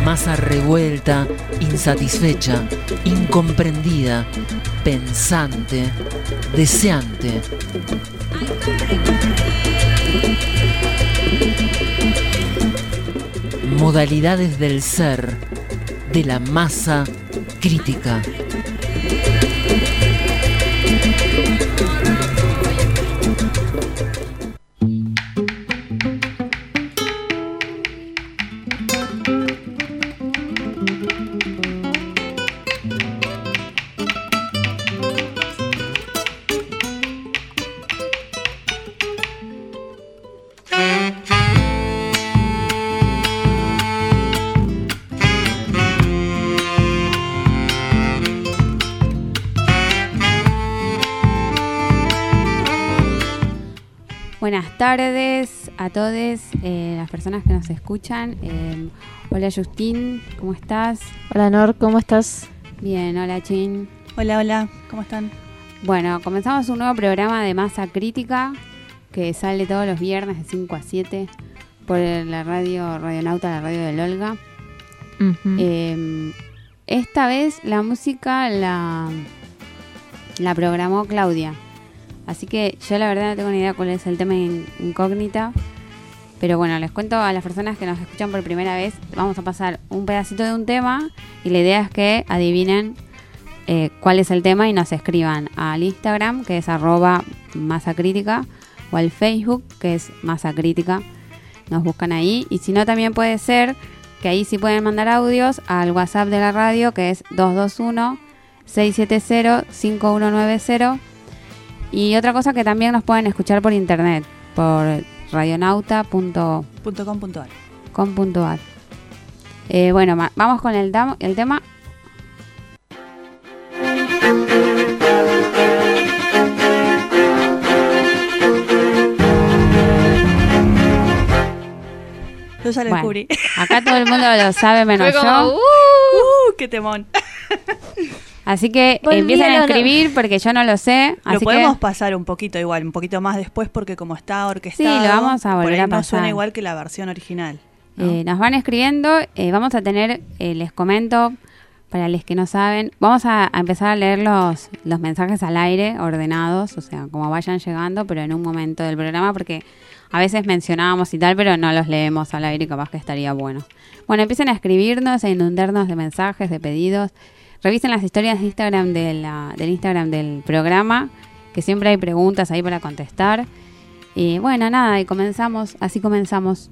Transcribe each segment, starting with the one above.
masa revuelta, insatisfecha, incomprendida, pensante, deseante. Modalidades del ser, de la masa crítica. Buenas tardes a todos las personas que nos escuchan. Hola Justín, ¿cómo estás? Hola Nor, ¿cómo estás? Bien, hola Chin. Hola, ¿cómo están? Bueno, comenzamos un nuevo programa de Masa Crítica que sale todos los viernes de 5 a 7 por la radio Radionauta, la radio del Olga. Esta vez la música la programó Claudia. Así que yo la verdad no tengo ni idea cuál es el tema incógnita. Pero bueno, les cuento a las personas que nos escuchan por primera vez. Vamos a pasar un pedacito de un tema y la idea es que adivinen cuál es el tema y nos escriban al Instagram, que es @masacrítica, o al Facebook, que es Masacrítica. Nos buscan ahí. Y si no, también puede ser que ahí sí pueden mandar audios al WhatsApp de la radio, que es 221-670-5190. Y otra cosa, que también nos pueden escuchar por internet, por radionauta.com.ar. Bueno, vamos con el tema. Yo ya lo descubrí. Acá todo el mundo lo sabe menos yo. ¡Qué temón! Así que empiecen a escribir porque yo no lo sé. Lo podemos pasar un poquito igual, un poquito más después, porque como está orquestado, sí, lo vamos a volver por ahí a no pasar. Suena igual que la versión original, ¿no? Nos van escribiendo, vamos a tener, les comento, para los que no saben, vamos a empezar a leer los mensajes al aire, ordenados, o sea, como vayan llegando, pero en un momento del programa, porque a veces mencionábamos y tal, pero no los leemos al aire y capaz que estaría bueno. Bueno, empiecen a escribirnos, a inundarnos de mensajes, de pedidos. Revisen las historias de Instagram del Instagram del programa, que siempre hay preguntas ahí para contestar. Y bueno, nada, y comenzamos, así comenzamos.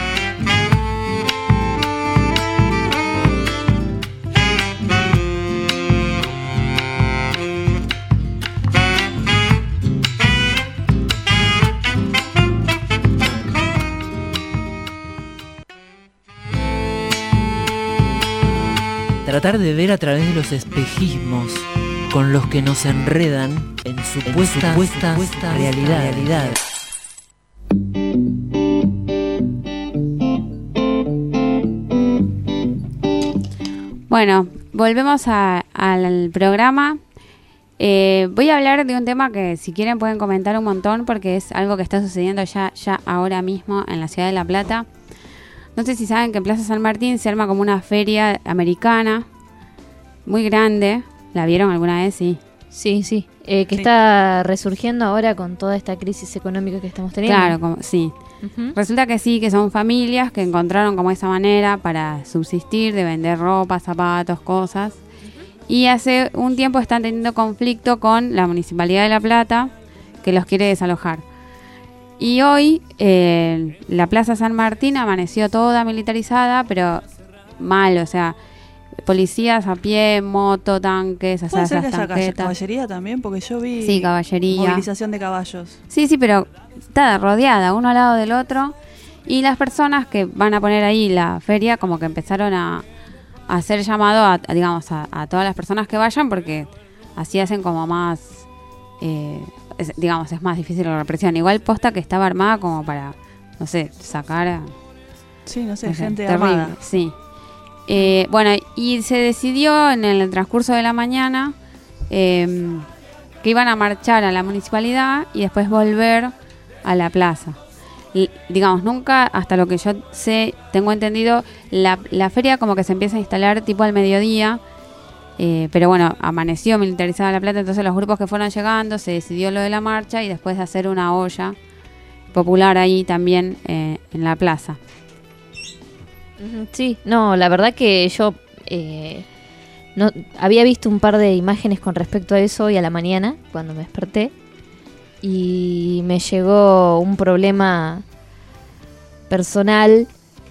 Tratar de ver a través de los espejismos con los que nos enredan en supuesta realidad. Bueno, volvemos al programa. Voy a hablar de un tema que si quieren pueden comentar un montón, porque es algo que está sucediendo ya ahora mismo en la ciudad de La Plata. No sé si saben que en Plaza San Martín se arma como una feria americana muy grande. ¿La vieron alguna vez? Sí. Sí. Que está resurgiendo ahora con toda esta crisis económica que estamos teniendo. Claro, sí. Uh-huh. Resulta que sí, que son familias que encontraron como esa manera para subsistir, de vender ropa, zapatos, cosas. Y hace un tiempo están teniendo conflicto con la Municipalidad de La Plata, que los quiere desalojar. Y hoy la Plaza San Martín amaneció toda militarizada, pero mal, o sea, policías a pie, moto, tanques, ¿Puede ser esas que haya tanquetas. caballería también? Porque yo vi caballería. Movilización de caballos. Sí, pero está rodeada, uno al lado del otro. Y las personas que van a poner ahí la feria como que empezaron a hacer llamado a todas las personas que vayan, porque así hacen como más... es más difícil la represión. Igual posta que estaba armada como para, no sé, sacar a... Sí, no sé, gente terrible, armada. Sí. Bueno, y se decidió en el transcurso de la mañana que iban a marchar a la municipalidad y después volver a la plaza. digamos, nunca, hasta lo que yo sé, tengo entendido, la feria como que se empieza a instalar tipo al mediodía, pero bueno, amaneció militarizada La Plata, entonces los grupos que fueron llegando, se decidió lo de la marcha y después de hacer una olla popular ahí también en la plaza. Sí, no, la verdad que yo no había visto un par de imágenes con respecto a eso hoy a la mañana, cuando me desperté, y me llegó un problema personal,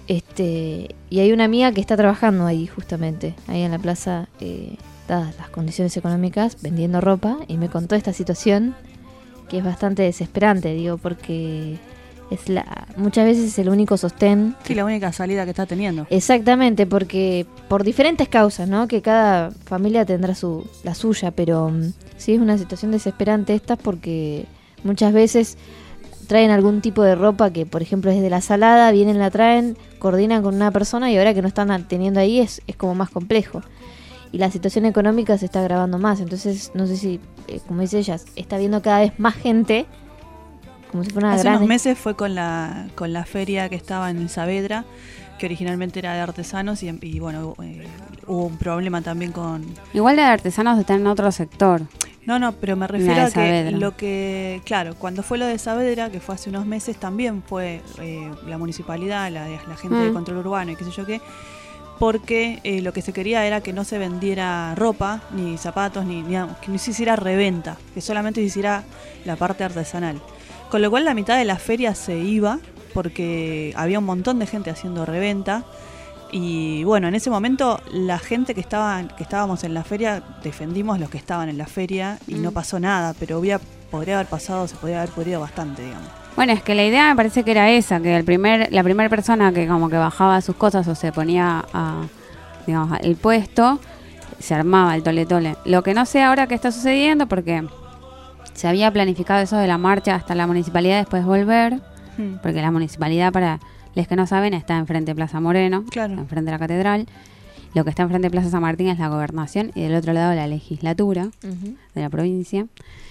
y hay una amiga que está trabajando ahí justamente, ahí en la plaza, dadas las condiciones económicas, vendiendo ropa, y me contó esta situación que es bastante desesperante, digo, porque muchas veces es el único sostén. Sí, la única salida que está teniendo. Exactamente, porque por diferentes causas, ¿no? Que cada familia tendrá la suya, pero sí es una situación desesperante esta, porque muchas veces traen algún tipo de ropa que, por ejemplo, es de la salada, vienen, la traen, coordinan con una persona y ahora que no están teniendo ahí es como más complejo. Y la situación económica se está agravando más, entonces no sé si, como dice ella, está viendo cada vez más gente, como si fuera una Hace gran... unos meses fue con la feria que estaba en Saavedra, que originalmente era de artesanos, y bueno, hubo un problema también con... Igual la de artesanos está en otro sector. No, pero me refiero a que Saavedra. lo que, claro, cuando fue lo de Saavedra, que fue hace unos meses, también fue la municipalidad, la gente de control urbano y qué sé yo qué, porque lo que se quería era que no se vendiera ropa, ni zapatos, ni digamos, que no se hiciera reventa, que solamente se hiciera la parte artesanal. Con lo cual la mitad de la feria se iba, porque había un montón de gente haciendo reventa. Y bueno, en ese momento la gente que estábamos en la feria, defendimos los que estaban en la feria y no pasó nada, pero podría haber pasado, se podría haber pudrido bastante, digamos. Bueno, es que la idea me parece que era esa, que la primera persona que como que bajaba sus cosas o se ponía digamos, el puesto, se armaba el tole-tole. Lo que no sé ahora qué está sucediendo, porque se había planificado eso de la marcha hasta la municipalidad después volver, porque la municipalidad, para los que no saben, está enfrente de Plaza Moreno, claro, está enfrente de la catedral. Lo que está enfrente de Plaza San Martín es la gobernación y del otro lado la legislatura de la provincia.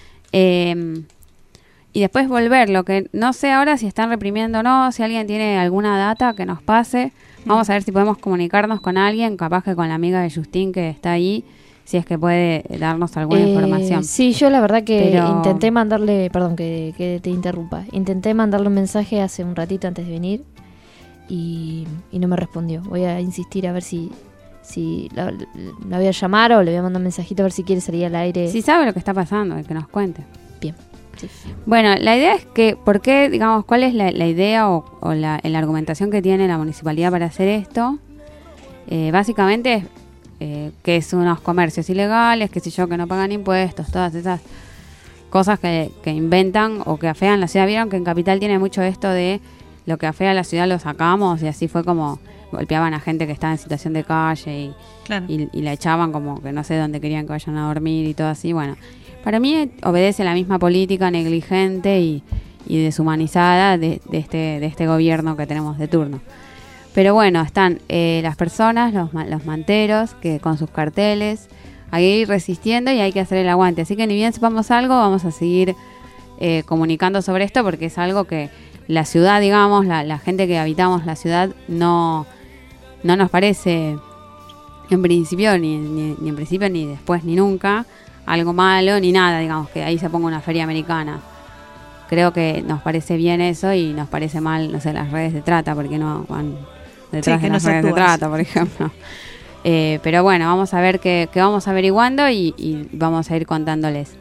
Y después volver. Lo que no sé ahora si están reprimiendo o no, si alguien tiene alguna data que nos pase. Vamos a ver si podemos comunicarnos con alguien, capaz que con la amiga de Justín que está ahí, si es que puede darnos alguna información. Sí, yo la verdad que intenté mandarle, perdón que te interrumpa, intenté mandarle un mensaje hace un ratito antes de venir y no me respondió. Voy a insistir a ver si la voy a llamar o le voy a mandar un mensajito a ver si quiere salir al aire. Si sabe lo que está pasando, que nos cuente. Bien. Sí. Bueno, la idea es que, ¿por qué, digamos, cuál es la idea o la argumentación que tiene la municipalidad para hacer esto? Básicamente que es unos comercios ilegales, qué sé yo, que no pagan impuestos, todas esas cosas que inventan o que afean la ciudad. Vieron que en Capital tiene mucho esto de lo que afea la ciudad lo sacamos, y así fue como golpeaban a gente que estaba en situación de calle y la echaban como que no sé dónde querían que vayan a dormir y todo así. Bueno, para mí obedece a la misma política negligente y deshumanizada de este gobierno que tenemos de turno. Pero bueno, están las personas, los manteros, que con sus carteles, ahí resistiendo, y hay que hacer el aguante. Así que ni bien sepamos algo, vamos a seguir comunicando sobre esto, porque es algo que la ciudad, digamos, la gente que habitamos la ciudad, no nos parece en principio, ni en principio, ni después, ni nunca, algo malo, ni nada, digamos, que ahí se ponga una feria americana. Creo que nos parece bien eso y nos parece mal, no sé, las redes de trata, porque no van detrás de las redes de trata, por ejemplo. Pero bueno, vamos a ver qué vamos averiguando y vamos a ir contándoles.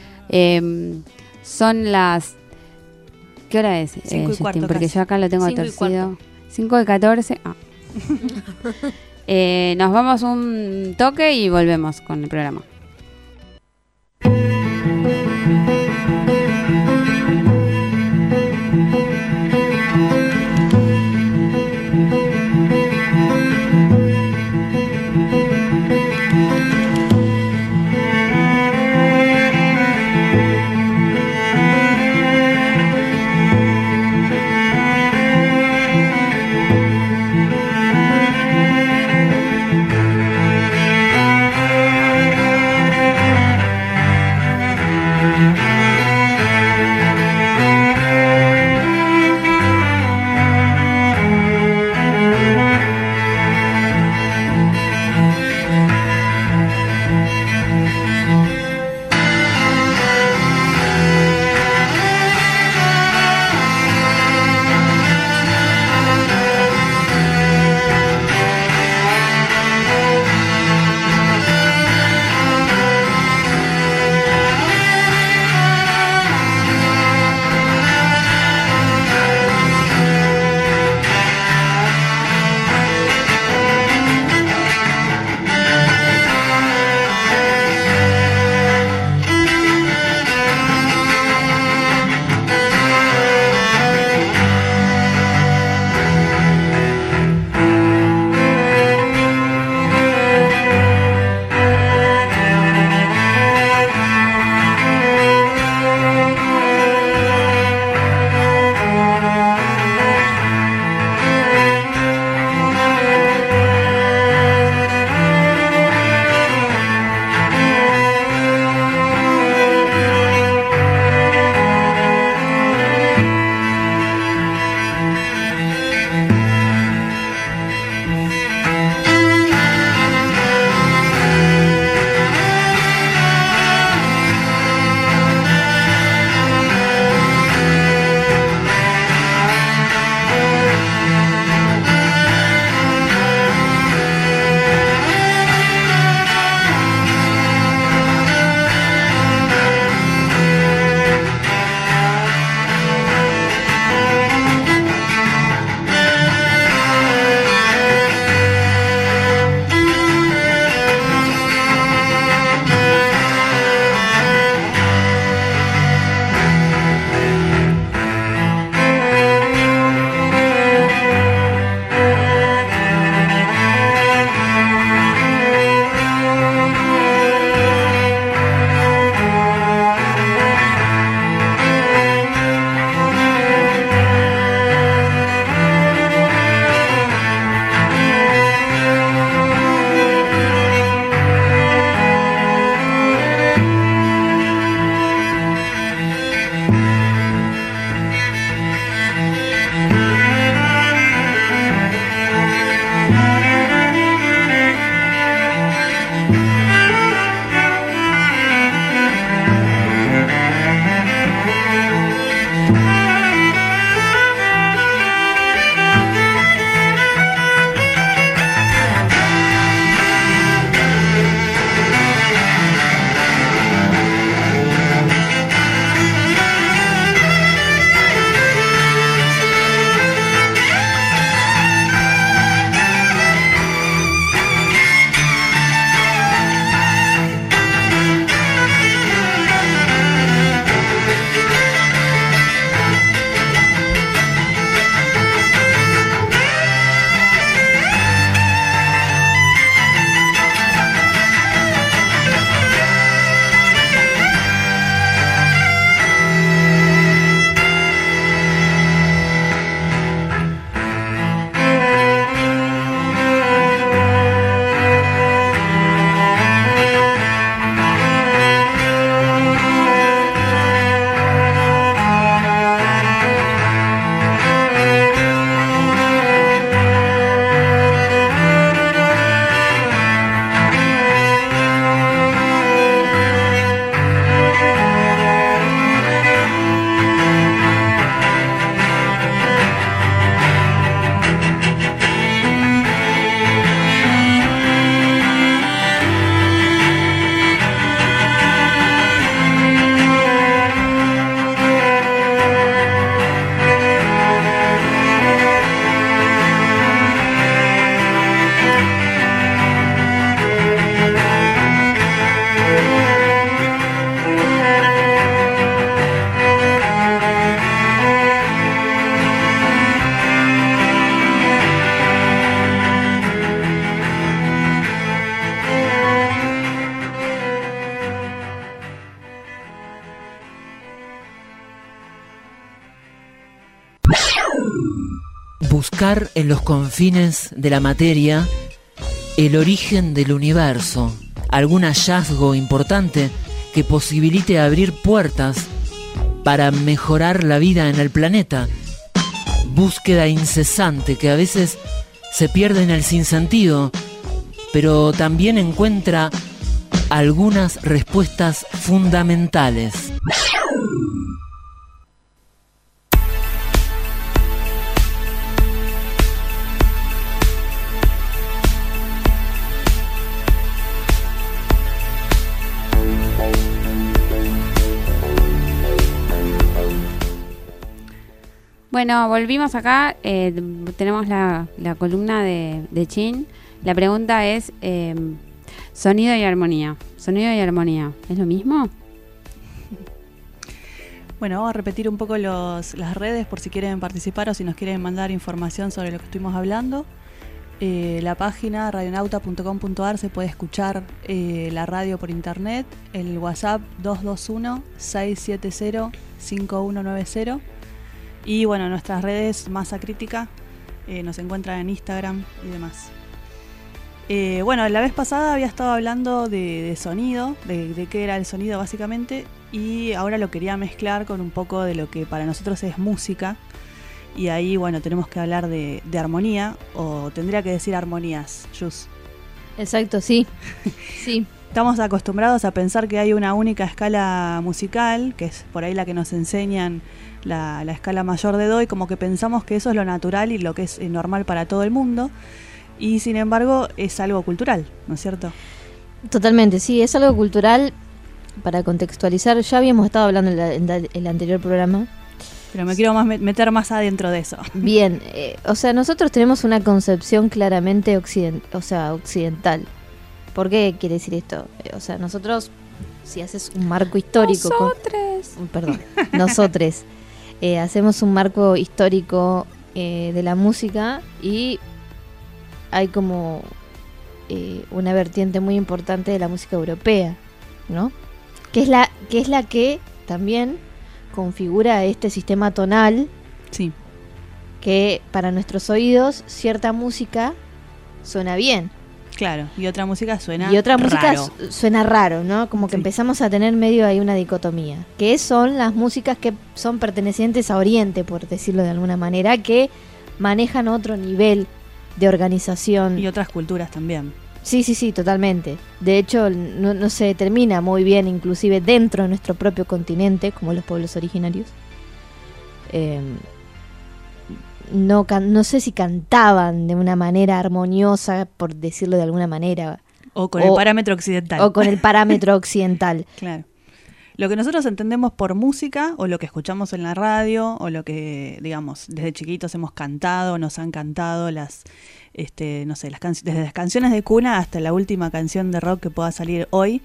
Son las... ¿Qué hora es? 5:15. Porque yo acá lo tengo torcido. 5:14. Nos vamos un toque y volvemos con el programa. buscar en los confines de la materia el origen del universo, algún hallazgo importante que posibilite abrir puertas para mejorar la vida en el planeta. Búsqueda incesante que a veces se pierde en el sinsentido, pero también encuentra algunas respuestas fundamentales. Bueno, volvimos acá, tenemos la columna de Chin. La pregunta es sonido y armonía. ¿Sonido y armonía es lo mismo? Bueno, vamos a repetir un poco las redes por si quieren participar o si nos quieren mandar información sobre lo que estuvimos hablando. La página radionauta.com.ar, se puede escuchar la radio por internet. El WhatsApp 221-670-5190. Y bueno, nuestras redes Masa Crítica, nos encuentran en Instagram y demás. Bueno, la vez pasada había estado hablando de sonido, de qué era el sonido básicamente, y ahora lo quería mezclar con un poco de lo que para nosotros es música. Y ahí, bueno, tenemos que hablar de armonía, o tendría que decir armonías, Jus. Exacto, sí. Sí. Estamos acostumbrados a pensar que hay una única escala musical, que es por ahí la que nos enseñan, la escala mayor de Do, y como que pensamos que eso es lo natural y lo que es normal para todo el mundo, y sin embargo es algo cultural, ¿no es cierto? Totalmente, sí, es algo cultural. Para contextualizar, ya habíamos estado hablando en el anterior programa. Pero me quiero meter más adentro de eso. Bien, o sea, nosotros tenemos una concepción claramente occidental. ¿Por qué quiere decir esto? O sea, nosotros, si haces un marco histórico... Nosotros hacemos un marco histórico de la música, y hay como una vertiente muy importante de la música europea, ¿no? Que es la que también configura este sistema tonal. Sí. Que para nuestros oídos cierta música suena bien. Claro, y otra música suena raro. Suena raro, ¿no? Como que sí. Empezamos a tener medio ahí una dicotomía. Que son las músicas que son pertenecientes a Oriente, por decirlo de alguna manera, que manejan otro nivel de organización. Y otras culturas también. Sí, totalmente. De hecho, no se determina muy bien, inclusive dentro de nuestro propio continente, como los pueblos originarios. No sé si cantaban de una manera armoniosa, por decirlo de alguna manera. O con el parámetro occidental. O con el parámetro occidental. Claro. Lo que nosotros entendemos por música, o lo que escuchamos en la radio, o lo que, digamos, desde chiquitos hemos cantado, nos han cantado desde las canciones de cuna hasta la última canción de rock que pueda salir hoy,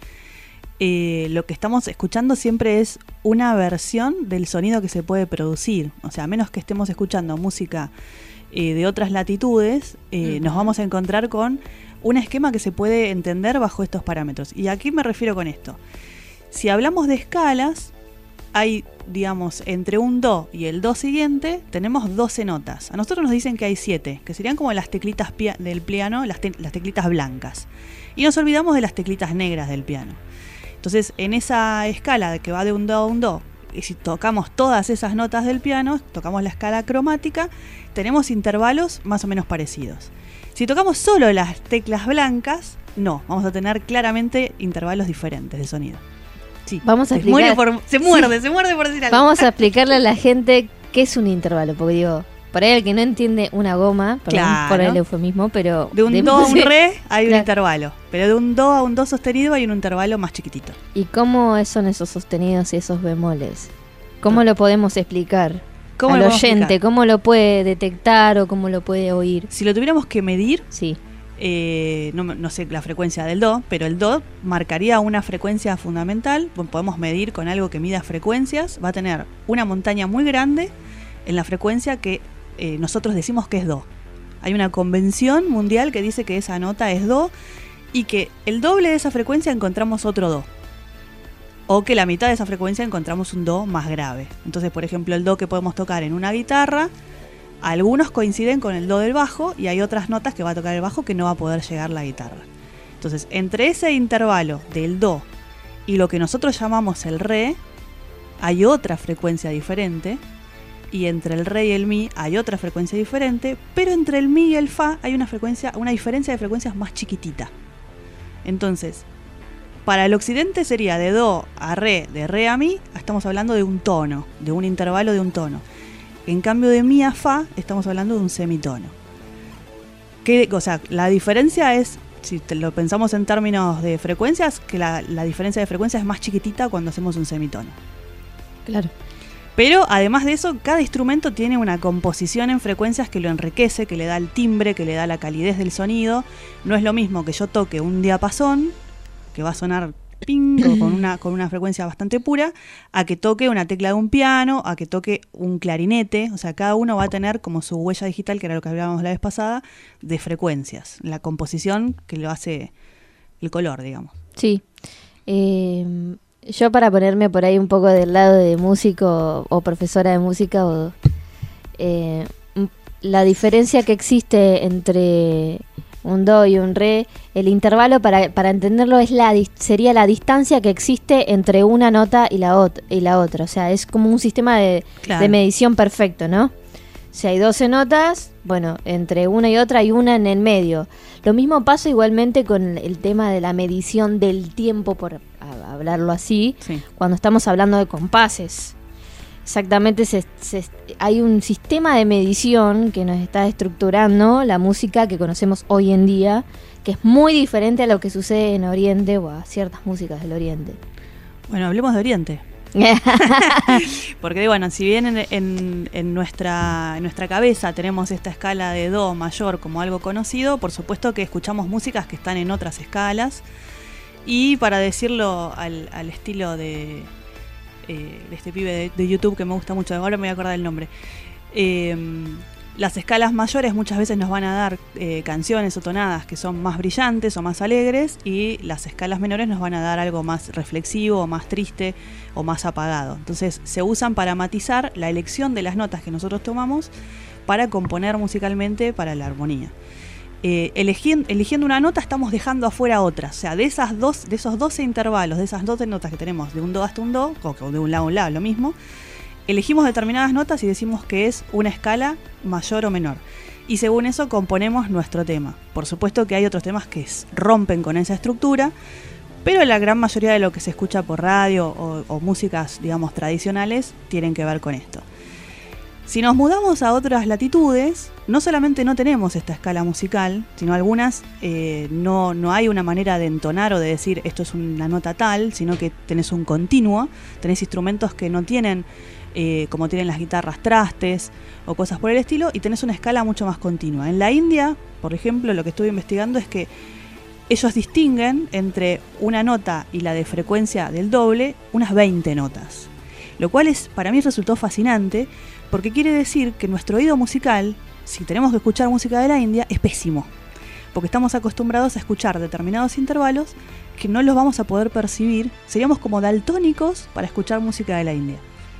lo que estamos escuchando siempre es una versión del sonido que se puede producir. O sea, a menos que estemos escuchando música de otras latitudes, nos vamos a encontrar con un esquema que se puede entender bajo estos parámetros. ¿Y a qué me refiero con esto? Si hablamos de escalas, hay, digamos, entre un Do y el Do siguiente, tenemos 12 notas. A nosotros nos dicen que hay 7, que serían como las teclitas del piano, las teclitas blancas. Y nos olvidamos de las teclitas negras del piano. Entonces, en esa escala de que va de un Do a un Do, y si tocamos todas esas notas del piano, tocamos la escala cromática, tenemos intervalos más o menos parecidos. Si tocamos solo las teclas blancas, no, vamos a tener claramente intervalos diferentes de sonido. Sí, vamos a explicar. Se muerde por decir algo. Vamos a explicarle a la gente qué es un intervalo, porque digo, por ahí el que no entiende una goma, perdón por el eufemismo, pero... De un Do a un Re hay un intervalo, pero de un Do a un Do sostenido hay un intervalo más chiquitito. ¿Y cómo son esos sostenidos y esos bemoles? ¿Cómo lo podemos explicar al oyente? ¿Cómo lo puede detectar o cómo lo puede oír? Si lo tuviéramos que medir... Sí. No sé la frecuencia del Do, pero el Do marcaría una frecuencia fundamental. Podemos medir con algo que mida frecuencias. Va a tener una montaña muy grande en la frecuencia que nosotros decimos que es Do. Hay una convención mundial que dice que esa nota es Do y que el doble de esa frecuencia encontramos otro Do. O que la mitad de esa frecuencia encontramos un Do más grave. Entonces, por ejemplo, el Do que podemos tocar en una guitarra Algunos coinciden con el do del bajo y hay otras notas que va a tocar el bajo que no va a poder llegar la guitarra. Entonces, entre ese intervalo del do y lo que nosotros llamamos el re, hay otra frecuencia diferente, y entre el re y el mi hay otra frecuencia diferente, pero entre el mi y el fa hay una diferencia de frecuencias más chiquitita. Entonces, para el occidente sería de do a re, de re a mi, estamos hablando de un tono, de un intervalo de un tono. En cambio, de mi a fa estamos hablando de un semitono. O sea, la diferencia es, si lo pensamos en términos de frecuencias, que la diferencia de frecuencia es más chiquitita cuando hacemos un semitono. Claro. Pero además de eso, cada instrumento tiene una composición en frecuencias que lo enriquece, que le da el timbre, que le da la calidez del sonido. No es lo mismo que yo toque un diapasón, que va a sonar ping, o con una frecuencia bastante pura, a que toque una tecla de un piano, a que toque un clarinete. O sea, cada uno va a tener como su huella digital, que era lo que hablábamos la vez pasada, de frecuencias. La composición que lo hace el color, digamos. Sí. Yo, para ponerme por ahí un poco del lado de músico o profesora de música, la diferencia que existe entre un do y un re, el intervalo para entenderlo sería la distancia que existe entre una nota y la otra. O sea, es como un sistema de medición perfecto, ¿no? Si hay 12 notas, bueno, entre una y otra hay una en el medio. Lo mismo pasa igualmente con el tema de la medición del tiempo, por hablarlo así, sí, cuando estamos hablando de compases. Exactamente, hay un sistema de medición que nos está estructurando la música que conocemos hoy en día, que es muy diferente a lo que sucede en Oriente o a ciertas músicas del Oriente. Bueno, hablemos de Oriente. Porque bueno, si bien en nuestra cabeza tenemos esta escala de do mayor como algo conocido, por supuesto que escuchamos músicas que están en otras escalas. Y para decirlo al estilo de este pibe de YouTube que me gusta mucho, ahora me voy a acordar el nombre, las escalas mayores muchas veces nos van a dar canciones o tonadas que son más brillantes o más alegres, y las escalas menores nos van a dar algo más reflexivo o más triste o más apagado. Entonces se usan para matizar la elección de las notas que nosotros tomamos para componer musicalmente para la armonía. Eligiendo una nota estamos dejando afuera otras. O sea, de esos 12 intervalos, de esas 12 notas que tenemos, de un do hasta un do, o de un la a un la, lo mismo, elegimos determinadas notas y decimos que es una escala mayor o menor. Y según eso componemos nuestro tema. Por supuesto que hay otros temas que rompen con esa estructura, pero la gran mayoría de lo que se escucha por radio o músicas, digamos, tradicionales, tienen que ver con esto. Si nos mudamos a otras latitudes, no solamente no tenemos esta escala musical, sino algunas no hay una manera de entonar o de decir esto es una nota tal, sino que tenés un continuo, tenés instrumentos que no tienen, como tienen las guitarras, trastes o cosas por el estilo, y tenés una escala mucho más continua. En la India, por ejemplo, lo que estuve investigando es que ellos distinguen entre una nota y la de frecuencia del doble unas 20 notas, lo cual para mí resultó fascinante, porque quiere decir que nuestro oído musical, si tenemos que escuchar música de la India, es pésimo, porque estamos acostumbrados a escuchar determinados intervalos que no los vamos a poder percibir. Seríamos como daltónicos para escuchar música de la India.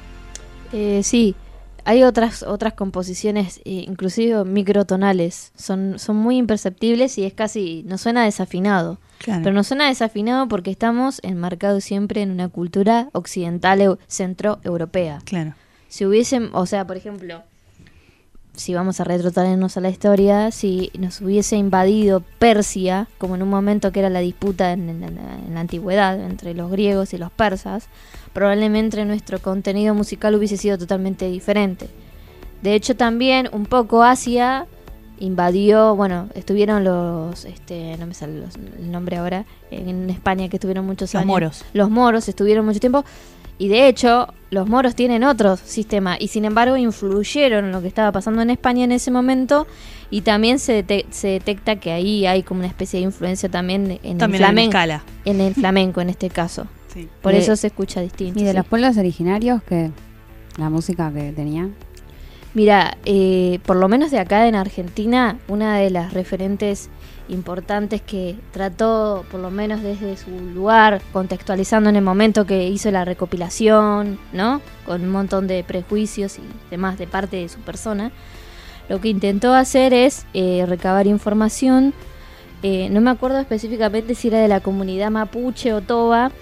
Sí, hay otras composiciones, inclusive microtonales, son muy imperceptibles y nos suena desafinado. Claro. Pero nos suena desafinado porque estamos enmarcados siempre en una cultura occidental centroeuropea. Claro. Si por ejemplo, si vamos a retrotraernos a la historia, si nos hubiese invadido Persia, como en un momento que era la disputa en la antigüedad entre los griegos y los persas, probablemente nuestro contenido musical hubiese sido totalmente diferente. De hecho, también un poco Asia invadió, estuvieron no me sale el nombre ahora, en España, que estuvieron muchos años. Moros. Los moros estuvieron mucho tiempo. Y de hecho, los moros tienen otro sistema y sin embargo influyeron en lo que estaba pasando en España en ese momento, y también se detecta que ahí hay como una especie de influencia también en el flamenco. En el flamenco en este caso. Sí. Por eso se escucha distinto. ¿Y de los pueblos originarios, que la música que tenían? Mira, por lo menos de acá en Argentina, una de las referentes importantes que trató, por lo menos desde su lugar, contextualizando en el momento que hizo la recopilación, ¿no? Con un montón de prejuicios y demás de parte de su persona, lo que intentó hacer es recabar información. No me acuerdo específicamente si era de la comunidad mapuche o toba,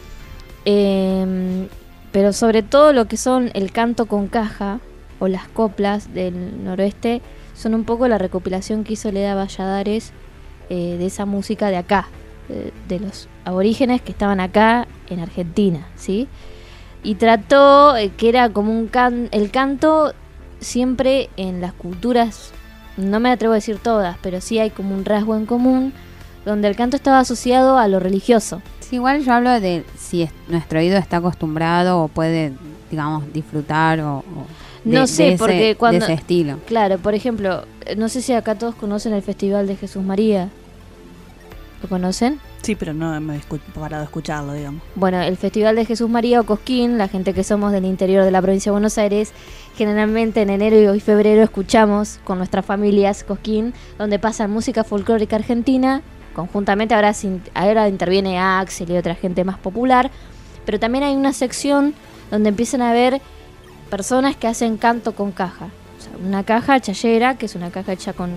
pero sobre todo lo que son el canto con caja o las coplas del noroeste son un poco la recopilación que hizo Leda Valladares de esa música de acá, de los aborígenes que estaban acá en Argentina, ¿sí? Y trató que era como el canto siempre en las culturas, no me atrevo a decir todas, pero sí hay como un rasgo en común, donde el canto estaba asociado a lo religioso. Sí, igual yo hablo de si nuestro oído está acostumbrado o puede, digamos, disfrutar o no sé, porque cuando... de ese estilo. Claro, por ejemplo, no sé si acá todos conocen el Festival de Jesús María. ¿Lo conocen? Sí, pero no me he parado de escucharlo, digamos. Bueno, el Festival de Jesús María o Cosquín, la gente que somos del interior de la provincia de Buenos Aires, generalmente en enero y febrero escuchamos con nuestras familias Cosquín, donde pasan música folclórica argentina, conjuntamente ahora interviene Axel y otra gente más popular, pero también hay una sección donde empiezan a haber personas que hacen canto con caja. O sea, una caja chayera, que es una caja hecha con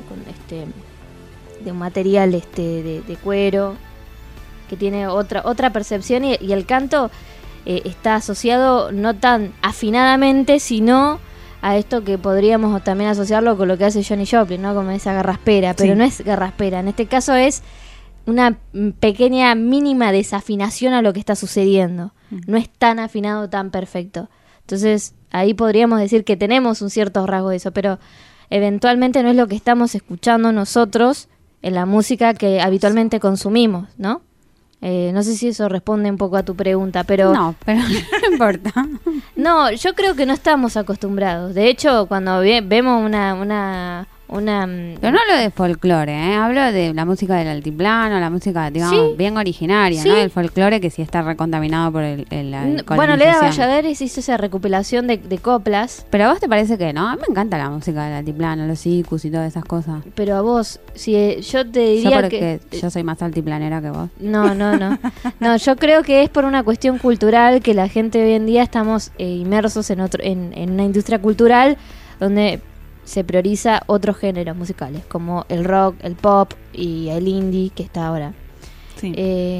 de un material de cuero, que tiene otra percepción, y el canto está asociado no tan afinadamente, sino a esto que podríamos también asociarlo con lo que hace Johnny Joplin, ¿no? Como esa garraspera, pero sí. No es garraspera, en este caso es una pequeña mínima desafinación a lo que está sucediendo, no es tan afinado, tan perfecto. Entonces ahí podríamos decir que tenemos un cierto rasgo de eso, pero eventualmente no es lo que estamos escuchando nosotros en la música que habitualmente consumimos, ¿no? No sé si eso responde un poco a tu pregunta, pero... No, pero no importa. No, yo creo que no estamos acostumbrados. De hecho, cuando vemos una Pero no hablo de folclore, hablo de la música del altiplano, la música, digamos, Sí. bien originaria, Sí. ¿no? El folclore que sí está recontaminado por la Bueno, colonización. Leda Valladares hizo esa recopilación de coplas, Pero a vos te parece que no, a mí me encanta la música del altiplano, los icus y todas esas cosas. pero a vos, si yo te Yo diría porque que... yo soy más altiplanera que vos. No. No, yo creo que es por una cuestión cultural que la gente hoy en día estamos inmersos en una industria cultural donde se prioriza otros géneros musicales, como el rock, el pop y el indie que está ahora. Sí.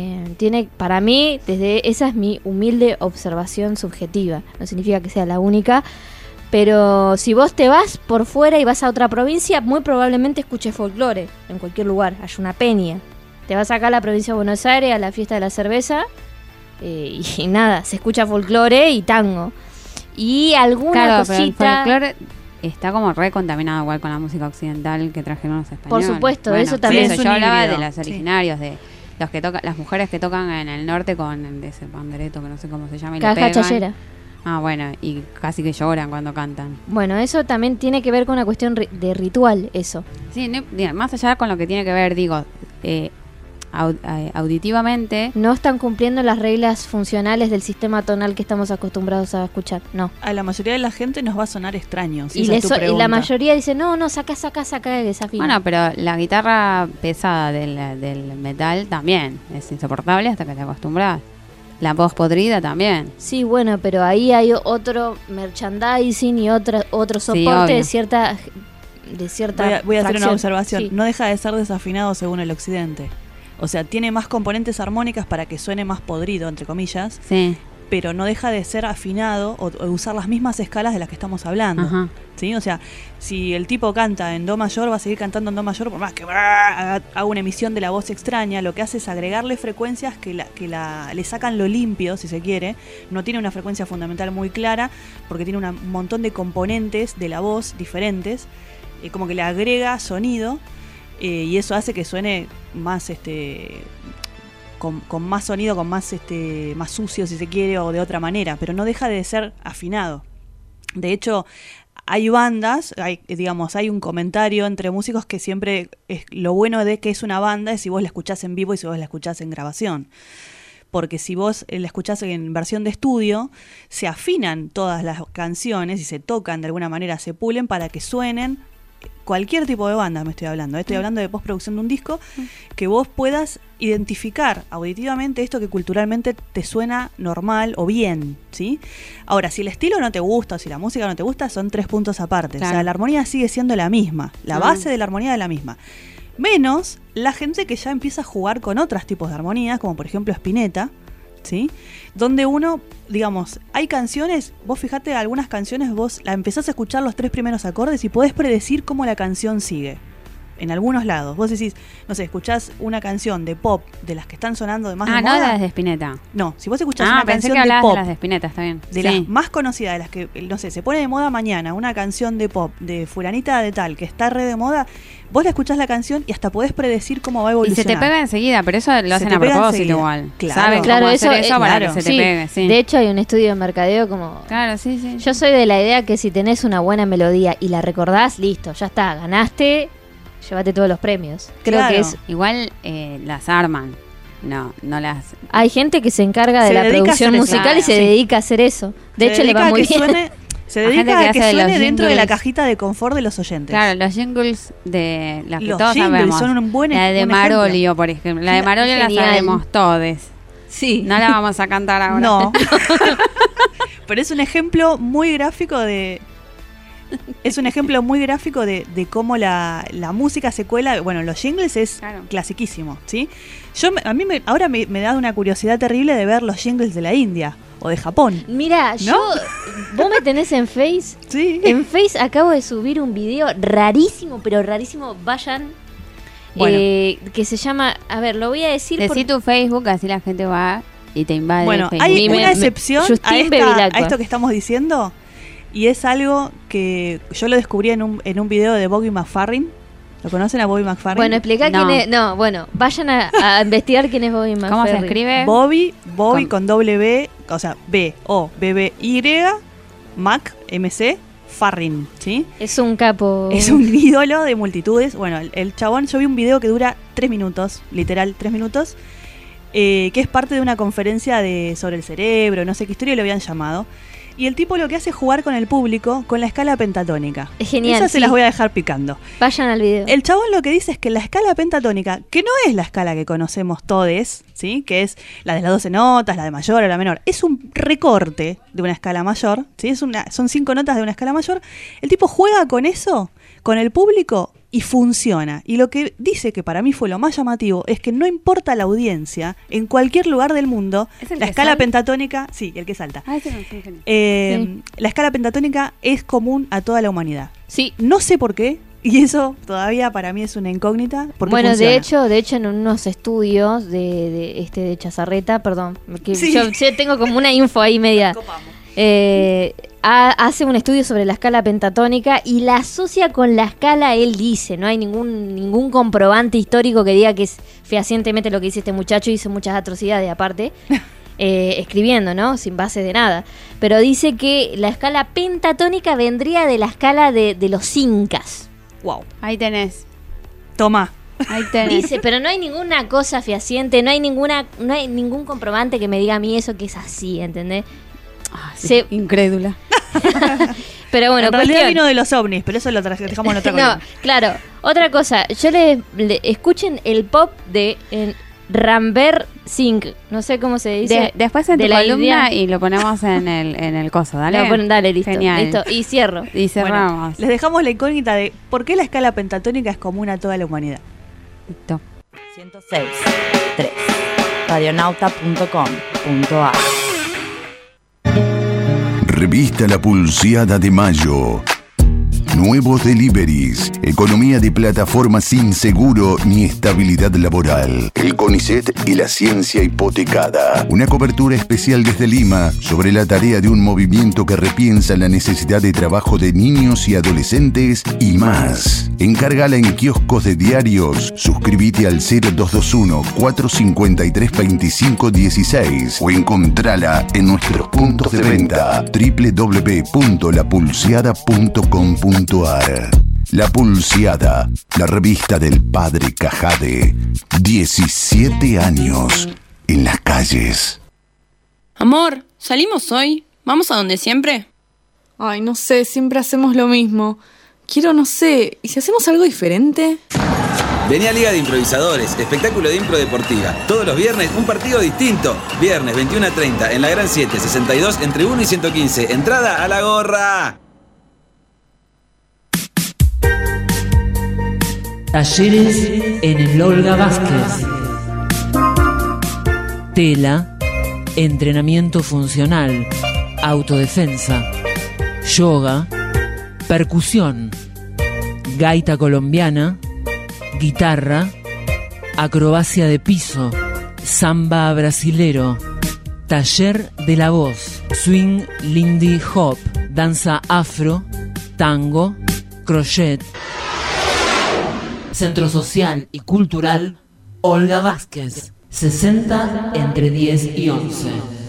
Para mí, esa es mi humilde observación subjetiva, no significa que sea la única, pero si vos te vas por fuera y vas a otra provincia, muy probablemente escuches folclore en cualquier lugar, hay una peña. Te vas acá a la provincia de Buenos Aires a la fiesta de la cerveza y nada, se escucha folclore y tango. Y alguna Claro, pero el cosita... folclore está como recontaminado igual con la música occidental que trajeron los españoles. Por supuesto, Bueno, eso también es yo un hablaba híbrido. de los originarios, de los que tocan, las mujeres que tocan en el norte con de ese pandereto que no sé cómo se llama y le Caja pegan. chayera. Ah, bueno, y casi que lloran cuando cantan. Bueno, eso también tiene que ver con una cuestión de ritual, eso. Sí, más allá con lo que tiene que ver, digo, auditivamente. No están cumpliendo las reglas funcionales del sistema tonal que estamos acostumbrados a escuchar, no. A la mayoría de la gente nos va a sonar extraño. Si Y, esa es tu y la pregunta. mayoría dice, no, saca, que desafina. Bueno, pero la guitarra pesada del metal también es insoportable hasta que te acostumbras. La voz podrida también. Sí, bueno, pero ahí hay otro merchandising y otro Sí, soporte obvio. de cierta Voy a hacer una fracción. observación. Sí. No deja de ser desafinado según el occidente. O sea, tiene más componentes armónicas para que suene más podrido, entre comillas, Sí. pero no deja de ser afinado o usar las mismas escalas de las que estamos hablando. Ajá. ¿Sí? O sea, si el tipo canta en do mayor, va a seguir cantando en do mayor por más que haga una emisión de la voz extraña. Lo que hace es agregarle frecuencias que le sacan lo limpio, si se quiere. No tiene una frecuencia fundamental muy clara porque tiene un montón de componentes de la voz diferentes, como que le agrega sonido, y eso hace que suene más con más sonido, con más más sucio, si se quiere, o de otra manera, pero no deja de ser afinado. De hecho, hay bandas, hay un comentario entre músicos que siempre es lo bueno de que es una banda es si vos la escuchás en vivo y si vos la escuchás en grabación. Porque si vos la escuchás en versión de estudio, se afinan todas las canciones y se tocan de alguna manera, se pulen para que suenen cualquier tipo de banda me estoy hablando. Estoy hablando de postproducción de un disco, que vos puedas identificar auditivamente esto que culturalmente te suena normal o bien, ¿sí? Ahora, si el estilo no te gusta o si la música no te gusta, son 3 puntos aparte. Claro. O sea, la armonía sigue siendo la misma. La base de la armonía es la misma. Menos la gente que ya empieza a jugar con otros tipos de armonías, como por ejemplo Spinetta, ¿sí? Donde uno, digamos, hay canciones, vos fijate, algunas canciones vos la empezás a escuchar los 3 primeros acordes y podés predecir cómo la canción sigue. En algunos lados. Vos decís, no sé, escuchás una canción de pop de las que están sonando de más de no moda. las de Spinetta. No, si vos escuchás una pensé canción que de hablabas pop, de las de Spinetta, está bien. de las más conocidas, de las que, no sé, se pone de moda mañana, una canción de pop de fulanita de tal, que está re de moda, vos la escuchás la canción y hasta podés predecir cómo va a Y evolucionar. se te pega enseguida, pero eso lo Se hacen te a pega propósito enseguida. igual. Claro. ¿Saben Claro, cómo hacer eso, eso para claro. que se te pegue? Sí. De hecho, hay un estudio de mercadeo como... Claro, sí. Yo soy de la idea que si tenés una buena melodía y la recordás, listo, ya está, ganaste, llévate todos los premios. Creo Claro. que es... Igual las arman. No las... Hay gente que se encarga de Se la dedica a producción hacer eso. musical y Claro, se sí. dedica a hacer eso. De Se hecho, le dedica va a muy que bien. se A gente dedica que a que hace los suene dentro de la jingles. cajita de confort de los oyentes. Claro, los jingles de las que Los todos jingles sabemos. son un buen la de un Marolio, por ejemplo. La de Marolio la Genial. sabemos todos. Sí. No la vamos a cantar ahora. No. Pero es un ejemplo muy gráfico de... Es un ejemplo muy gráfico de cómo la música se cuela. Bueno, los jingles es Claro. clasiquísimo, ¿sí? A mí ahora me da una curiosidad terrible de ver los jingles de la India o de Japón. Mira, vos me tenés en Face. Sí. En Face acabo de subir un video rarísimo, pero rarísimo. Vayan. Bueno. Que se llama... A ver, lo voy a decir Decí tu Facebook, así la gente va y te invade. Bueno, Facebook. hay Me- una me- excepción Justin a Bevilacqua. esto que estamos diciendo. Y es algo que yo lo descubrí en un video de Bobby McFerrin. ¿Lo conocen a Bobby McFerrin? Bueno, explica No. quién es... No, bueno, vayan a investigar quién es Bobby McFerrin. ¿Cómo se escribe? Bobby Con- con doble B, o sea, B-O-B-B-Y, Mac, M-C, Farrin, ¿sí? Es un capo. Es un ídolo de multitudes. Bueno, el chabón, yo vi un video que dura 3 minutos, literal 3 minutos, que es parte de una conferencia sobre el cerebro, no sé qué historia lo habían llamado. Y el tipo lo que hace es jugar con el público con la escala pentatónica. Es genial, Esas se sí. las voy a dejar picando. Vayan al video. El chabón lo que dice es que la escala pentatónica, que no es la escala que conocemos todes, ¿sí? Que es la de las 12 notas, la de mayor o la menor, es un recorte de una escala mayor, ¿sí? Son 5 notas de una escala mayor. El tipo juega con eso, con el público, y funciona. Y lo que dice, que para mí fue lo más llamativo, es que no importa la audiencia, en cualquier lugar del mundo, ¿Es el la que escala salta? pentatónica, sí, el que salta. Ah, ese no sé quién es. La escala pentatónica es común a toda la humanidad. Sí. No sé por qué, y eso todavía para mí es una incógnita. Porque Bueno, funciona. de hecho en unos estudios de Chazarreta, perdón, que Sí. yo tengo como una info ahí media. Hace un estudio sobre la escala pentatónica y la asocia con la escala, él dice, no hay ningún comprobante histórico que diga que es fehacientemente lo que dice este muchacho, hizo muchas atrocidades aparte, escribiendo, ¿no? Sin base de nada. Pero dice que la escala pentatónica vendría de la escala de los incas. Wow. Ahí tenés. Toma. Ahí tenés. Dice, pero no hay ninguna cosa fehaciente, no hay ningún comprobante que me diga a mí eso que es así, ¿entendés? Ah, sí, Se- incrédula. Pero bueno, en realidad cuestión. vino de los ovnis, pero eso lo dejamos en otra No, columna. claro. Otra cosa, yo le escuchen el pop de Ranbir Singh, no sé cómo se dice. Después en de tu la columna India. y lo ponemos en el coso, dale. No, bueno, dale, listo, Genial. listo. Y cierro. Y cerramos. Les dejamos la incógnita de por qué la escala pentatónica es común a toda la humanidad. Listo. 106.3 radionauta.com.ar Revista La Pulseada de Mayo. Nuevos deliveries. Economía de plataforma sin seguro ni estabilidad laboral. El CONICET y la ciencia hipotecada. Una cobertura especial desde Lima sobre la tarea de un movimiento que repiensa la necesidad de trabajo de niños y adolescentes y más. Encárgala en kioscos de diarios. Suscríbete al 0221-453-2516 o encontrala en nuestros puntos de venta www.lapulseada.com.ar. La Pulseada, la revista del padre Cajade. 17 años en las calles. Amor, ¿salimos hoy? ¿Vamos a donde siempre? Ay, no sé, siempre hacemos lo mismo. quiero, no sé, ¿y si hacemos algo diferente? Vení a Liga de Improvisadores, espectáculo de impro deportiva. Todos los viernes, un partido distinto. Viernes 21:30 en la Gran 7, 62 entre 1 y 115. Entrada a la gorra. Talleres en el Olga Vázquez. Tela, entrenamiento funcional, autodefensa, yoga, percusión, gaita colombiana, guitarra, acrobacia de piso, samba brasilero, taller de la voz, swing lindy hop, danza afro, tango, crochet. Centro Social y Cultural Olga Vázquez, 60 entre 10 y 11.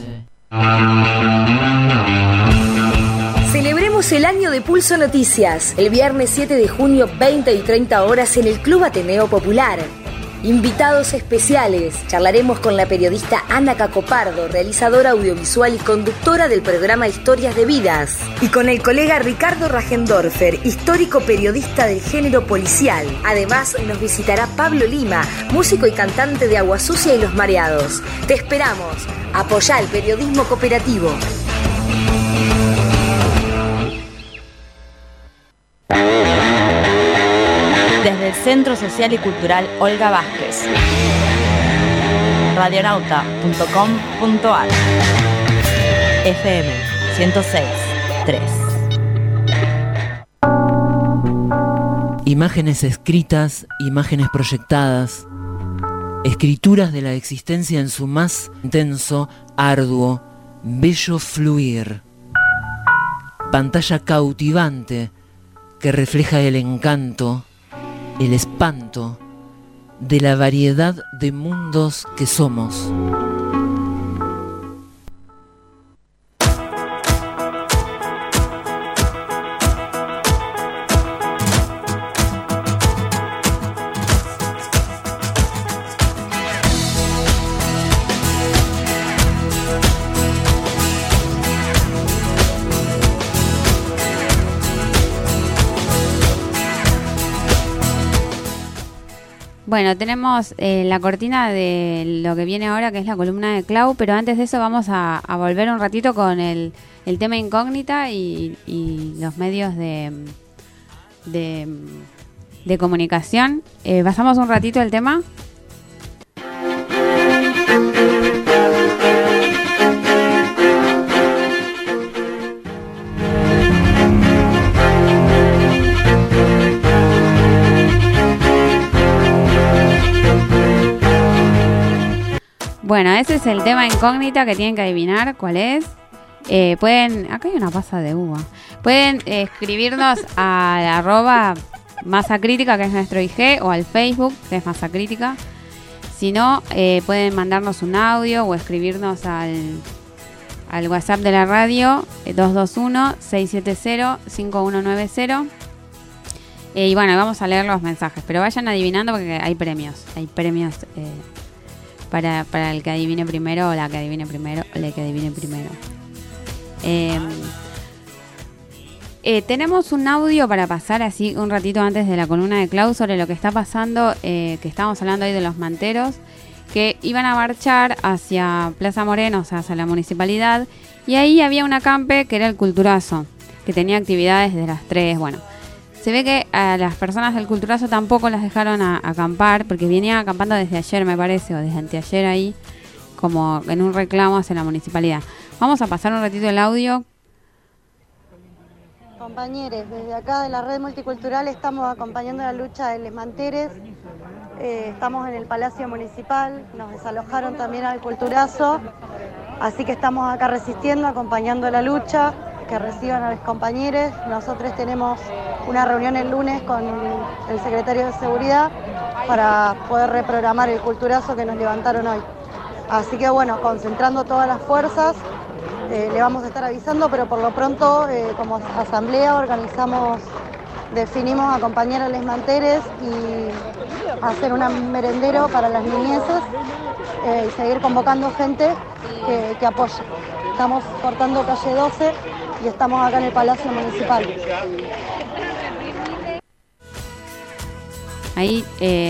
Celebremos el año de Pulso Noticias, el viernes 7 de junio, 20 y 30 horas en el Club Ateneo Popular. Invitados especiales, charlaremos con la periodista Ana Cacopardo, realizadora audiovisual y conductora del programa Historias de Vidas, y con el colega Ricardo Rajendorfer, histórico periodista del género policial. Además, nos visitará Pablo Lima, músico y cantante de Agua Sucia y Los Mareados. Te esperamos. Apoyá el periodismo cooperativo. Desde el Centro Social y Cultural Olga Vázquez. Radionauta.com.ar FM 106.3. Imágenes escritas, imágenes proyectadas, escrituras de la existencia en su más intenso, arduo, bello fluir. Pantalla cautivante que refleja el encanto, el espanto de la variedad de mundos que somos. Bueno, tenemos la cortina de lo que viene ahora, que es la columna de Clau, pero antes de eso vamos a volver un ratito con el tema incógnita y los medios de comunicación. Pasamos un ratito el tema. Bueno, ese es el tema incógnita que tienen que adivinar cuál es. Pueden, acá hay una pasa de uva. Pueden escribirnos a @masacrítica, que es nuestro IG, o al Facebook, que es Masacrítica. Si no, pueden mandarnos un audio o escribirnos al WhatsApp de la radio, 221-670-5190. Y bueno, vamos a leer los mensajes, pero vayan adivinando porque hay premios. Hay premios para el que adivine primero o la que adivine primero o la que adivine primero. Tenemos un audio para pasar así un ratito antes de la columna de Clau sobre lo que está pasando, que estábamos hablando hoy de los manteros, que iban a marchar hacia Plaza Moreno, o sea, hacia la municipalidad, y ahí había un acampe que era el Culturazo, que tenía actividades desde las 3, bueno. Se ve que a las personas del Culturazo tampoco las dejaron acampar, porque venía acampando desde ayer, me parece, o desde anteayer ahí, como en un reclamo hacia la municipalidad. Vamos a pasar un ratito el audio. Compañeros, desde acá de la red multicultural estamos acompañando la lucha de Les Manteres. Estamos en el Palacio Municipal, nos desalojaron también al Culturazo, así que estamos acá resistiendo, acompañando la lucha, que reciban a los compañeros. Nosotros tenemos una reunión el lunes con el secretario de Seguridad para poder reprogramar el Culturazo que nos levantaron hoy. Así que bueno, concentrando todas las fuerzas, le vamos a estar avisando, pero por lo pronto como asamblea definimos acompañar a Les Manteres y hacer un merendero para las niñeces y seguir convocando gente que apoye. Estamos cortando calle 12 y estamos acá en el Palacio Municipal. Ahí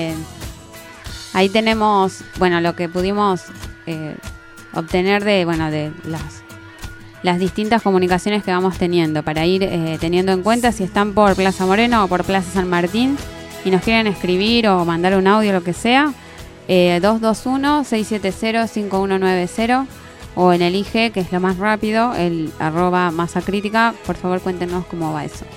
tenemos, bueno, lo que pudimos obtener de las distintas comunicaciones que vamos teniendo, para ir teniendo en cuenta si están por Plaza Moreno o por Plaza San Martín y nos quieren escribir o mandar un audio, lo que sea, 221-670-5190 o en el IG, que es lo más rápido, el @masacrítica. Por favor, cuéntenos cómo va eso.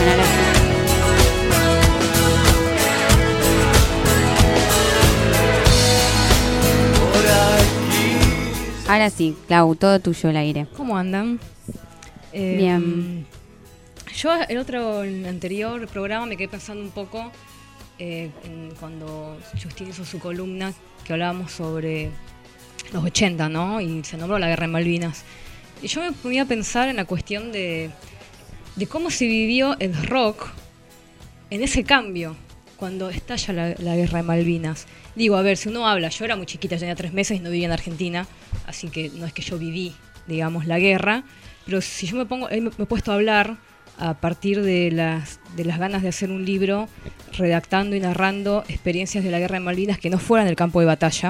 Ahora sí, Clau, todo tuyo el aire. ¿Cómo andan? Bien. Yo en el anterior programa me quedé pensando un poco cuando Justin hizo su columna, que hablábamos sobre los 80, ¿no? Y se nombró la guerra en Malvinas. Y yo me ponía a pensar en la cuestión de cómo se vivió el rock en ese cambio, cuando estalla la guerra de Malvinas. Digo, a ver, si uno habla, yo era muy chiquita, yo tenía 3 meses y no vivía en Argentina, así que no es que yo viví, digamos, la guerra, pero si yo me he puesto a hablar a partir de las ganas de hacer un libro redactando y narrando experiencias de la guerra de Malvinas que no fueran del campo de batalla,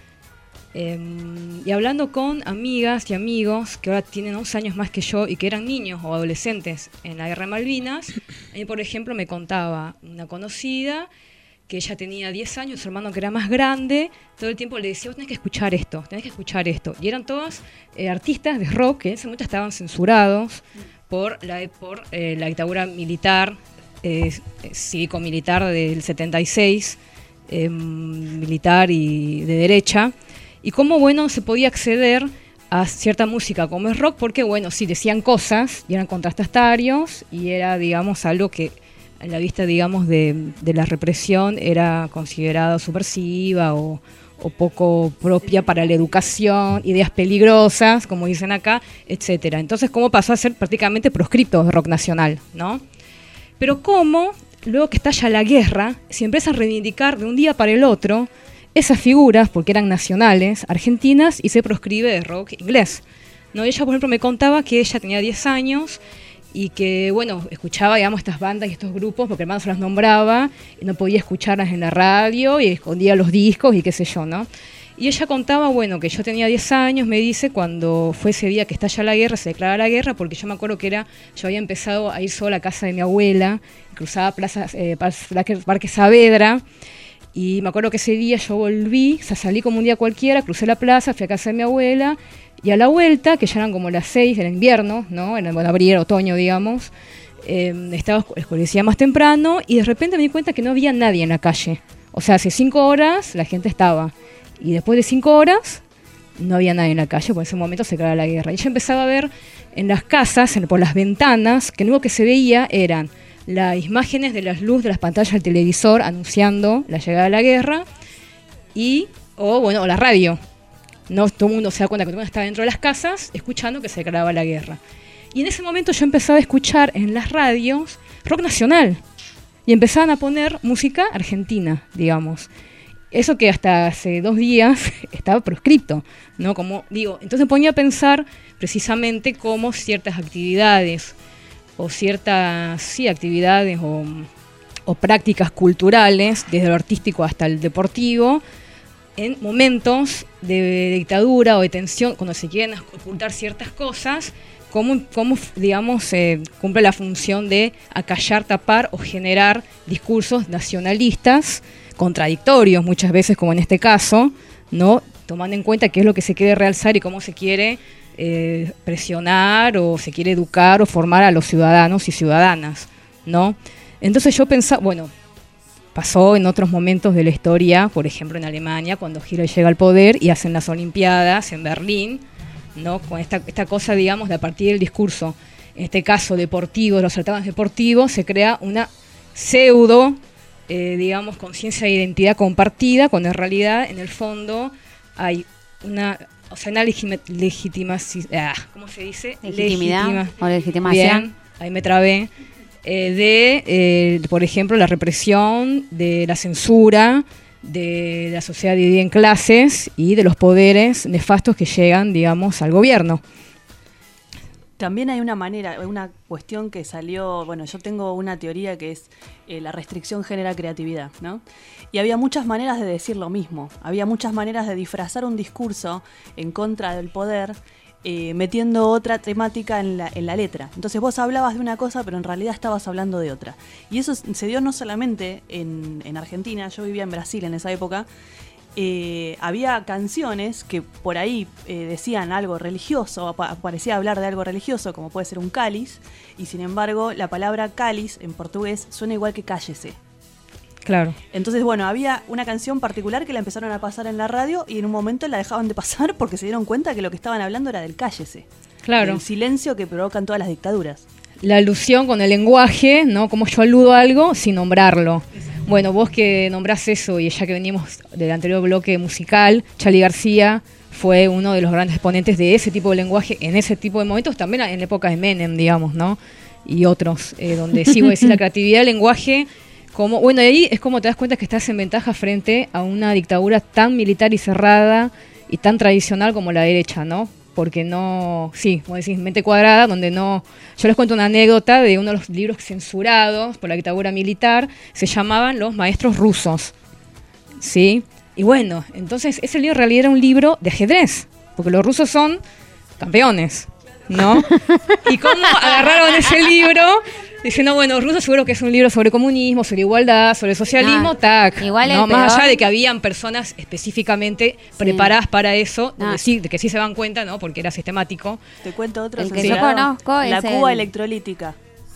y hablando con amigas y amigos que ahora tienen 11 años más que yo y que eran niños o adolescentes en la guerra de Malvinas. A mí, por ejemplo, me contaba una conocida que ella tenía 10 años, su hermano que era más grande, todo el tiempo le decía, vos tenés que escuchar esto, tenés que escuchar esto. Y eran todos artistas de rock que en ese momento estaban censurados por la dictadura militar, cívico-militar del 76, militar y de derecha. Y cómo, bueno, se podía acceder a cierta música como es rock, porque, bueno, sí decían cosas y eran contrastarios y era, digamos, algo que en la vista, digamos, de la represión era considerado subversiva o poco propia para la educación, ideas peligrosas, como dicen acá, etcétera. Entonces, ¿cómo pasó a ser prácticamente proscripto de rock nacional, ¿no? Pero cómo, luego que estalla la guerra, se empieza a reivindicar de un día para el otro esas figuras, porque eran nacionales, argentinas, y se proscribe de rock inglés, ¿no? Ella, por ejemplo, me contaba que ella tenía 10 años y que, bueno, escuchaba, digamos, estas bandas y estos grupos, porque el hermano se las nombraba, y no podía escucharlas en la radio, y escondía los discos y qué sé yo, ¿no? Y ella contaba, bueno, que yo tenía 10 años, me dice, cuando fue ese día que estalla la guerra, se declara la guerra, porque yo me acuerdo que yo había empezado a ir sola a casa de mi abuela, cruzaba Parque Saavedra. Y me acuerdo que ese día yo volví, o sea, salí como un día cualquiera, crucé la plaza, fui a casa de mi abuela, y a la vuelta, que ya eran como las 6, era invierno, ¿no? Era abril, otoño, digamos, oscurecía más temprano, y de repente me di cuenta que no había nadie en la calle. O sea, hace 5 horas la gente estaba, y después de 5 horas no había nadie en la calle, porque en ese momento se acababa la guerra. Y yo empezaba a ver en las casas, por las ventanas, que lo único que se veía eran las imágenes de las luces de las pantallas del televisor anunciando la llegada de la guerra o la radio. No todo el mundo se da cuenta que todo el mundo estaba dentro de las casas escuchando que se declaraba la guerra. Y en ese momento yo empezaba a escuchar en las radios rock nacional y empezaban a poner música argentina, digamos. Eso que hasta hace 2 días estaba proscripto, ¿no? Como digo, entonces me ponía a pensar precisamente cómo ciertas actividades o ciertas actividades o prácticas culturales, desde lo artístico hasta el deportivo, en momentos de dictadura o de tensión, cuando se quieren ocultar ciertas cosas, cómo digamos, cumple la función de acallar, tapar o generar discursos nacionalistas, contradictorios muchas veces, como en este caso, ¿no? Tomando en cuenta qué es lo que se quiere realzar y cómo se quiere presionar o se quiere educar o formar a los ciudadanos y ciudadanas, ¿no? Entonces yo pensaba, bueno, pasó en otros momentos de la historia, por ejemplo en Alemania, cuando Hitler llega al poder y hacen las Olimpiadas en Berlín, ¿no? Con esta cosa, digamos, de a partir del discurso, en este caso deportivo, de los certámenes deportivos, se crea una pseudo, digamos, conciencia de identidad compartida, cuando en realidad, en el fondo, hay una legitimación, ¿cómo se dice? Legitimidad o legitimación. Bien, ahí me trabé. Por ejemplo, la represión, de la censura, de la sociedad dividida en clases y de los poderes nefastos que llegan, digamos, al gobierno. También hay una cuestión que salió, bueno, yo tengo una teoría que es la restricción genera creatividad, ¿no? Y había muchas maneras de decir lo mismo, había muchas maneras de disfrazar un discurso en contra del poder, metiendo otra temática en la letra. Entonces vos hablabas de una cosa, pero en realidad estabas hablando de otra. Y eso se dio no solamente en Argentina, yo vivía en Brasil en esa época. Había canciones que por ahí decían algo religioso, parecía hablar de algo religioso, como puede ser un cáliz, y sin embargo la palabra cáliz en portugués suena igual que cállese. Claro. Entonces, bueno, había una canción particular que la empezaron a pasar en la radio y en un momento la dejaban de pasar porque se dieron cuenta que lo que estaban hablando era del cállese. Claro. El silencio que provocan todas las dictaduras. La alusión con el lenguaje, ¿no? Como yo aludo a algo sin nombrarlo. Bueno, vos que nombrás eso, y ya que venimos del anterior bloque musical, Charly García fue uno de los grandes exponentes de ese tipo de lenguaje en ese tipo de momentos, también en la época de Menem, digamos, ¿no? Y otros, donde sí voy a decir la creatividad del lenguaje, como, bueno, ahí es como te das cuenta que estás en ventaja frente a una dictadura tan militar y cerrada y tan tradicional como la derecha, ¿no? Porque no, sí, como decís, mente cuadrada, donde no... Yo les cuento una anécdota de uno de los libros censurados por la dictadura militar, se llamaban Los Maestros Rusos, ¿sí? Y bueno, entonces ese libro en realidad era un libro de ajedrez, porque los rusos son campeones, ¿no? ¿Y cómo agarraron ese libro? Diciendo, bueno, ruso seguro que es un libro sobre comunismo, sobre igualdad, sobre socialismo, tac. Igual no, el más peor... allá de que habían personas específicamente preparadas para eso, de que sí se dan cuenta, ¿no? Porque era sistemático. Te cuento otro el que yo conozco La es Cuba electrolítica.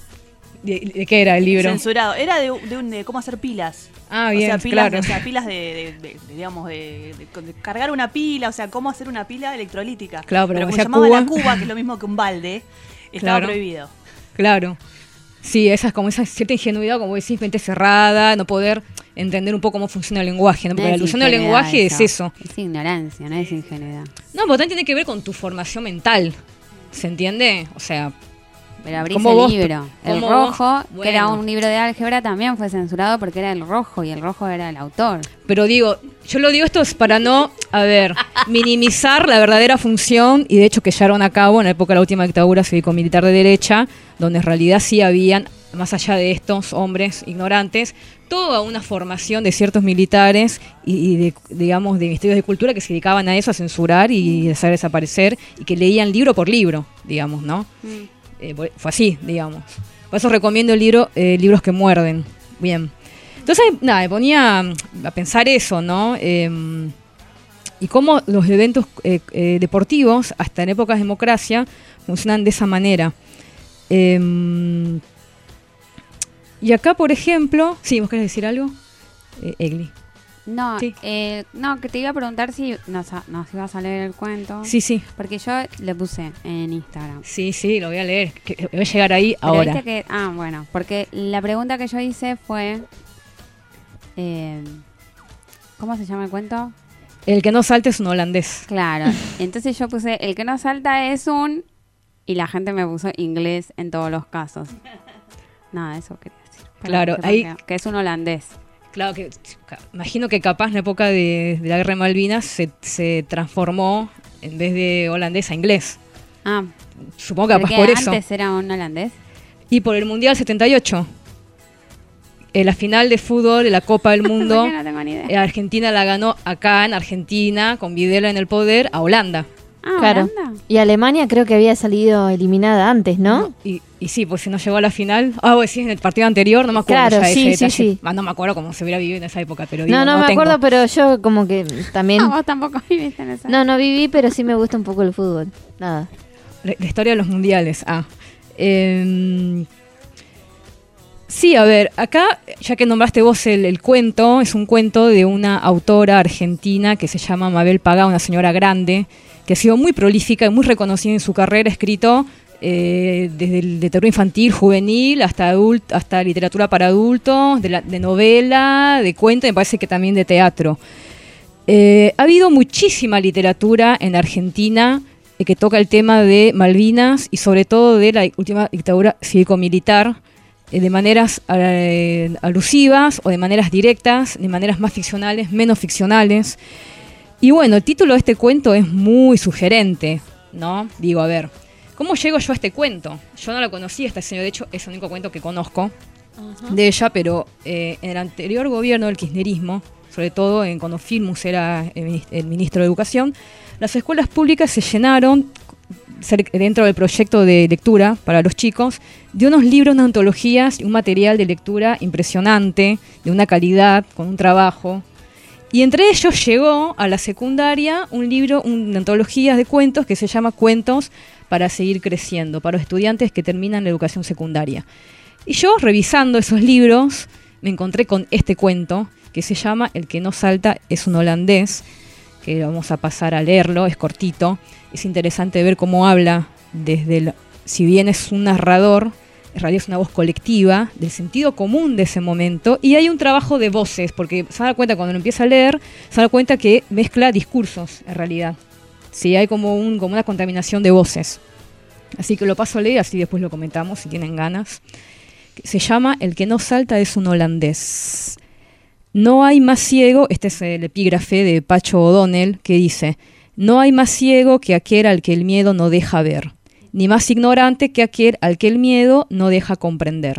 ¿De qué era el libro? Censurado. Era de cómo hacer pilas. Ah, bien, o sea, pilas, claro. O sea, pilas digamos, de cargar una pila, o sea, cómo hacer una pila electrolítica. Claro, pero como se llamaba Cuba. la Cuba, que es lo mismo que un balde, estaba prohibido. Claro. Sí, esa cierta ingenuidad, como decís, mente cerrada, no poder entender un poco cómo funciona el lenguaje, ¿no? Porque la ilusión del lenguaje es eso. Es ignorancia, no es ingenuidad. No, pero también tiene que ver con tu formación mental, ¿se entiende? O sea... Pero abrís el libro. El rojo, que era un libro de álgebra, también fue censurado porque era el rojo y el rojo era el autor. Pero digo, yo lo digo esto es para no, minimizar la verdadera función y de hecho que llevaron a cabo en la época de la última dictadura cívico-militar de derecha, donde en realidad sí habían, más allá de estos hombres ignorantes, toda una formación de ciertos militares y de, digamos, de ministerios de cultura que se dedicaban a eso, a censurar y hacer desaparecer y que leían libro por libro, digamos, ¿no? Fue así, digamos. Por eso recomiendo el libro Libros que muerden. Bien. Entonces, nada, me ponía a pensar eso, ¿no? Y cómo los eventos deportivos, hasta en épocas de democracia, funcionan de esa manera. Y acá, por ejemplo... Sí, ¿vos querés decir algo? Egli. No, sí. No, que te iba a preguntar si nos ibas a leer el cuento. Sí, sí. Porque yo le puse en Instagram. Sí, sí, lo voy a leer. Voy a llegar ahí ahora. Viste que, bueno, porque la pregunta que yo hice fue... ¿cómo se llama el cuento? El que no salta es un holandés. Claro. Entonces yo puse, el que no salta es un... Y la gente me puso inglés en todos los casos. Nada, eso quería decir. Claro, ahí... Que es un holandés. Claro, que imagino que capaz en la época de la Guerra de Malvinas se transformó en vez de holandés a inglés. Supongo que capaz por eso. ¿Antes era un holandés? Y por el Mundial 78. La final de fútbol de la Copa del Mundo. No tengo ni idea. Argentina la ganó acá en Argentina, con Videla en el poder, a Holanda. Claro. ¿Holanda? Y Alemania creo que había salido eliminada antes, ¿no? Y sí, pues si no llegó a la final. Vos decís en el partido anterior, no me acuerdo. Claro, ya sí, ese sí. No me acuerdo cómo se hubiera vivido en esa época, pero digo, no me acuerdo, pero yo como que también... No, vos tampoco viviste en esa. No viví, pero sí me gusta un poco el fútbol. Nada. La historia de los mundiales. Sí, a ver, acá, ya que nombraste vos el cuento, es un cuento de una autora argentina que se llama Mabel Pagá, una señora grande, que ha sido muy prolífica y muy reconocida en su carrera, escrito desde el de terror infantil, juvenil, hasta literatura para adultos, de novela, de cuento, y me parece que también de teatro. Ha habido muchísima literatura en Argentina que toca el tema de Malvinas y sobre todo de la última dictadura cívico-militar, de maneras alusivas o de maneras directas, de maneras más ficcionales, menos ficcionales. Y bueno, el título de este cuento es muy sugerente, ¿no? Digo, a ver, ¿Cómo llego yo a este cuento? Yo no la conocía esta señora, de hecho es el único cuento que conozco de ella, pero en el anterior gobierno del kirchnerismo, sobre todo cuando Filmus era el ministro de Educación, las escuelas públicas se llenaron, dentro del proyecto de lectura para los chicos, de unos libros, unas antologías y un material de lectura impresionante, de una calidad, con un trabajo. Y entre ellos llegó a la secundaria un libro, una antología de cuentos que se llama Cuentos para seguir creciendo, para los estudiantes que terminan la educación secundaria. Y yo, revisando esos libros, me encontré con este cuento que se llama El que no salta es un holandés, que vamos a pasar a leerlo, es cortito. Es interesante ver cómo habla si bien es un narrador, en realidad es una voz colectiva, del sentido común de ese momento, y hay un trabajo de voces, porque se da cuenta cuando uno empieza a leer, se da cuenta que mezcla discursos, en realidad. Sí, hay como una contaminación de voces. Así que lo paso a leer, así después lo comentamos, si tienen ganas. Se llama El que no salta es un holandés. No hay más ciego, este es el epígrafe de Pacho O'Donnell, que dice: no hay más ciego que aquel al que el miedo no deja ver, ni más ignorante que aquel al que el miedo no deja comprender.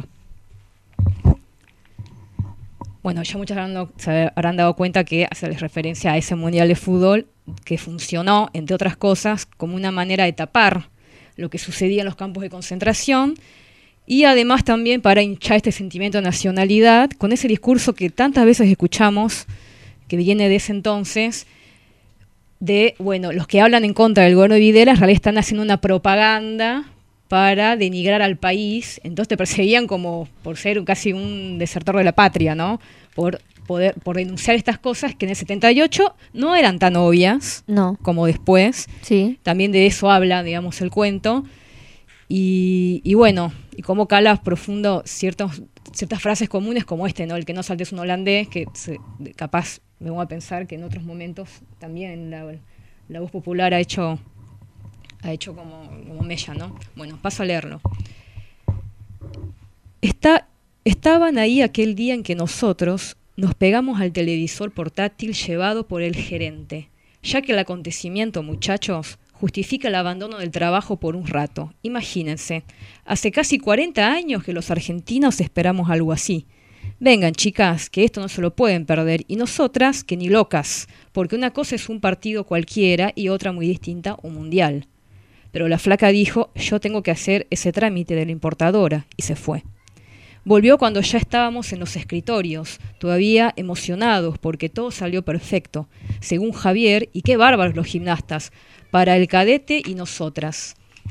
Bueno, ya muchos se habrán dado cuenta que hace referencia a ese Mundial de Fútbol que funcionó, entre otras cosas, como una manera de tapar lo que sucedía en los campos de concentración y además también para hinchar este sentimiento de nacionalidad con ese discurso que tantas veces escuchamos, que viene de ese entonces, de, bueno, los que hablan en contra del gobierno de Videla en realidad están haciendo una propaganda para denigrar al país, entonces te perseguían como por ser casi un desertor de la patria, ¿no? Por denunciar estas cosas que en el 78 no eran tan obvias como después. Sí. También de eso habla, digamos, el cuento. Y bueno, y cómo cala profundo ciertas frases comunes como ¿no? El que no salte es un holandés, que capaz me voy a pensar que en otros momentos también la voz popular ha hecho como mella, ¿no? Bueno, paso a leerlo. Estaban ahí aquel día en que nosotros nos pegamos al televisor portátil llevado por el gerente, ya que el acontecimiento, muchachos, justifica el abandono del trabajo por un rato. Imagínense, hace casi 40 años que los argentinos esperamos algo así. Vengan, chicas, que esto no se lo pueden perder, y nosotras que ni locas, porque una cosa es un partido cualquiera y otra muy distinta, un mundial. Pero la flaca dijo, yo tengo que hacer ese trámite de la importadora, y se fue. Volvió cuando ya estábamos en los escritorios, todavía emocionados porque todo salió perfecto, según Javier, y qué bárbaros los gimnastas, para el cadete y nosotras.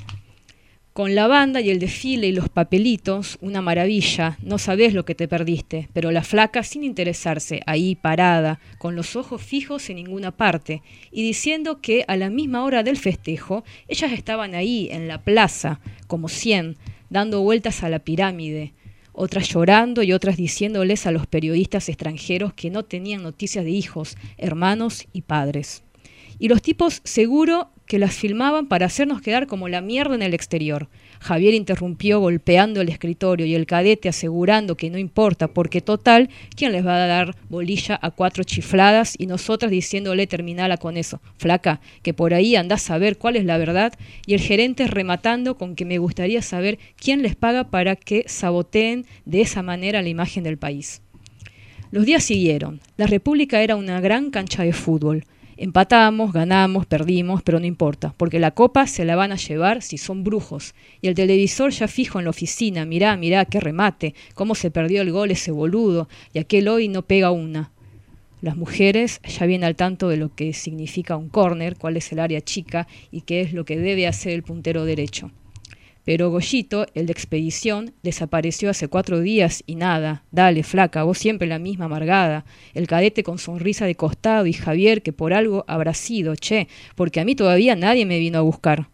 Con la banda y el desfile y los papelitos, una maravilla, no sabés lo que te perdiste, pero la flaca sin interesarse, ahí parada, con los ojos fijos en ninguna parte, y diciendo que a la misma hora del festejo, ellas estaban ahí, en la plaza, como 100, dando vueltas a la pirámide, otras llorando y otras diciéndoles a los periodistas extranjeros que no tenían noticias de hijos, hermanos y padres. Y los tipos seguro que las filmaban para hacernos quedar como la mierda en el exterior. Javier interrumpió golpeando el escritorio y el cadete asegurando que no importa, porque total, ¿quién les va a dar bolilla a 4 chifladas? Y nosotras diciéndole terminala con eso. Flaca, que por ahí andás a ver cuál es la verdad. Y el gerente rematando con que me gustaría saber quién les paga para que saboteen de esa manera la imagen del país. Los días siguieron. La República era una gran cancha de fútbol. Empatamos, ganamos, perdimos, pero no importa, porque la copa se la van a llevar si son brujos. Y el televisor ya fijo en la oficina, mirá, qué remate, cómo se perdió el gol ese boludo, y aquel hoy no pega una. Las mujeres ya vienen al tanto de lo que significa un córner, cuál es el área chica y qué es lo que debe hacer el puntero derecho. Pero Goyito, el de expedición, desapareció hace 4 días y nada. Dale, flaca, vos siempre la misma amargada. El cadete con sonrisa de costado y Javier que por algo habrá sido, porque a mí todavía nadie me vino a buscar.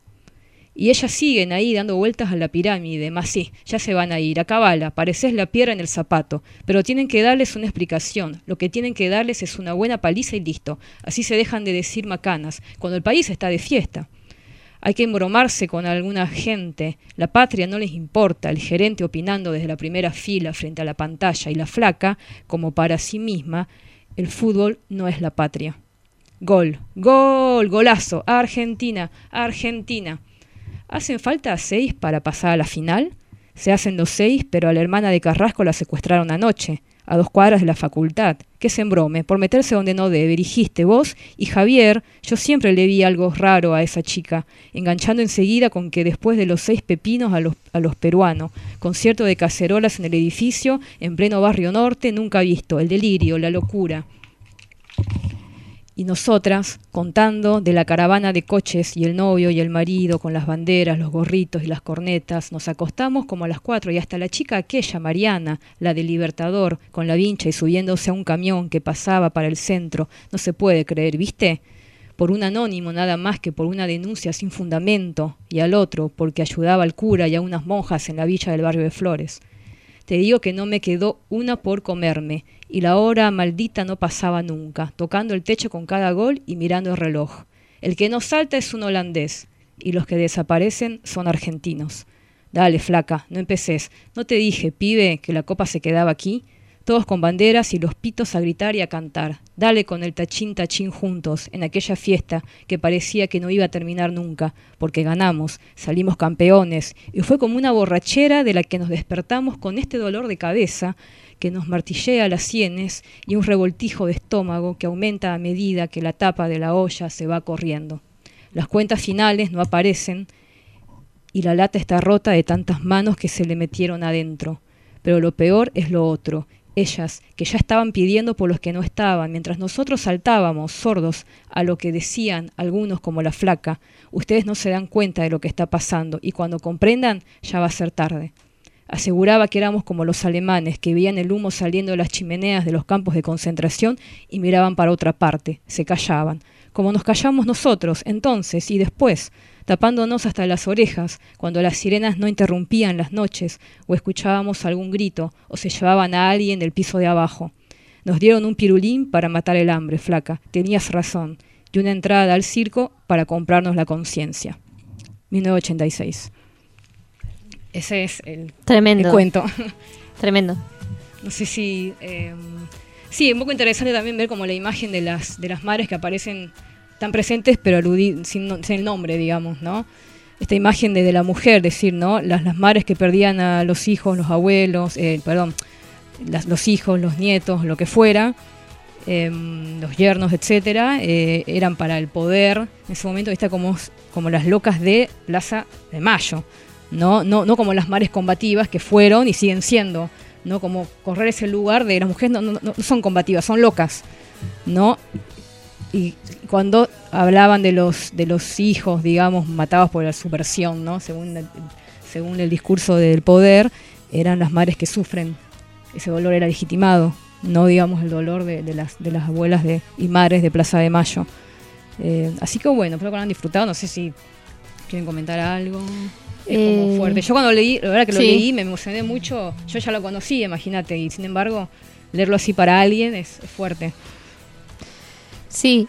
Y ellas siguen ahí dando vueltas a la pirámide, más sí, ya se van a ir, acabala, parecés la piedra en el zapato, pero tienen que darles una explicación, lo que tienen que darles es una buena paliza y listo, así se dejan de decir macanas, cuando el país está de fiesta. Hay que embromarse con alguna gente, la patria no les importa, el gerente opinando desde la primera fila frente a la pantalla y la flaca, como para sí misma, el fútbol no es la patria. Gol, gol, golazo, Argentina, Argentina. ¿Hacen falta 6 para pasar a la final? Se hacen los 6, pero a la hermana de Carrasco la secuestraron anoche, a 2 cuadras de la facultad. Que se embrome, por meterse donde no debe, dirigiste vos y Javier. Yo siempre le vi algo raro a esa chica, enganchando enseguida con que después de los 6 pepinos a los peruanos, concierto de cacerolas en el edificio, en pleno barrio norte, nunca visto, el delirio, la locura. Y nosotras, contando de la caravana de coches y el novio y el marido con las banderas, los gorritos y las cornetas, nos acostamos como a las 4 y hasta la chica aquella, Mariana, la del Libertador, con la vincha y subiéndose a un camión que pasaba para el centro. No se puede creer, ¿viste? Por un anónimo nada más que por una denuncia sin fundamento, y al otro porque ayudaba al cura y a unas monjas en la villa del barrio de Flores. Te digo que no me quedó una por comerme, y la hora maldita no pasaba nunca, tocando el techo con cada gol y mirando el reloj. El que no salta es un holandés, y los que desaparecen son argentinos. Dale, flaca, no empeces. ¿No te dije, pibe, que la copa se quedaba aquí? Todos con banderas y los pitos a gritar y a cantar. Dale con el tachín juntos, en aquella fiesta que parecía que no iba a terminar nunca, porque ganamos, salimos campeones, y fue como una borrachera de la que nos despertamos con este dolor de cabeza que nos martillea las sienes y un revoltijo de estómago que aumenta a medida que la tapa de la olla se va corriendo. Las cuentas finales no aparecen y la lata está rota de tantas manos que se le metieron adentro. Pero lo peor es lo otro. Ellas, que ya estaban pidiendo por los que no estaban, mientras nosotros saltábamos, sordos, a lo que decían algunos como la flaca. Ustedes no se dan cuenta de lo que está pasando, y cuando comprendan, ya va a ser tarde. Aseguraba que éramos como los alemanes, que veían el humo saliendo de las chimeneas de los campos de concentración y miraban para otra parte, se callaban. Como nos callamos nosotros, entonces y después, tapándonos hasta las orejas, cuando las sirenas no interrumpían las noches, o escuchábamos algún grito, o se llevaban a alguien del piso de abajo. Nos dieron un pirulín para matar el hambre, flaca, tenías razón, y una entrada al circo para comprarnos la conciencia. 1986. Ese es el cuento. Tremendo. No sé si... sí, un poco interesante también ver como la imagen de las madres que aparecen tan presentes, pero sin el nombre, digamos, ¿no? Esta imagen de la mujer, decir, ¿no? Las madres que perdían a los hijos, los abuelos, los hijos, los nietos, lo que fuera, los yernos, etcétera, eran para el poder. En ese momento está como las locas de Plaza de Mayo, no como las madres combativas que fueron y siguen siendo, ¿no? Como correr ese lugar de las mujeres no son combativas, son locas, ¿no? Y cuando hablaban de los hijos, digamos, matados por la subversión, ¿no? Según el discurso del poder, eran las madres que sufren. Ese dolor era legitimado, no digamos el dolor de las abuelas y madres de Plaza de Mayo. Así que bueno, espero que lo han disfrutado. No sé si quieren comentar algo. Es como fuerte. Yo cuando leí, la verdad que lo leí, me emocioné mucho. Yo ya lo conocía, imagínate, y sin embargo, leerlo así para alguien es fuerte. Sí,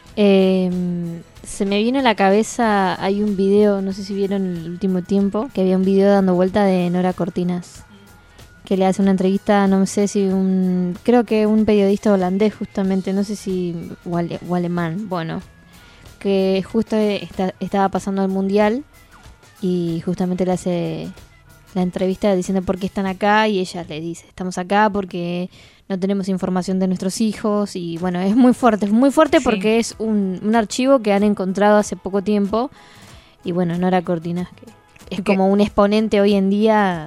se me vino a la cabeza, hay un video, no sé si vieron en el último tiempo, que había un video dando vuelta de Nora Cortinas, que le hace una entrevista, no sé si creo que un periodista holandés justamente, no sé si o alemán, bueno, que justo estaba pasando al Mundial y justamente le hace la entrevista diciendo por qué están acá, y ella le dice, estamos acá porque no tenemos información de nuestros hijos, y bueno, es muy fuerte sí. Porque es un archivo que han encontrado hace poco tiempo, y bueno, Nora Cortinas, que es como un exponente hoy en día,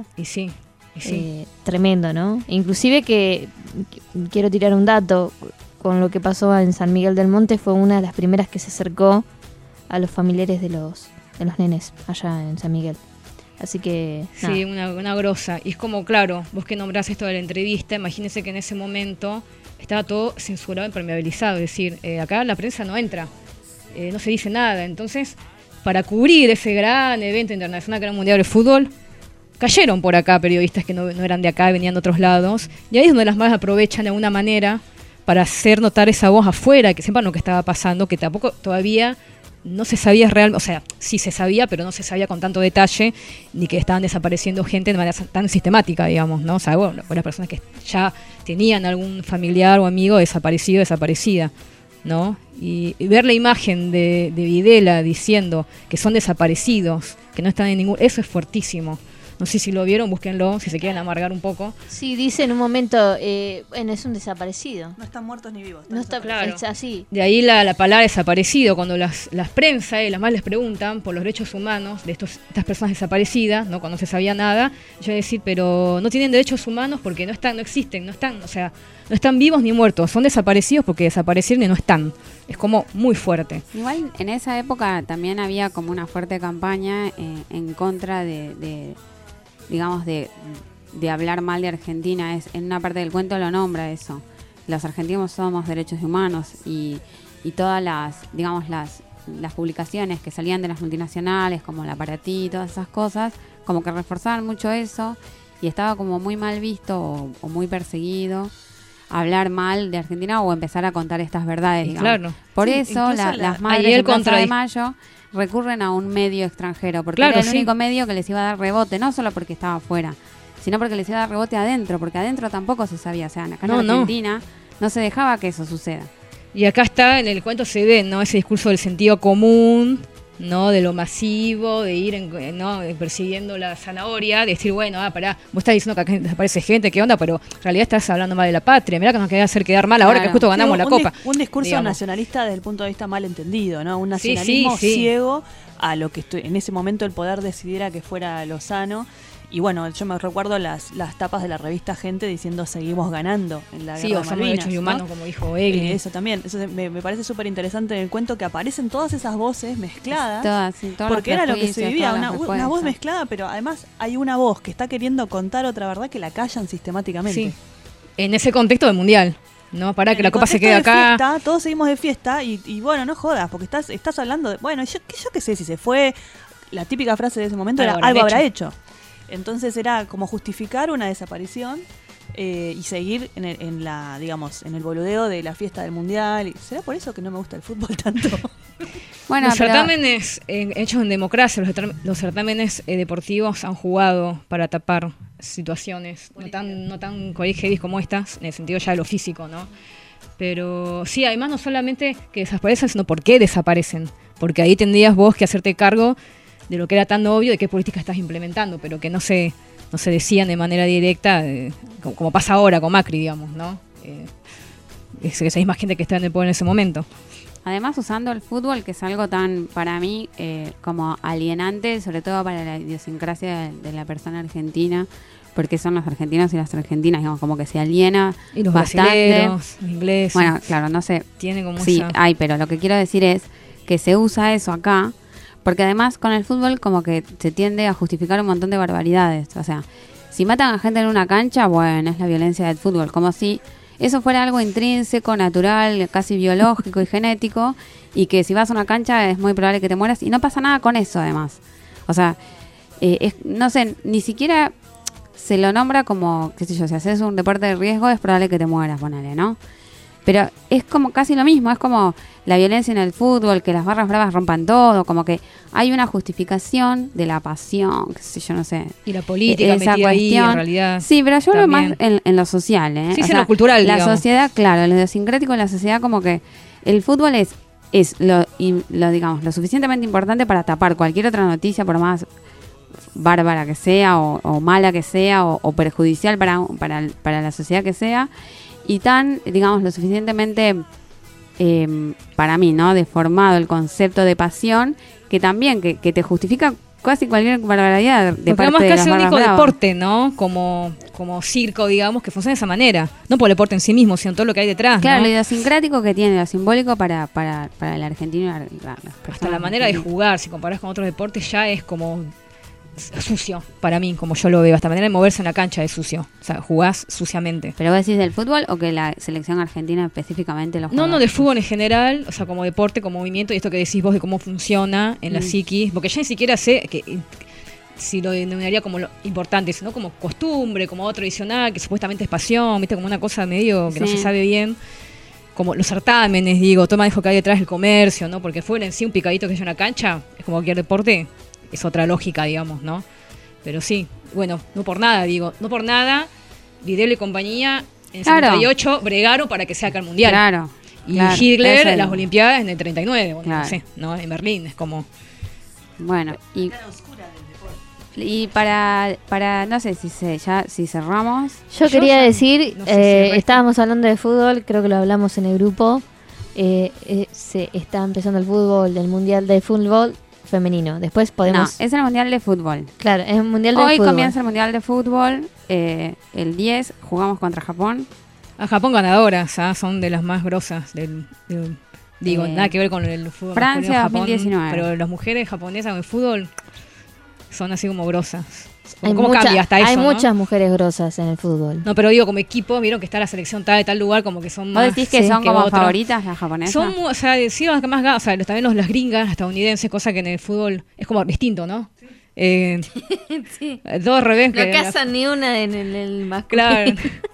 tremendo, ¿no? Inclusive que quiero tirar un dato, con lo que pasó en San Miguel del Monte, fue una de las primeras que se acercó a los familiares de los nenes allá en San Miguel. Así que... Sí, una grosa. Y es como, claro, vos que nombrás esto de la entrevista, imagínense que en ese momento estaba todo censurado, impermeabilizado. Es decir, acá la prensa no entra, no se dice nada. Entonces, para cubrir ese gran evento internacional que era el Mundial de Fútbol, cayeron por acá periodistas que no eran de acá, venían de otros lados. Y ahí es donde las madres aprovechan de alguna manera para hacer notar esa voz afuera, que sepan lo que estaba pasando, que tampoco todavía... no se sabía realmente, o sea, sí se sabía, pero no se sabía con tanto detalle, ni que estaban desapareciendo gente de manera tan sistemática, digamos, ¿no? O sea, bueno, las personas que ya tenían algún familiar o amigo desaparecido, desaparecida, ¿no? Y ver la imagen de Videla diciendo que son desaparecidos, que no están en ningún... Eso es fuertísimo. No sé si lo vieron, búsquenlo, si se quieren amargar un poco. Sí, dice en un momento, es un desaparecido. No están muertos ni vivos. No está, claro. Es así. De ahí la palabra desaparecido, cuando las prensa y las más les preguntan por los derechos humanos de estas personas desaparecidas, ¿no? Cuando no se sabía nada, yo voy a decir, pero no tienen derechos humanos porque no existen, no están vivos ni muertos, son desaparecidos porque desaparecieron y no están. Es como muy fuerte. Igual en esa época también había como una fuerte campaña en contra digamos, de hablar mal de Argentina. En una parte del cuento lo nombra eso. Los argentinos somos derechos humanos y todas las publicaciones que salían de las multinacionales, como la Para Ti, todas esas cosas, como que reforzaban mucho eso y estaba como muy mal visto o muy perseguido hablar mal de Argentina o empezar a contar estas verdades, digamos. Claro. Por eso las madres de Plaza de Mayo recurren a un medio extranjero, porque era el único medio que les iba a dar rebote, no solo porque estaba afuera, sino porque les iba a dar rebote adentro, porque adentro tampoco se sabía, o sea, acá en Argentina no se dejaba que eso suceda. Y acá está, en el cuento se ve, ¿no? Ese discurso del sentido común, ¿no? De lo masivo, de ir persiguiendo la zanahoria, de decir, bueno, pará, vos estás diciendo que acá desaparece gente, ¿qué onda? Pero en realidad estás hablando mal de la patria, mirá que nos quería hacer quedar mal ahora que justo ganamos la Copa. Un discurso nacionalista desde el punto de vista mal entendido, ¿no? Un nacionalismo ciego a lo que en ese momento el poder decidiera que fuera lo sano. Y bueno, yo me recuerdo las tapas de la revista Gente diciendo seguimos ganando en la guerra de Malvinas, derechos humanos, como dijo Egli. Eso también, eso me parece súper interesante en el cuento, que aparecen todas esas voces mezcladas, todas porque era lo que se vivía, una voz mezclada, pero además hay una voz que está queriendo contar otra verdad que la callan sistemáticamente. Sí. En ese contexto del mundial, ¿no? Para que la Copa se quede acá. Fiesta, todos seguimos de fiesta y bueno, no jodas, porque estás hablando de, bueno, yo qué sé, si se fue, la típica frase de ese momento era algo habrá hecho. Entonces era como justificar una desaparición y seguir en el boludeo de la fiesta del mundial. ¿Será por eso que no me gusta el fútbol tanto? Bueno, los certámenes hechos en democracia, los certámenes deportivos han jugado para tapar situaciones no tan heavy como estas, en el sentido ya de lo físico, ¿no? Pero sí, además no solamente que desaparecen, sino por qué desaparecen. Porque ahí tendrías vos que hacerte cargo de lo que era tan obvio, de qué política estás implementando, pero que no se decían de manera directa, como pasa ahora con Macri, digamos, ¿no? Esa misma gente que está en el poder en ese momento. Además, usando el fútbol, que es algo tan, para mí, como alienante, sobre todo para la idiosincrasia de la persona argentina, porque son los argentinos y las argentinas, digamos, como que se aliena y los bastante. Los ingleses. Bueno, claro, no sé. Tiene como sí, pero lo que quiero decir es que se usa eso acá, porque además con el fútbol como que se tiende a justificar un montón de barbaridades. O sea, si matan a gente en una cancha, bueno, es la violencia del fútbol. Como si eso fuera algo intrínseco, natural, casi biológico y genético, y que si vas a una cancha es muy probable que te mueras. Y no pasa nada con eso, además. O sea, no sé, ni siquiera se lo nombra como, qué sé yo, si haces un deporte de riesgo es probable que te mueras, ponele, ¿no? Pero es como casi lo mismo, es como la violencia en el fútbol, que las barras bravas rompan todo, como que hay una justificación de la pasión, qué sé yo, no sé. Y la política esa metida cuestión. Ahí, en realidad. Sí, pero yo lo más en lo social, ¿eh? Sí, en lo cultural, la digamos. Sociedad, claro, lo idiosincrático de la sociedad, como que el fútbol es lo suficientemente importante para tapar cualquier otra noticia, por más bárbara que sea, o mala que sea, o perjudicial para la sociedad que sea, y tan, digamos, lo suficientemente, para mí, ¿no?, deformado el concepto de pasión, que también, que te justifica casi cualquier barbaridad de parte de las barras bravas. Porque además casi el único deporte, ¿no?, como circo, digamos, que funciona de esa manera. No por el deporte en sí mismo, sino todo lo que hay detrás, claro, ¿no? Lo idiosincrático que tiene, lo simbólico para el argentino. Hasta la manera de jugar, si comparás con otros deportes, ya es como sucio, para mí, como yo lo veo. Hasta la manera de moverse en la cancha es sucio. O sea, jugás suciamente. ¿Pero vos decís del fútbol o que la selección argentina específicamente lo juega? No, del fútbol en general, o sea, como deporte, como movimiento, y esto que decís vos de cómo funciona en la psiquis, porque ya ni siquiera sé que si lo denominaría como lo importante, sino como costumbre, como algo tradicional, que supuestamente es pasión, viste, como una cosa medio que no se sabe bien. Como los certámenes, digo, toma dijo que hay detrás del comercio, ¿no? Porque fútbol en sí, un picadito que es una cancha, es como cualquier deporte. Es otra lógica, digamos, ¿no? Pero sí, bueno, no por nada, Videla y compañía en el 78 bregaron para que se haga el mundial. Claro. Y Hitler en las Olimpiadas en el 39, bueno, no sé, ¿no? En Berlín, es como Bueno, y para no sé si cerramos. Yo quería decir, no sé si estábamos hablando de fútbol, creo que lo hablamos en el grupo. Se está empezando el Mundial de Fútbol femenino. Después podemos... No, es el Mundial de Fútbol. Claro, es el Mundial de Fútbol. Hoy comienza el Mundial de Fútbol. El 10 jugamos contra Japón. A Japón ganadoras, son de las más grosas nada que ver con el fútbol. Francia Japón, 2019. Pero las mujeres japonesas en el fútbol son así como grosas. ¿Cómo cambia hasta eso? Hay muchas mujeres grosas en el fútbol. No, pero digo, como equipo, vieron que está la selección tal de tal lugar, como que son más. ¿Vos decís que son como otras favoritas las japonesas? Son, sí, las más, también las gringas, las estadounidenses, cosa que en el fútbol es como distinto, ¿no? Sí. Dos revés. No casan ni una en el masculino. Claro.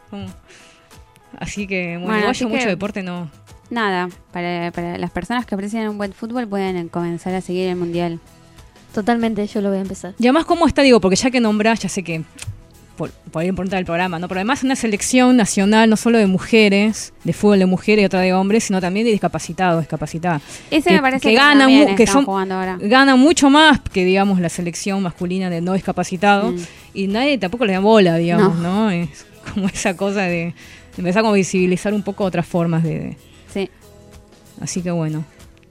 Así que, bueno, yo mucho deporte no. Nada, para las personas que aprecian un buen fútbol pueden comenzar a seguir el mundial. Totalmente, yo lo voy a empezar. Y además, ¿cómo está? Digo, porque ya que nombrás, ya sé que por ahí importante el programa, ¿no? Pero además una selección nacional, no solo de mujeres, de fútbol de mujeres y otra de hombres, sino también de discapacitados. Ese me parece que ganan, que están jugando ahora. Ganan mucho más que, digamos, la selección masculina de no discapacitados. Y nadie tampoco le da bola, digamos, ¿no? Es como esa cosa de empezar a visibilizar un poco otras formas de... Sí. Así que bueno.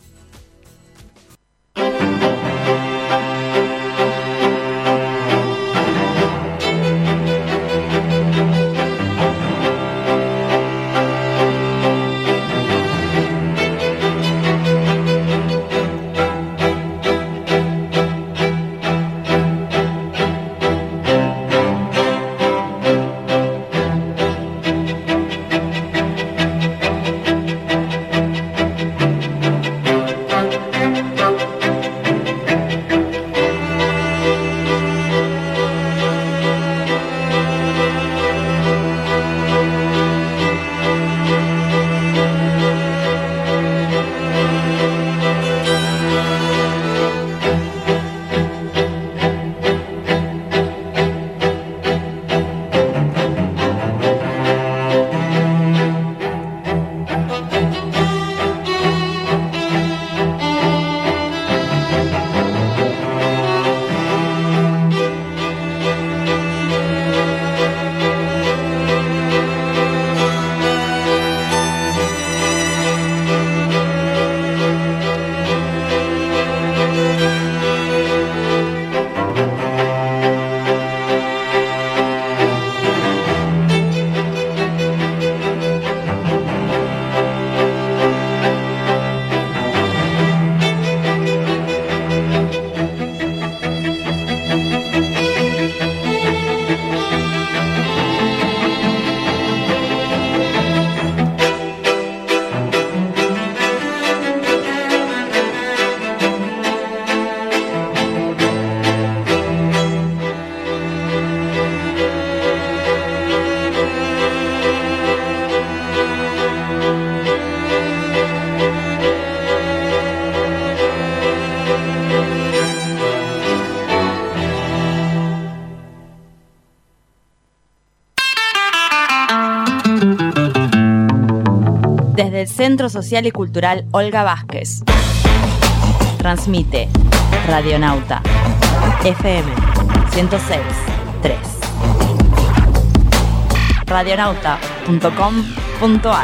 Desde el Centro Social y Cultural Olga Vázquez. Transmite Radionauta FM 106.3. Radionauta.com.ar.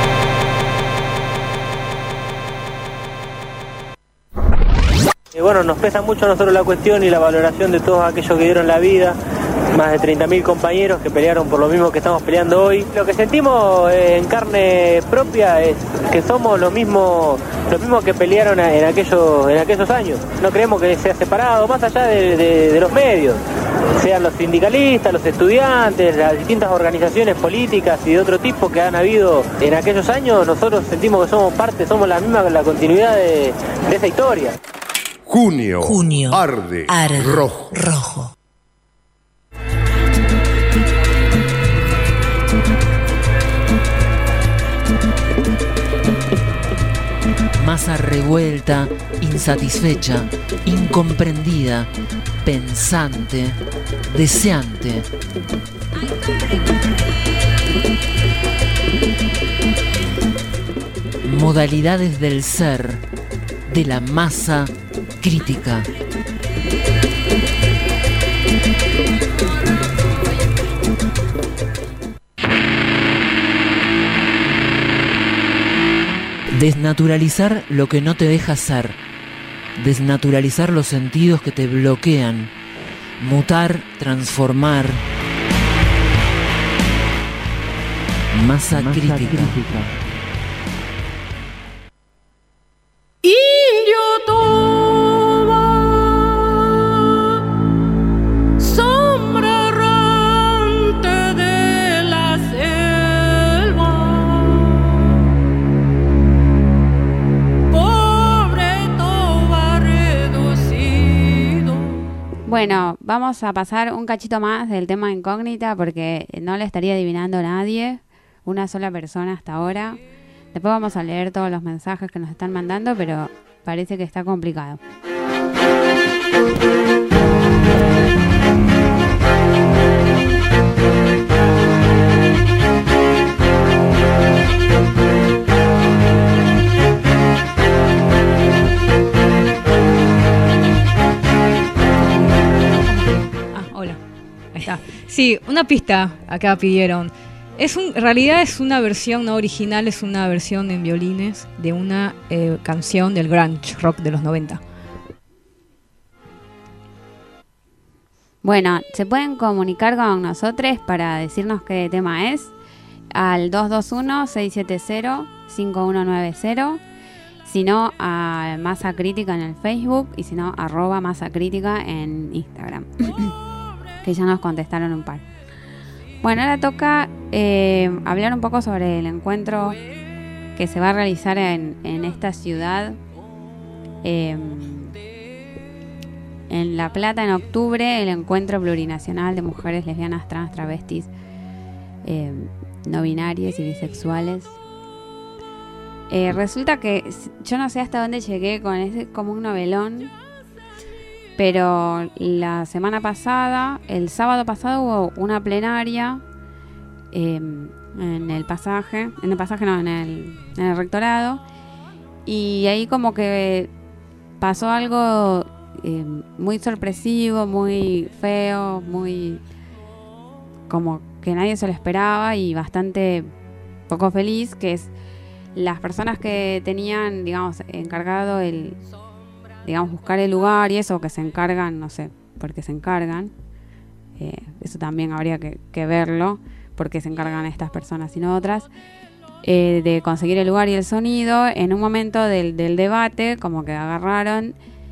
Bueno, nos pesa mucho a nosotros la cuestión y la valoración de todos aquellos que dieron la vida, más de 30.000 compañeros que pelearon por lo mismo que estamos peleando hoy. Lo que sentimos en carne propia es que somos lo mismo que pelearon en aquellos años. No creemos que sea separado, más allá de los medios, sean los sindicalistas, los estudiantes, las distintas organizaciones políticas y de otro tipo que han habido en aquellos años. Nosotros sentimos que somos parte, somos la continuidad de esa historia. Junio. Arde. Rojo. Masa revuelta, insatisfecha, incomprendida, pensante, deseante. Modalidades del ser, de la masa crítica. Desnaturalizar lo que no te deja ser. Desnaturalizar los sentidos que te bloquean. Mutar, transformar. Masa crítica. Sombra errante de la selva, pobre toba reducido. Bueno, vamos a pasar un cachito más del tema incógnita porque no le estaría adivinando a nadie, una sola persona hasta ahora. Después vamos a leer todos los mensajes que nos están mandando, pero parece que está complicado. Hola, ahí está. Sí, una pista acá pidieron. En realidad es una versión no original, es una versión en violines de una canción del grunge rock de los 90. Bueno, se pueden comunicar con nosotros para decirnos qué tema es al 221-670-5190, si no a Masa Crítica en el Facebook y si no @Masa Crítica en Instagram, que ya nos contestaron un par. Bueno, ahora toca hablar un poco sobre el encuentro que se va a realizar en esta ciudad, en La Plata, en octubre, el encuentro plurinacional de mujeres lesbianas, trans, travestis, no binarias y bisexuales. Resulta que yo no sé hasta dónde llegué con ese como un novelón, pero la semana pasada, el sábado pasado, hubo una plenaria en el rectorado, y ahí como que pasó algo muy sorpresivo, muy feo, muy como que nadie se lo esperaba y bastante poco feliz, que es las personas que tenían, digamos, encargado buscar el lugar y eso, que se encargan, no sé por qué se encargan, eso también habría que verlo, por qué se encargan estas personas y no otras, de conseguir el lugar y el sonido. En un momento del debate, como que agarraron,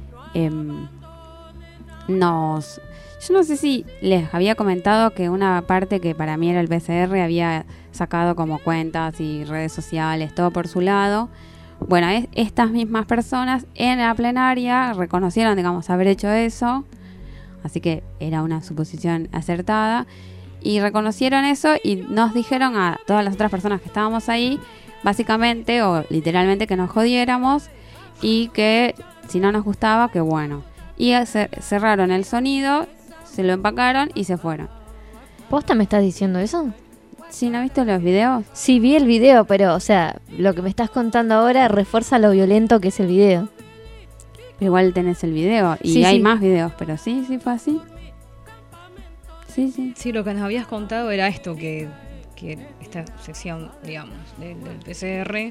yo no sé si les había comentado que una parte que para mí era el PCR había sacado como cuentas y redes sociales, todo por su lado. Bueno, estas mismas personas en la plenaria reconocieron, digamos, haber hecho eso, así que era una suposición acertada, y reconocieron eso y nos dijeron a todas las otras personas que estábamos ahí, básicamente o literalmente, que nos jodiéramos y que si no nos gustaba, que bueno. Y cerraron el sonido, se lo empacaron y se fueron. ¿Posta me estás diciendo eso? ¿Sí, no viste los videos? Sí, vi el video, pero, o sea, lo que me estás contando ahora refuerza lo violento que es el video. Pero igual tenés el video y sí, hay sí. más videos, pero sí fue así. Sí. Sí, lo que nos habías contado era esto, que esta sección, digamos, del PCR,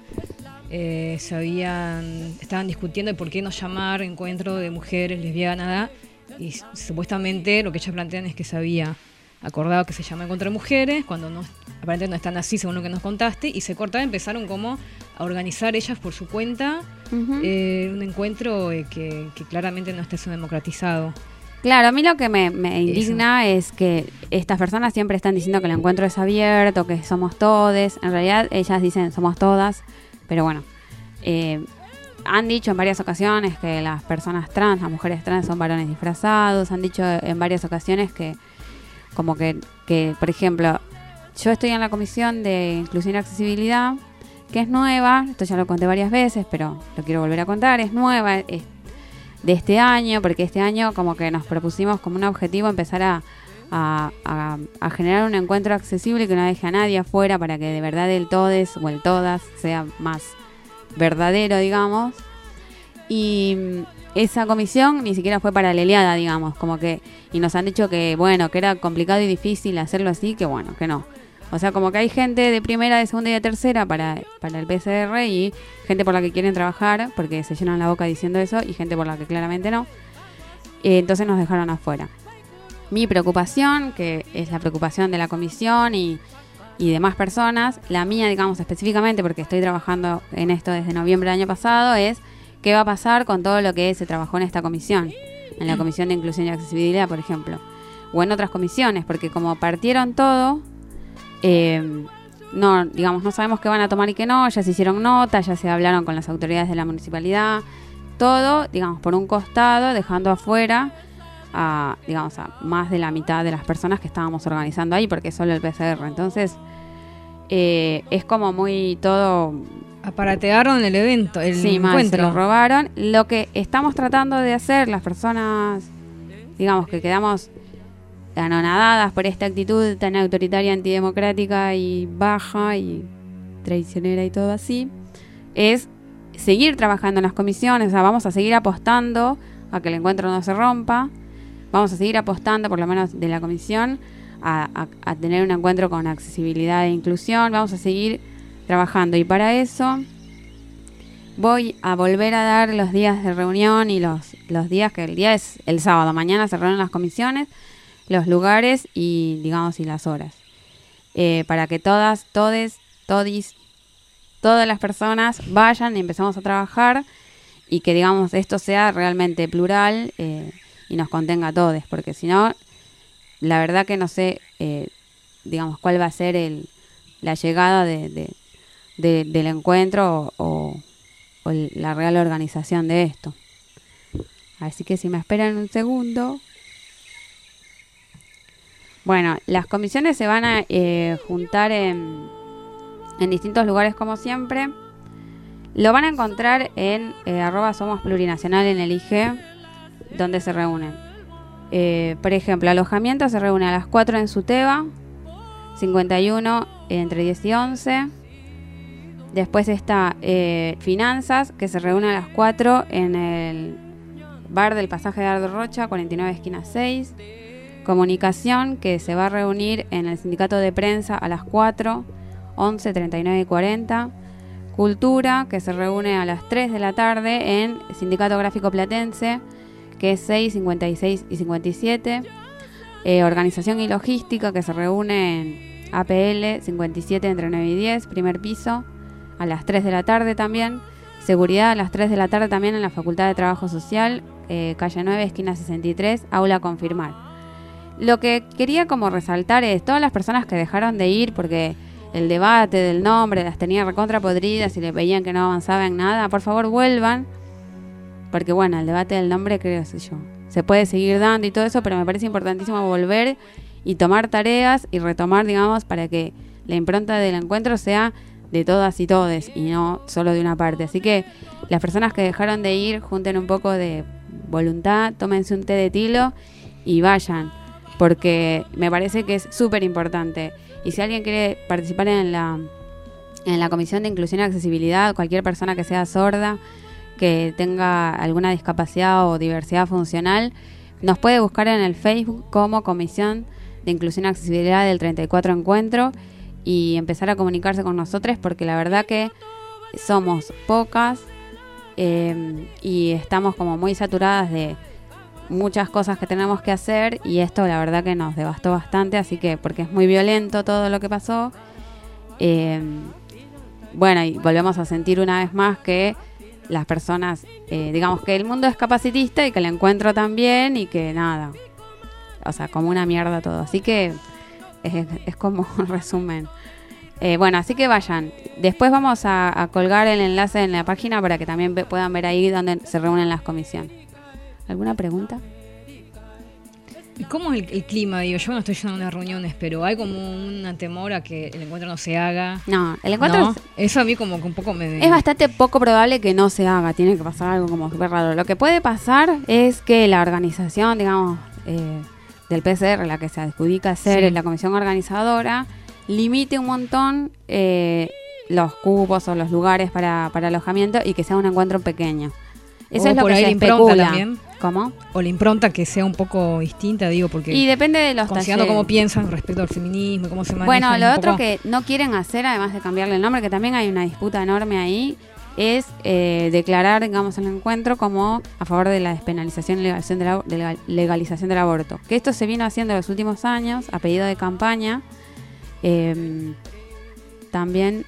estaban discutiendo de por qué no llamar encuentro de mujeres lesbianas, y supuestamente lo que ellas plantean es que se había acordado que se llama encuentro de mujeres, cuando aparentemente no están así según lo que nos contaste, y se cortaba, empezaron como a organizar ellas por su cuenta un encuentro que claramente no está siendo democratizado. Claro, a mí lo que me indigna es que estas personas siempre están diciendo que el encuentro es abierto, que somos todes. En realidad ellas dicen somos todas, pero bueno, han dicho en varias ocasiones que las personas trans, las mujeres trans son varones disfrazados. Han dicho en varias ocasiones que como que por ejemplo, yo estoy en la Comisión de Inclusión y Accesibilidad, que es nueva, esto ya lo conté varias veces, pero lo quiero volver a contar, es nueva, es de este año, porque este año como que nos propusimos como un objetivo empezar a generar un encuentro accesible que no deje a nadie afuera, para que de verdad el todes o el todas sea más verdadero, digamos. Y esa comisión ni siquiera fue paraleleada, digamos, como que, y nos han dicho que bueno, que era complicado y difícil hacerlo así, que bueno, que no. O sea, como que hay gente de primera, de segunda y de tercera para el PCR y gente por la que quieren trabajar, porque se llenan la boca diciendo eso, y gente por la que claramente no. Entonces nos dejaron afuera. Mi preocupación, que es la preocupación de la comisión y demás personas, la mía, digamos, específicamente, porque estoy trabajando en esto desde noviembre del año pasado, es qué va a pasar con todo lo que se trabajó en esta comisión, en la Comisión de Inclusión y Accesibilidad, por ejemplo, o en otras comisiones, porque como partieron todo, no, digamos, no sabemos qué van a tomar y qué no. Ya se hicieron notas, ya se hablaron con las autoridades de la municipalidad, todo, digamos, por un costado, dejando afuera a, digamos, a más de la mitad de las personas que estábamos organizando ahí, porque es solo el PCR. Entonces es como muy todo... Aparatearon el evento, el sí, encuentro. Mal, se lo robaron. Lo que estamos tratando de hacer las personas, digamos, que quedamos anonadadas por esta actitud tan autoritaria, antidemocrática y baja y traicionera y todo así, es seguir trabajando en las comisiones. O sea, vamos a seguir apostando a que el encuentro no se rompa, vamos a seguir apostando, por lo menos de la comisión, a tener un encuentro con accesibilidad e inclusión. Vamos a seguir trabajando, y para eso voy a volver a dar los días de reunión y los días, que el día es el sábado, mañana se reúnen las comisiones, los lugares y, digamos, y las horas, para que todas las personas vayan y empecemos a trabajar, y que, digamos, esto sea realmente plural y nos contenga a todos, porque si no, la verdad que no sé, digamos, cuál va a ser la llegada del encuentro o la real organización de esto. Así que si me esperan un segundo. Bueno, las comisiones se van a juntar en distintos lugares, como siempre. Lo van a encontrar en @somosplurinacional en el IG, donde se reúnen. Por ejemplo, alojamiento se reúne a las 4 en Suteba, 51 entre 10 y 11. Después está Finanzas, que se reúne a las 4 en el bar del Pasaje de Ardo Rocha, 49 esquina 6. Comunicación, que se va a reunir en el Sindicato de Prensa a las 4, 11, 39 y 40. Cultura, que se reúne a las 3 de la tarde en Sindicato Gráfico Platense, que es 6, 56 y 57. Organización y Logística, que se reúne en APL 57 entre 9 y 10, primer piso, a las 3 de la tarde también. Seguridad, a las 3 de la tarde también en la Facultad de Trabajo Social, calle 9, esquina 63, aula a confirmar. Lo que quería como resaltar es todas las personas que dejaron de ir porque el debate del nombre las tenía recontra podridas y le veían que no avanzaba en nada. Por favor, vuelvan, porque bueno, el debate del nombre, creo yo, se puede seguir dando y todo eso, pero me parece importantísimo volver y tomar tareas y retomar, digamos, para que la impronta del encuentro sea de todas y todes y no solo de una parte. Así que las personas que dejaron de ir, junten un poco de voluntad, tómense un té de tilo y vayan, porque me parece que es súper importante. Y si alguien quiere participar en la Comisión de Inclusión y Accesibilidad, cualquier persona que sea sorda, que tenga alguna discapacidad o diversidad funcional, nos puede buscar en el Facebook como Comisión de Inclusión y Accesibilidad del 34 Encuentro y empezar a comunicarse con nosotros, porque la verdad que somos pocas y estamos como muy saturadas de muchas cosas que tenemos que hacer, y esto la verdad que nos devastó bastante, así que porque es muy violento todo lo que pasó. Bueno, y volvemos a sentir una vez más que las personas, digamos que el mundo es capacitista y que el encuentro también, y que nada, o sea, como una mierda todo. Así que es como un resumen. Bueno, así que vayan. Después vamos a colgar el enlace en la página para que también puedan ver ahí donde se reúnen las comisiones. ¿Alguna pregunta? ¿Y cómo es el clima? Digo, yo no estoy yendo a unas reuniones, pero hay como un temor a que el encuentro no se haga. No, el encuentro ¿no? Eso a mí como que un poco me... Es bastante poco probable que no se haga. Tiene que pasar algo como súper raro. Lo que puede pasar es que la organización, digamos, del PCR, la que se adjudica ser la comisión organizadora, limite un montón los cupos o los lugares para alojamiento y que sea un encuentro pequeño. Eso es lo por que ahí se la impronta especula. también. ¿Cómo? O la impronta que sea un poco distinta, digo, porque... Y depende de los considerando talleres. cómo piensan respecto al feminismo, cómo se manejan. Bueno, lo un otro poco. que no quieren hacer, además de cambiarle el nombre, que también hay una disputa enorme ahí, es declarar, digamos, el encuentro como a favor de la despenalización y legalización del aborto. Que esto se vino haciendo en los últimos años a pedido de campaña. También...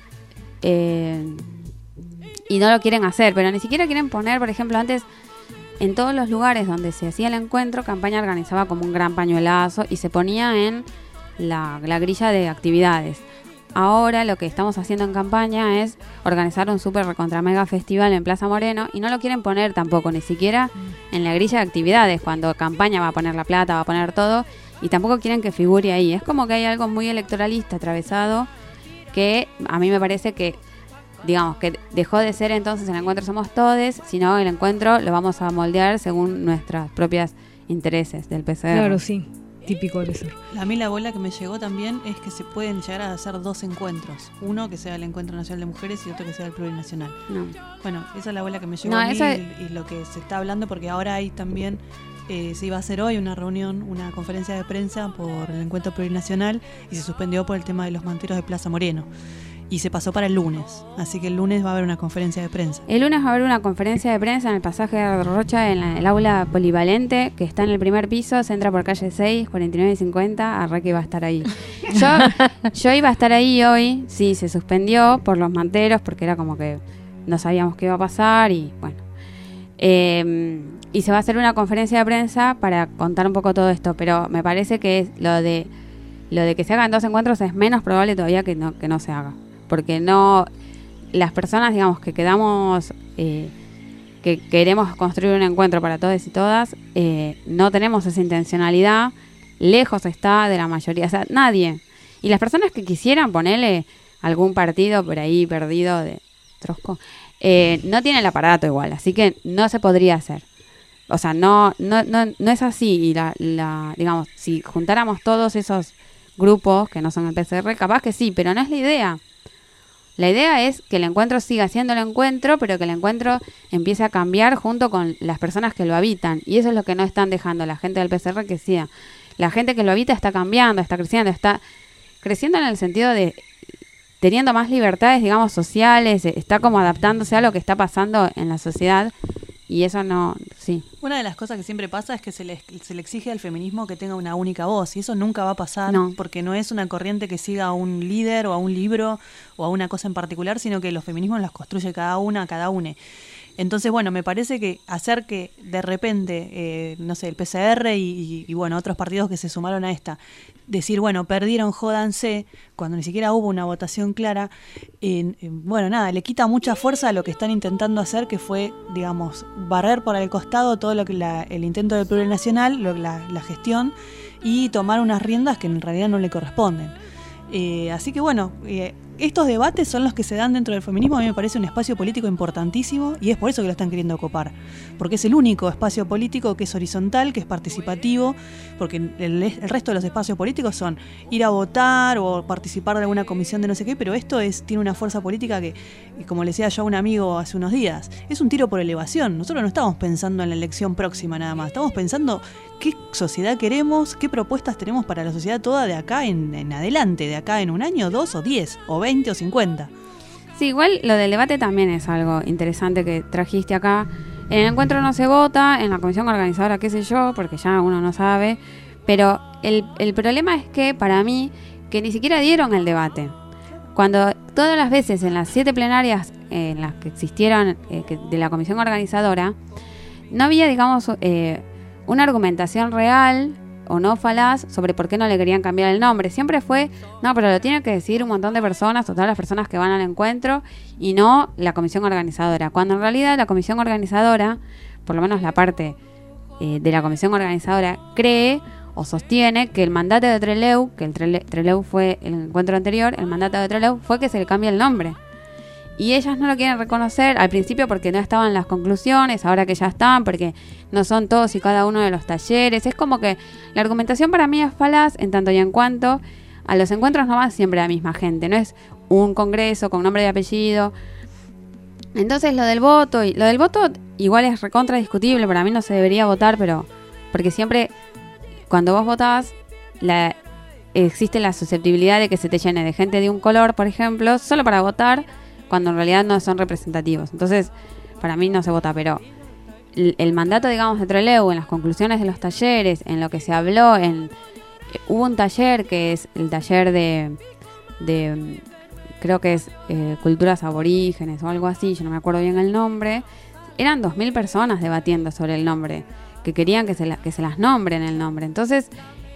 y no lo quieren hacer, pero ni siquiera quieren poner, por ejemplo, antes en todos los lugares donde se hacía el encuentro, Campaña organizaba como un gran pañuelazo y se ponía en la grilla de actividades. Ahora lo que estamos haciendo en Campaña es organizar un super recontra mega festival en Plaza Moreno y no lo quieren poner tampoco, ni siquiera en la grilla de actividades, cuando Campaña va a poner la plata, va a poner todo, y tampoco quieren que figure ahí. Es como que hay algo muy electoralista atravesado que a mí me parece que, digamos, que dejó de ser entonces el encuentro somos todes, sino el encuentro lo vamos a moldear según nuestros propios intereses del PCR. Claro, sí, típico del PCR. A mí la bola que me llegó también es que se pueden llegar a hacer 2 encuentros. Uno que sea el Encuentro Nacional de Mujeres y otro que sea el Plurinacional. No. Bueno, esa es la bola que me llegó No, a mí eso y lo que se está hablando, porque ahora hay también... se iba a hacer hoy una reunión, una conferencia de prensa por el Encuentro Plurinacional y se suspendió por el tema de los manteros de Plaza Moreno. Y se pasó para el lunes, así que el lunes va a haber una conferencia de prensa. El lunes va a haber una conferencia de prensa en el pasaje de Rocha, en el aula polivalente, que está en el primer piso, se entra por calle 6, 49 y 50, Arreque va a estar ahí. Yo iba a estar ahí hoy, sí, se suspendió por los manteros, porque era como que no sabíamos qué iba a pasar y bueno. Y se va a hacer una conferencia de prensa para contar un poco todo esto, pero me parece que lo de que se hagan 2 encuentros es menos probable todavía que no se haga. Porque no, las personas, digamos, que quedamos, que queremos construir un encuentro para todos y todas, no tenemos esa intencionalidad, lejos está de la mayoría, o sea, nadie. Y las personas que quisieran ponerle algún partido por ahí perdido de trosco, no tienen el aparato igual, así que no se podría hacer. O sea, no es así. Y digamos, si juntáramos todos esos grupos que no son el PCR, capaz que sí, pero no es la idea. La idea es que el encuentro siga siendo el encuentro, pero que el encuentro empiece a cambiar junto con las personas que lo habitan. Y eso es lo que no están dejando la gente del PCR que sea. La gente que lo habita está cambiando, está creciendo en el sentido de teniendo más libertades, digamos, sociales, está como adaptándose a lo que está pasando en la sociedad. Y eso no, sí. Una de las cosas que siempre pasa es que se le exige al feminismo que tenga una única voz, y eso nunca va a pasar, porque no es una corriente que siga a un líder o a un libro o a una cosa en particular, sino que los feminismos las construye cada una. Entonces, bueno, me parece que hacer que de repente, no sé, el PCR y bueno, otros partidos que se sumaron a esta, decir, bueno, perdieron, jódanse, cuando ni siquiera hubo una votación clara, bueno, nada, le quita mucha fuerza a lo que están intentando hacer, que fue, digamos, barrer por el costado todo lo que el intento del plurinacional, la gestión, y tomar unas riendas que en realidad no le corresponden. Así que bueno, estos debates son los que se dan dentro del feminismo. A mí me parece un espacio político importantísimo y es por eso que lo están queriendo ocupar, porque es el único espacio político que es horizontal, que es participativo, porque el resto de los espacios políticos son ir a votar o participar de alguna comisión de no sé qué, pero esto tiene una fuerza política que, como le decía yo a un amigo hace unos días, es un tiro por elevación. Nosotros no estamos pensando en la elección próxima nada más, estamos pensando qué sociedad queremos, qué propuestas tenemos para la sociedad toda de acá en adelante, de acá en un año, 2 o 10 o 20 o 50. Sí, igual lo del debate también es algo interesante que trajiste acá. En el encuentro no se vota, en la comisión organizadora qué sé yo, porque ya uno no sabe, pero el problema es que para mí, que ni siquiera dieron el debate. Cuando todas las veces en las 7 plenarias en las que existieron de la comisión organizadora, no había, digamos, una argumentación real o no falaz sobre por qué no le querían cambiar el nombre. Siempre fue, no, pero lo tienen que decir un montón de personas, o todas las personas que van al encuentro, y no la comisión organizadora. Cuando en realidad la comisión organizadora, por lo menos la parte de la comisión organizadora, cree o sostiene que el mandato de Trelew, que el Trelew fue el encuentro anterior, el mandato de Trelew fue que se le cambie el nombre. Y ellas no lo quieren reconocer al principio porque no estaban las conclusiones, ahora que ya están, porque no son todos y cada uno de los talleres. Es como que la argumentación para mí es falaz en tanto y en cuanto a los encuentros no va siempre la misma gente, no es un congreso con nombre y apellido. Entonces lo del voto igual es recontra discutible, para mí no se debería votar, pero porque siempre cuando vos votás existe la susceptibilidad de que se te llene de gente de un color, por ejemplo, solo para votar, cuando en realidad no son representativos. Entonces, para mí no se vota, pero el mandato, digamos, de Trelew, en las conclusiones de los talleres, en lo que se habló, hubo un taller que es el taller de creo que es culturas aborígenes o algo así, yo no me acuerdo bien el nombre. Eran 2.000 personas debatiendo sobre el nombre, que querían que se las nombren el nombre. Entonces,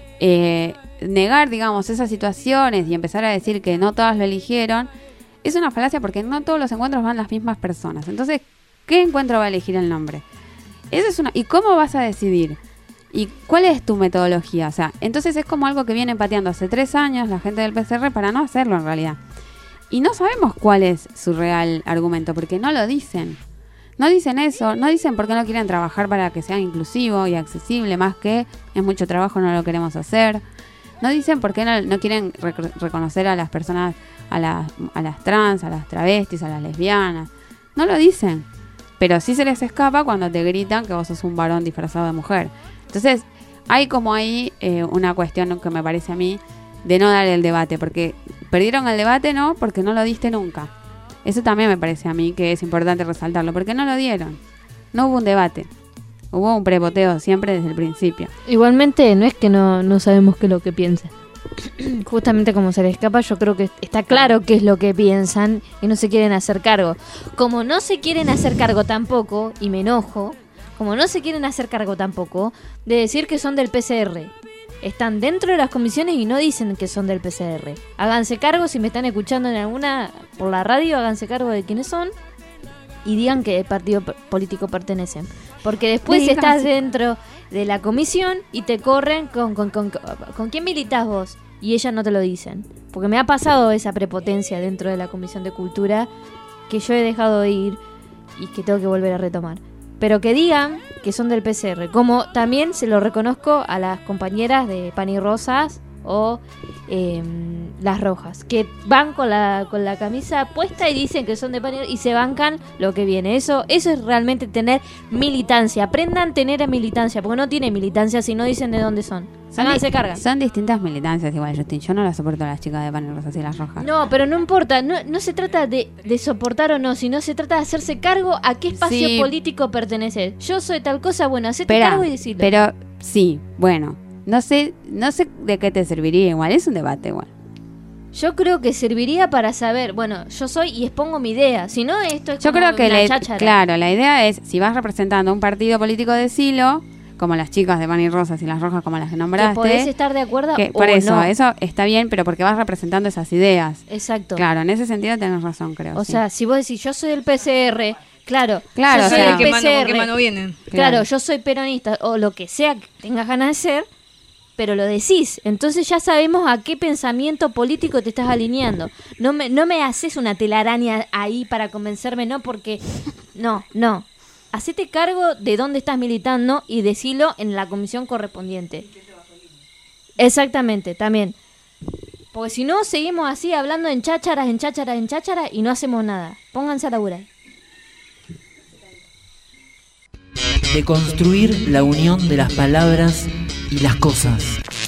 negar, digamos, esas situaciones y empezar a decir que no todas lo eligieron, es una falacia porque no todos los encuentros van las mismas personas. Entonces, ¿qué encuentro va a elegir el nombre? ¿Y cómo vas a decidir? ¿Y cuál es tu metodología? O sea, entonces es como algo que viene pateando hace 3 años la gente del PCR para no hacerlo en realidad. Y no sabemos cuál es su real argumento, porque no lo dicen. No dicen eso, no dicen por qué no quieren trabajar para que sea inclusivo y accesible, más que es mucho trabajo, no lo queremos hacer. No dicen por qué no quieren reconocer a las personas, a las trans, a las travestis, a las lesbianas. No lo dicen. Pero sí se les escapa cuando te gritan que vos sos un varón disfrazado de mujer. Entonces, hay como ahí una cuestión que me parece a mí de no dar el debate, porque perdieron el debate, ¿no? Porque no lo diste nunca. Eso también me parece a mí que es importante resaltarlo, porque no lo dieron. No hubo un debate. Hubo un prevoteo siempre desde el principio. Igualmente, no es que no sabemos qué es lo que piensan. Justamente como se les escapa, yo creo que está claro qué es lo que piensan y no se quieren hacer cargo. Como no se quieren hacer cargo tampoco, y me enojo, como no se quieren hacer cargo tampoco de decir que son del PCR. Están dentro de las comisiones y no dicen que son del PCR. Háganse cargo, si me están escuchando en alguna por la radio, háganse cargo de quiénes son y digan qué partido político pertenecen. Porque después estás dentro de la comisión y te corren con quién militás vos y ellas no te lo dicen. Porque me ha pasado esa prepotencia dentro de la Comisión de Cultura que yo he dejado de ir y que tengo que volver a retomar. Pero que digan que son del PCR, como también se lo reconozco a las compañeras de Pan y Rosas o Las Rojas, que van con la camisa puesta y dicen que son de Pan y se bancan lo que viene. Eso es realmente tener militancia. Aprendan a tener militancia, porque no tienen militancia si no dicen de dónde son. Se cargan. Son distintas militancias igual, Justin. Yo no las soporto a las chicas de Pan y Rosas y Las Rojas. No, pero no importa. No se trata de soportar o no, sino se trata de hacerse cargo a qué espacio político pertenece. Yo soy tal cosa, bueno, hacete cargo y decirlo. Pero sí, bueno, no sé de qué te serviría igual. Es un debate igual. Yo creo que serviría para saber, bueno, yo soy y expongo mi idea. Si no, esto es yo como creo que una cháchara. Claro, la idea es, si vas representando un partido político de silo, como las chicas de Pan y Rosas y Las Rojas, como las que nombraste, que podés estar de acuerdo o por eso, no. Eso está bien, pero porque vas representando esas ideas. Exacto. Claro, en ese sentido tenés razón, creo. O sea, si vos decís, yo soy del PCR, claro, yo soy del PCR. ¿Con qué mano vienen? Claro, yo soy peronista, o lo que sea que tengas ganas de ser, pero lo decís. Entonces ya sabemos a qué pensamiento político te estás alineando. No me haces una telaraña ahí para convencerme, no, porque no. Hacete cargo de dónde estás militando y decilo en la comisión correspondiente. Exactamente, también. Porque si no, seguimos así hablando en chácharas y no hacemos nada. Pónganse a laburar. De construir la unión de las palabras y las cosas.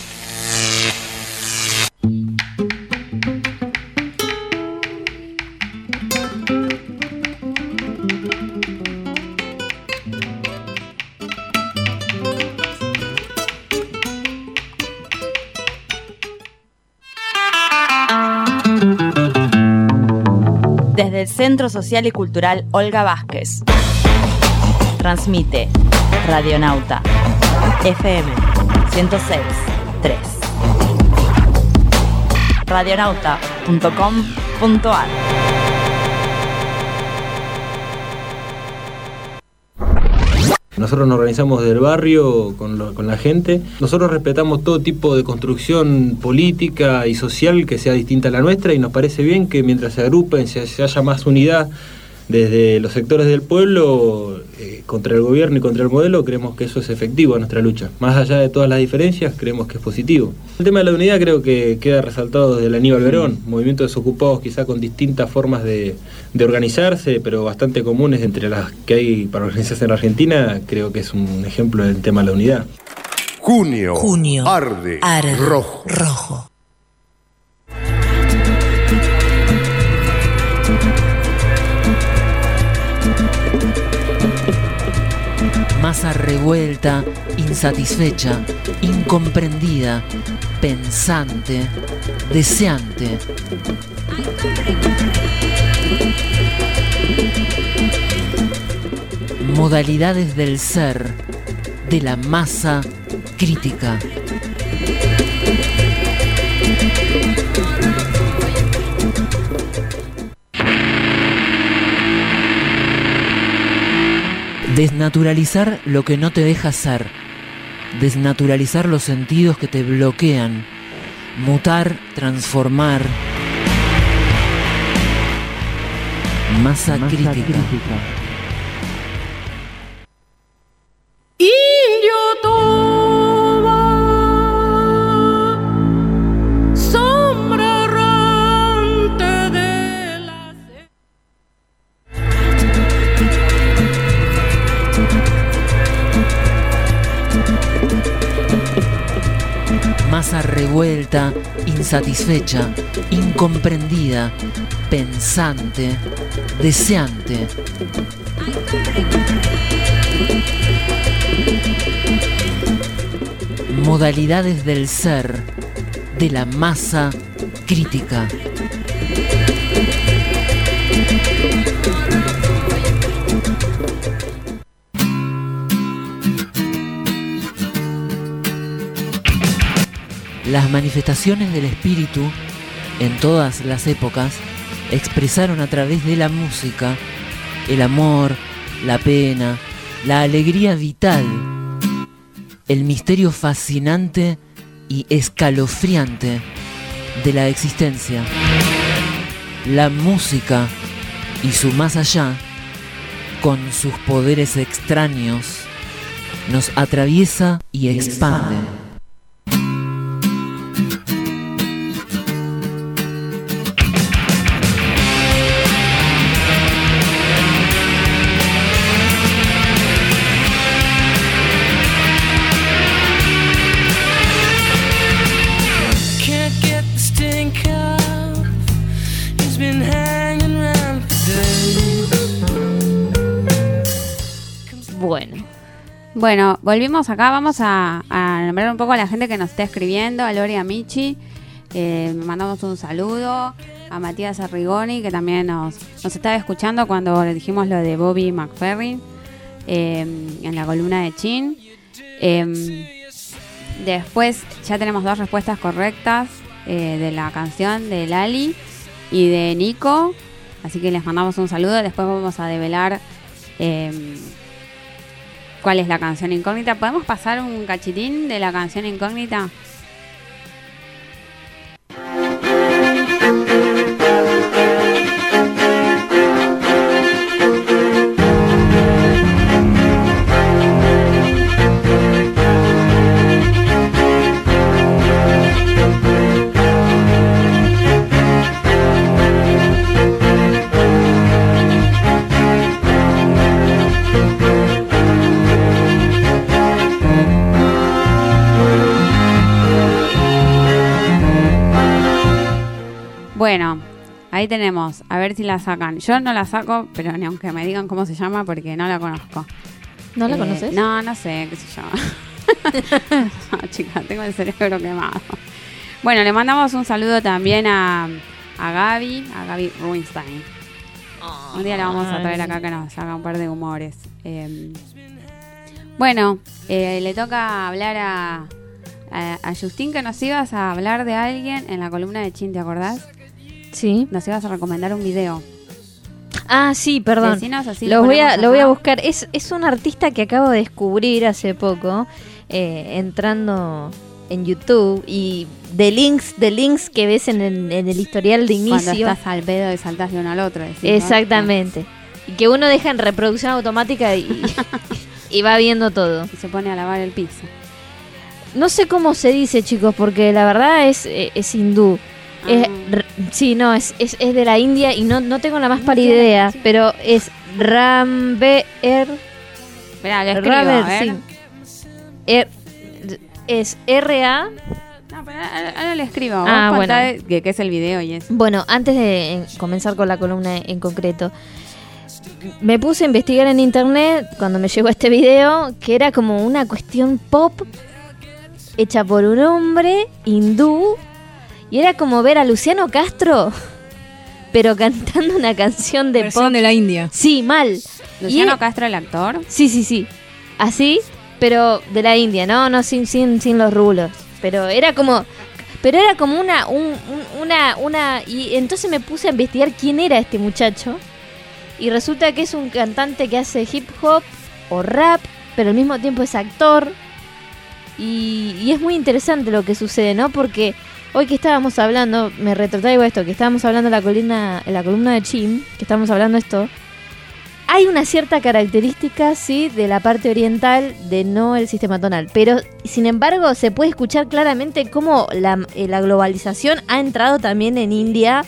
Desde el Centro Social y Cultural Olga Vázquez. Transmite Radionauta FM 106.3. Radionauta.com.ar. Nosotros nos organizamos del barrio con la gente. Nosotros respetamos todo tipo de construcción política y social que sea distinta a la nuestra y nos parece bien que mientras se agrupen, se haya más unidad desde los sectores del pueblo, contra el gobierno y contra el modelo, creemos que eso es efectivo en nuestra lucha. Más allá de todas las diferencias, creemos que es positivo. El tema de la unidad creo que queda resaltado desde el Aníbal Verón, movimientos desocupados quizá con distintas formas de organizarse, pero bastante comunes entre las que hay para organizarse en la Argentina. Creo que es un ejemplo del tema de la unidad. Junio. Arde. Rojo. Masa revuelta, insatisfecha, incomprendida, pensante, deseante. Modalidades del ser, de la masa crítica. Desnaturalizar lo que no te deja ser. Desnaturalizar los sentidos que te bloquean. Mutar, transformar. Masa crítica. Indio toma sombra errante de la Masa revuelta, insatisfecha, incomprendida, pensante, deseante. Modalidades del ser, de la masa crítica. Las manifestaciones del espíritu, en todas las épocas, expresaron a través de la música el amor, la pena, la alegría vital, el misterio fascinante y escalofriante de la existencia. La música y su más allá, con sus poderes extraños, nos atraviesa y expande. Bueno, volvimos acá, vamos a nombrar un poco a la gente que nos está escribiendo, a Lori y a Michi, mandamos un saludo, a Matías Arrigoni, que también nos estaba escuchando cuando le dijimos lo de Bobby McFerrin, en la columna de Chin. Después ya tenemos 2 respuestas correctas de la canción de Lali y de Nico, así que les mandamos un saludo. Después vamos a develar cuál es la canción incógnita. ¿Podemos pasar un cachitín de la canción incógnita? Bueno, ahí tenemos, a ver si la sacan. Yo no la saco, pero ni aunque me digan cómo se llama, porque no la conozco. ¿No la conoces? No, no sé qué se llama. No, chica, tengo el cerebro quemado. Bueno, le mandamos un saludo también a Gaby Rubinstein. Un día la vamos a traer acá que nos haga un par de humores. Bueno, le toca hablar a Justín, que nos ibas a hablar de alguien en la columna de Chin, ¿te acordás? Sí. Nos ibas a recomendar un video. Ah, sí, perdón. Decinos, así lo voy a buscar. Es un artista que acabo de descubrir hace poco, entrando en YouTube, y de links que ves en el historial de inicio. Cuando estás al pedo y saltás de uno al otro. Decís, exactamente. ¿no? Y que uno deja en reproducción automática y va viendo todo. Y se pone a lavar el piso. No sé cómo se dice, chicos, porque la verdad es hindú. Sí, no, es de la India y no tengo la más pálida idea, pero es Ramber. Mirá, lo escribo, a ver. Sí. Es R-A. No, pero ahora le escribo. Bueno. Que es el video y eso. Bueno, antes de comenzar con la columna en concreto, me puse a investigar en internet cuando me llegó este video, que era como una cuestión pop hecha por un hombre hindú, y era como ver a Luciano Castro, pero cantando una canción de versión pop de la India. Sí, mal. ¿Luciano Castro el actor? Sí. Así, pero de la India, no sin los rulos. Pero era como una y entonces me puse a investigar quién era este muchacho. Y resulta que es un cantante que hace hip hop o rap, pero al mismo tiempo es actor. Y es muy interesante lo que sucede, ¿no? Porque hoy que estábamos hablando, me retrotraigo esto, que estábamos hablando en la columna de Chim, que estábamos hablando esto, hay una cierta característica, sí, de la parte oriental, de no el sistema tonal. Pero, sin embargo, se puede escuchar claramente cómo la globalización ha entrado también en India,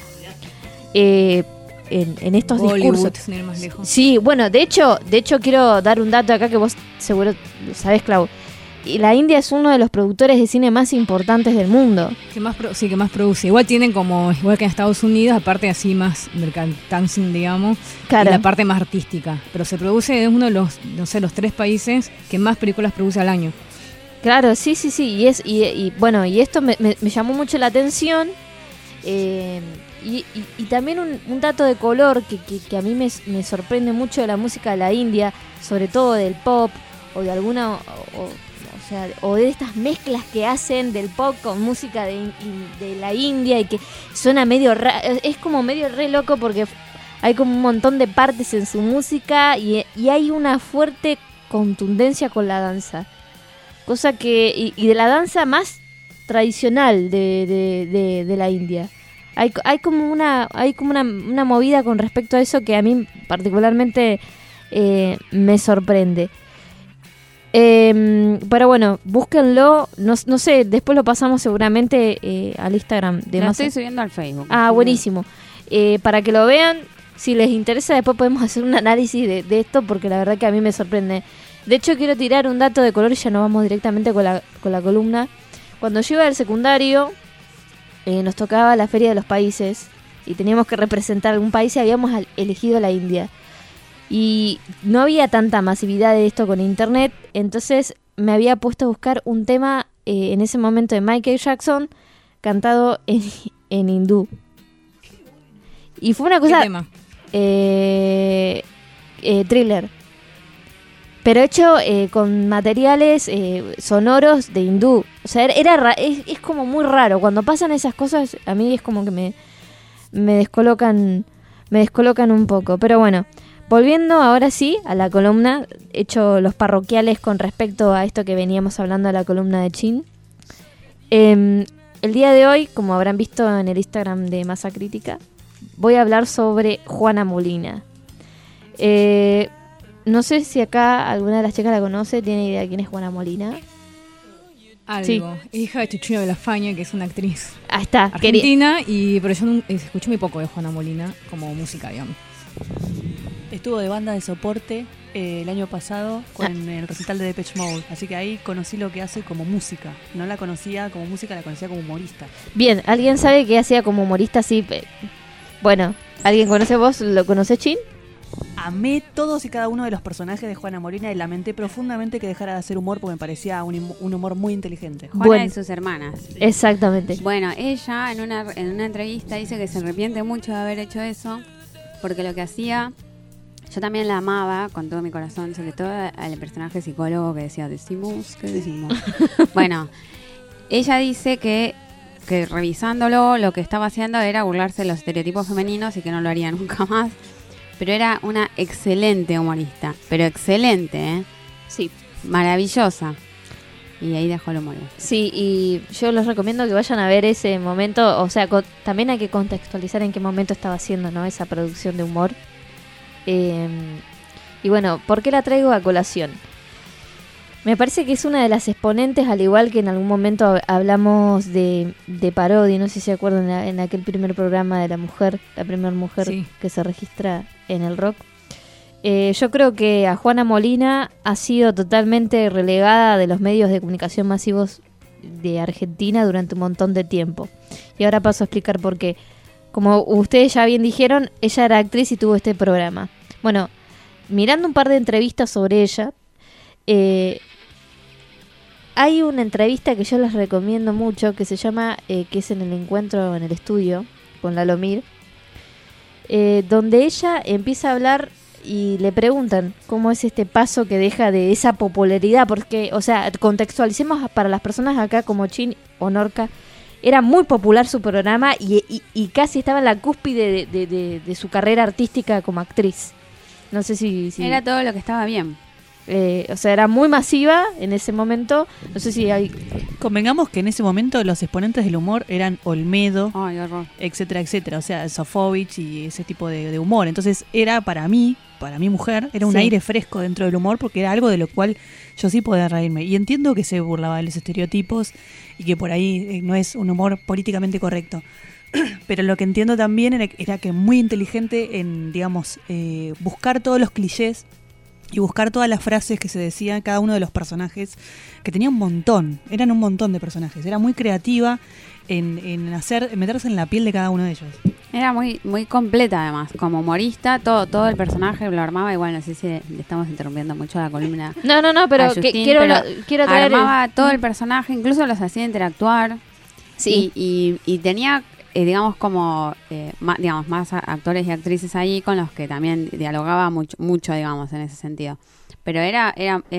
en estos Bollywood, discursos. sin ir más lejos. Sí, bueno, de hecho quiero dar un dato acá que vos seguro lo sabés, Clau. Y la India es uno de los productores de cine más importantes del mundo. Que más produce. Igual tienen igual que en Estados Unidos, aparte así más merchandising, digamos, Claro. y la parte más artística. Pero se produce, es uno de los 3 países que más películas produce al año. Claro, sí. Y bueno, y esto me llamó mucho la atención. Y también un dato de color que a mí me sorprende mucho de la música de la India, sobre todo del pop o de alguna o de estas mezclas que hacen del pop con música de la India, y que suena medio es como medio re loco porque hay como un montón de partes en su música y hay una fuerte contundencia con la danza, cosa que y de la danza más tradicional de la India. Hay como una movida con respecto a eso que a mí particularmente me sorprende. Pero bueno, búsquenlo, no sé, después lo pasamos seguramente al Instagram de Lo Masa. estoy subiendo al Facebook. Buenísimo. Para que lo vean, si les interesa, después podemos hacer un análisis de esto, porque la verdad que a mí me sorprende. De hecho, quiero tirar un dato de color y ya nos vamos directamente con la columna. Cuando yo iba al secundario, nos tocaba la Feria de los Países y teníamos que representar algún país y habíamos elegido la India. Y no había tanta masividad de esto con internet, entonces me había puesto a buscar un tema en ese momento de Michael Jackson cantado en hindú. Y fue una cosa... ¿Qué tema? Thriller. Pero hecho con materiales sonoros de hindú. O sea, es como muy raro. Cuando pasan esas cosas, a mí es como que me descolocan un poco. Pero bueno, volviendo ahora sí a la columna, hecho los parroquiales con respecto a esto que veníamos hablando de la columna de Chin. El día de hoy, como habrán visto en el Instagram de Masa Crítica, voy a hablar sobre Juana Molina. No sé si acá alguna de las chicas la conoce, tiene idea de quién es Juana Molina. Algo. Sí. Hija de Chuchina Villafañe, que es una actriz está, argentina, pero yo escuché muy poco de Juana Molina como música, digamos. Estuvo de banda de soporte el año pasado con el recital de Depeche Mode, así que ahí conocí lo que hace como música. No la conocía como música, la conocía como humorista. Bien, ¿alguien sabe qué hacía como humorista? Sí. Bueno, ¿alguien conoce vos? ¿Lo conoce, Chin? Amé todos y cada uno de los personajes de Juana Molina y lamenté profundamente que dejara de hacer humor porque me parecía un humor muy inteligente. Juana y sus hermanas. Exactamente. Bueno, ella en una entrevista dice que se arrepiente mucho de haber hecho eso, porque lo que hacía, yo también la amaba con todo mi corazón, sobre todo al personaje psicólogo que decía, decimos, ¿qué decimos? Bueno, ella dice que revisándolo, lo que estaba haciendo era burlarse de los estereotipos femeninos y que no lo haría nunca más. Pero era una excelente humorista. Pero excelente, ¿eh? Sí. Maravillosa. Y ahí dejó el humor. Sí, y yo les recomiendo que vayan a ver ese momento. O sea, también hay que contextualizar en qué momento estaba haciendo, ¿no? Esa producción de humor. Y bueno, ¿por qué la traigo a colación? Me parece que es una de las exponentes, al igual que en algún momento hablamos de Parodi, no sé si se acuerdan en aquel primer programa de la primera mujer Sí. que se registra en el rock. Yo creo que a Juana Molina ha sido totalmente relegada de los medios de comunicación masivos de Argentina durante un montón de tiempo. Y ahora paso a explicar por qué. Como ustedes ya bien dijeron, ella era actriz y tuvo este programa. Bueno, mirando un par de entrevistas sobre ella, hay una entrevista que yo les recomiendo mucho que se llama, que es en el encuentro en el estudio con Lalo Mir, donde ella empieza a hablar y le preguntan cómo es este paso que deja de esa popularidad, porque, o sea, contextualicemos para las personas acá como Chin o Norca, era muy popular su programa y casi estaba en la cúspide de su carrera artística como actriz. No sé si... Era todo lo que estaba bien. O sea, era muy masiva en ese momento. No sé si hay... Convengamos que en ese momento los exponentes del humor eran Olmedo, Ay, horror. etcétera, etcétera. O sea, Sofovich y ese tipo de humor. Entonces era para mi mujer, era un Sí. aire fresco dentro del humor porque era algo de lo cual yo sí podía reírme. Y entiendo que se burlaba de los estereotipos y que por ahí no es un humor políticamente correcto. Pero lo que entiendo también era que muy inteligente en, digamos, buscar todos los clichés y buscar todas las frases que se decían cada uno de los personajes, que tenía un montón, eran un montón de personajes. Era muy creativa en meterse en la piel de cada uno de ellos. Era muy muy completa además, como humorista, todo el personaje lo armaba. Igual no sé si le estamos interrumpiendo mucho la columna. No, pero a Justin, quiero traer... armaba todo el personaje, incluso los hacía interactuar. Sí. Y tenía, digamos, como más actores y actrices ahí con los que también dialogaba mucho, digamos, en ese sentido. Pero era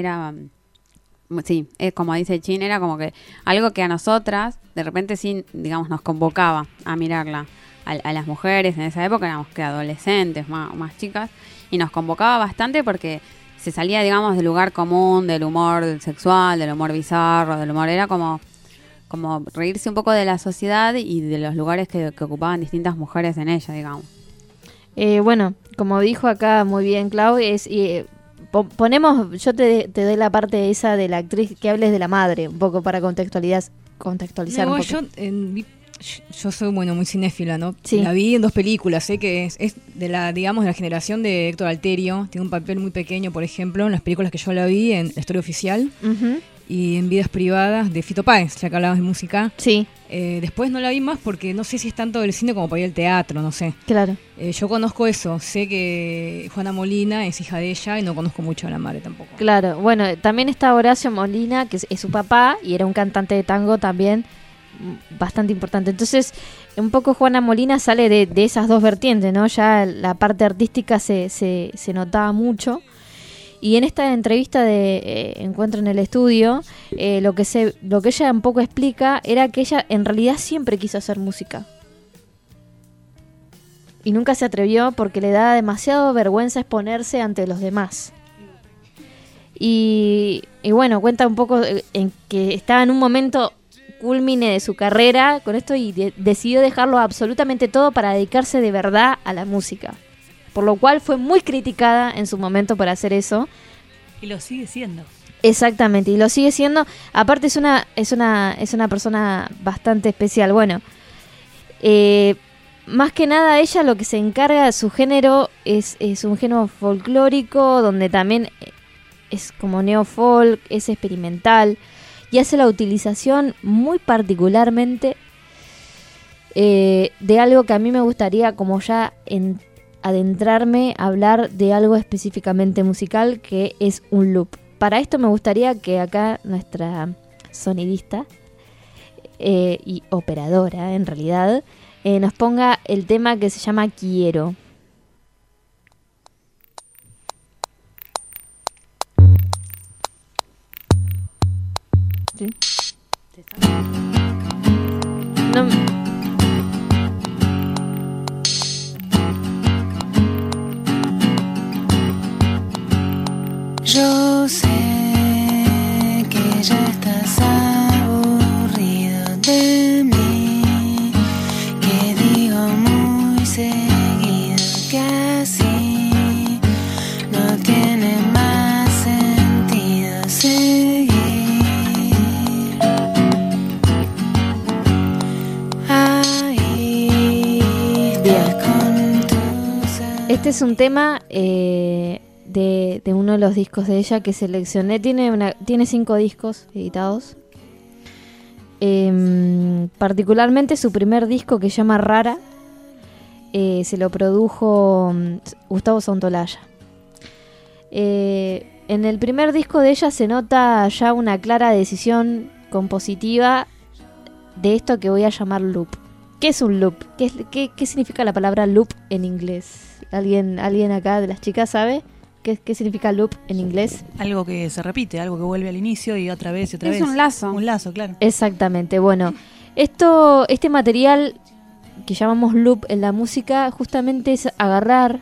sí, es como dice Chin, era como que algo que a nosotras, de repente sí, digamos, nos convocaba a mirarla. A las mujeres en esa época éramos que adolescentes, más chicas, y nos convocaba bastante porque se salía, digamos, del lugar común, del humor sexual, del humor bizarro, del humor, era como reírse un poco de la sociedad y de los lugares que ocupaban distintas mujeres en ella, digamos. Bueno, como dijo acá muy bien Clau, es ponemos, yo te doy la parte esa de la actriz, que hables de la madre, un poco para contextualizar No, un poco. Yo soy muy cinéfila, ¿no? Sí. La vi en 2 películas, sé que es de la generación de Héctor Alterio. Tiene un papel muy pequeño, por ejemplo, en las películas que yo la vi, en La Historia Oficial y en Vidas Privadas de Fito Páez, ya que hablabas de música. Sí. Después no la vi más porque no sé si es tanto del cine como para ir al teatro, no sé. Claro. Yo conozco eso, sé que Juana Molina es hija de ella y no conozco mucho a la madre tampoco. Claro, bueno, también está Horacio Molina, que es su papá y era un cantante de tango también bastante importante. Entonces, un poco Juana Molina sale de esas dos vertientes, ¿no? Ya la parte artística se notaba mucho. Y en esta entrevista de Encuentro en el Estudio, lo que ella un poco explica era que ella en realidad siempre quiso hacer música. Y nunca se atrevió porque le daba demasiado vergüenza exponerse ante los demás. Y bueno, cuenta un poco en que estaba en un momento culmine de su carrera con esto y decidió dejarlo absolutamente todo para dedicarse de verdad a la música. Por lo cual fue muy criticada en su momento por hacer eso. Y lo sigue siendo. Exactamente, y lo sigue siendo. Aparte es una persona bastante especial. Bueno, más que nada ella lo que se encarga de su género es un género folclórico, donde también es como neofolk, es experimental, y hace la utilización muy particularmente de algo que a mí me gustaría como ya adentrarme a hablar de algo específicamente musical, que es un loop. Para esto me gustaría que acá nuestra sonidista y operadora en realidad nos ponga el tema que se llama Quiero. ¿Sí? No. Yo sé que ya estás aburrido de mí, que digo muy seguido que así Este es un tema de uno de los discos de ella que seleccioné. Tiene 5 discos editados. Particularmente su primer disco, que se llama Rara, se lo produjo Gustavo Santolaya. En el primer disco de ella se nota ya una clara decisión compositiva de esto que voy a llamar loop. ¿Qué es un loop? ¿Qué significa la palabra loop en inglés? ¿Alguien acá de las chicas sabe qué significa loop en inglés? Algo que se repite, algo que vuelve al inicio y otra vez y otra vez. Es un lazo. Un lazo, claro. Exactamente. Bueno, este material que llamamos loop en la música justamente es agarrar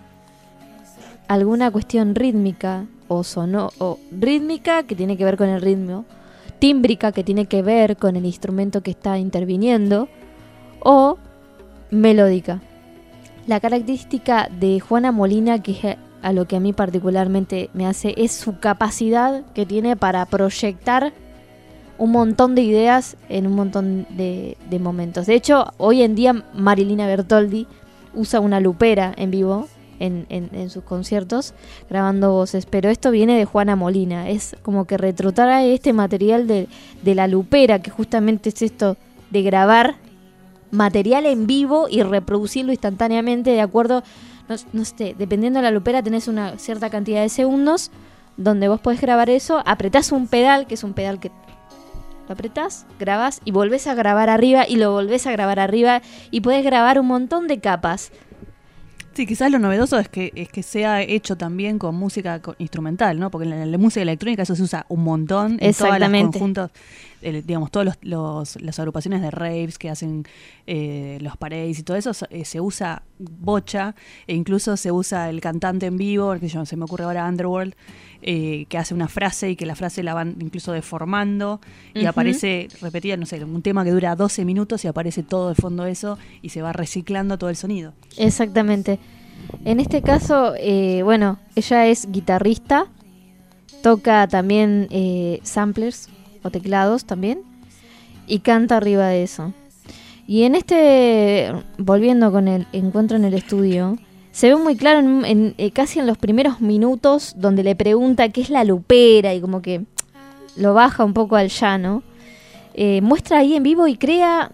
alguna cuestión rítmica o rítmica que tiene que ver con el ritmo, tímbrica que tiene que ver con el instrumento que está interviniendo, o melódica. La característica de Juana Molina, que es a lo que a mí particularmente me hace, es su capacidad que tiene para proyectar un montón de ideas en un montón de momentos. De hecho, hoy en día Marilina Bertoldi usa una lupera en vivo en sus conciertos grabando voces, pero esto viene de Juana Molina. Es como que retrotrae este material de la lupera, que justamente es esto de grabar material en vivo y reproducirlo instantáneamente de acuerdo, no sé, dependiendo de la lupera tenés una cierta cantidad de segundos donde vos podés grabar eso, apretás un pedal, que es un pedal que lo apretás, grabás y volvés a grabar arriba y lo volvés a grabar arriba y podés grabar un montón de capas. Sí, quizás lo novedoso es que sea hecho también con música instrumental, ¿no? Porque en la música electrónica eso se usa un montón. En todos los conjuntos, digamos, todas las agrupaciones de raves que hacen los parades y todo eso, se usa bocha, e incluso se usa el cantante en vivo, que se me ocurre ahora Underworld, que hace una frase y que la frase la van incluso deformando y aparece repetida, no sé, un tema que dura 12 minutos y aparece todo de fondo eso y se va reciclando todo el sonido. Exactamente. En este caso, bueno, ella es guitarrista, toca también samplers o teclados también y canta arriba de eso. Y en volviendo con el encuentro en el estudio, se ve muy claro casi en los primeros minutos donde le pregunta qué es la lupera y como que lo baja un poco al llano. Muestra ahí en vivo y crea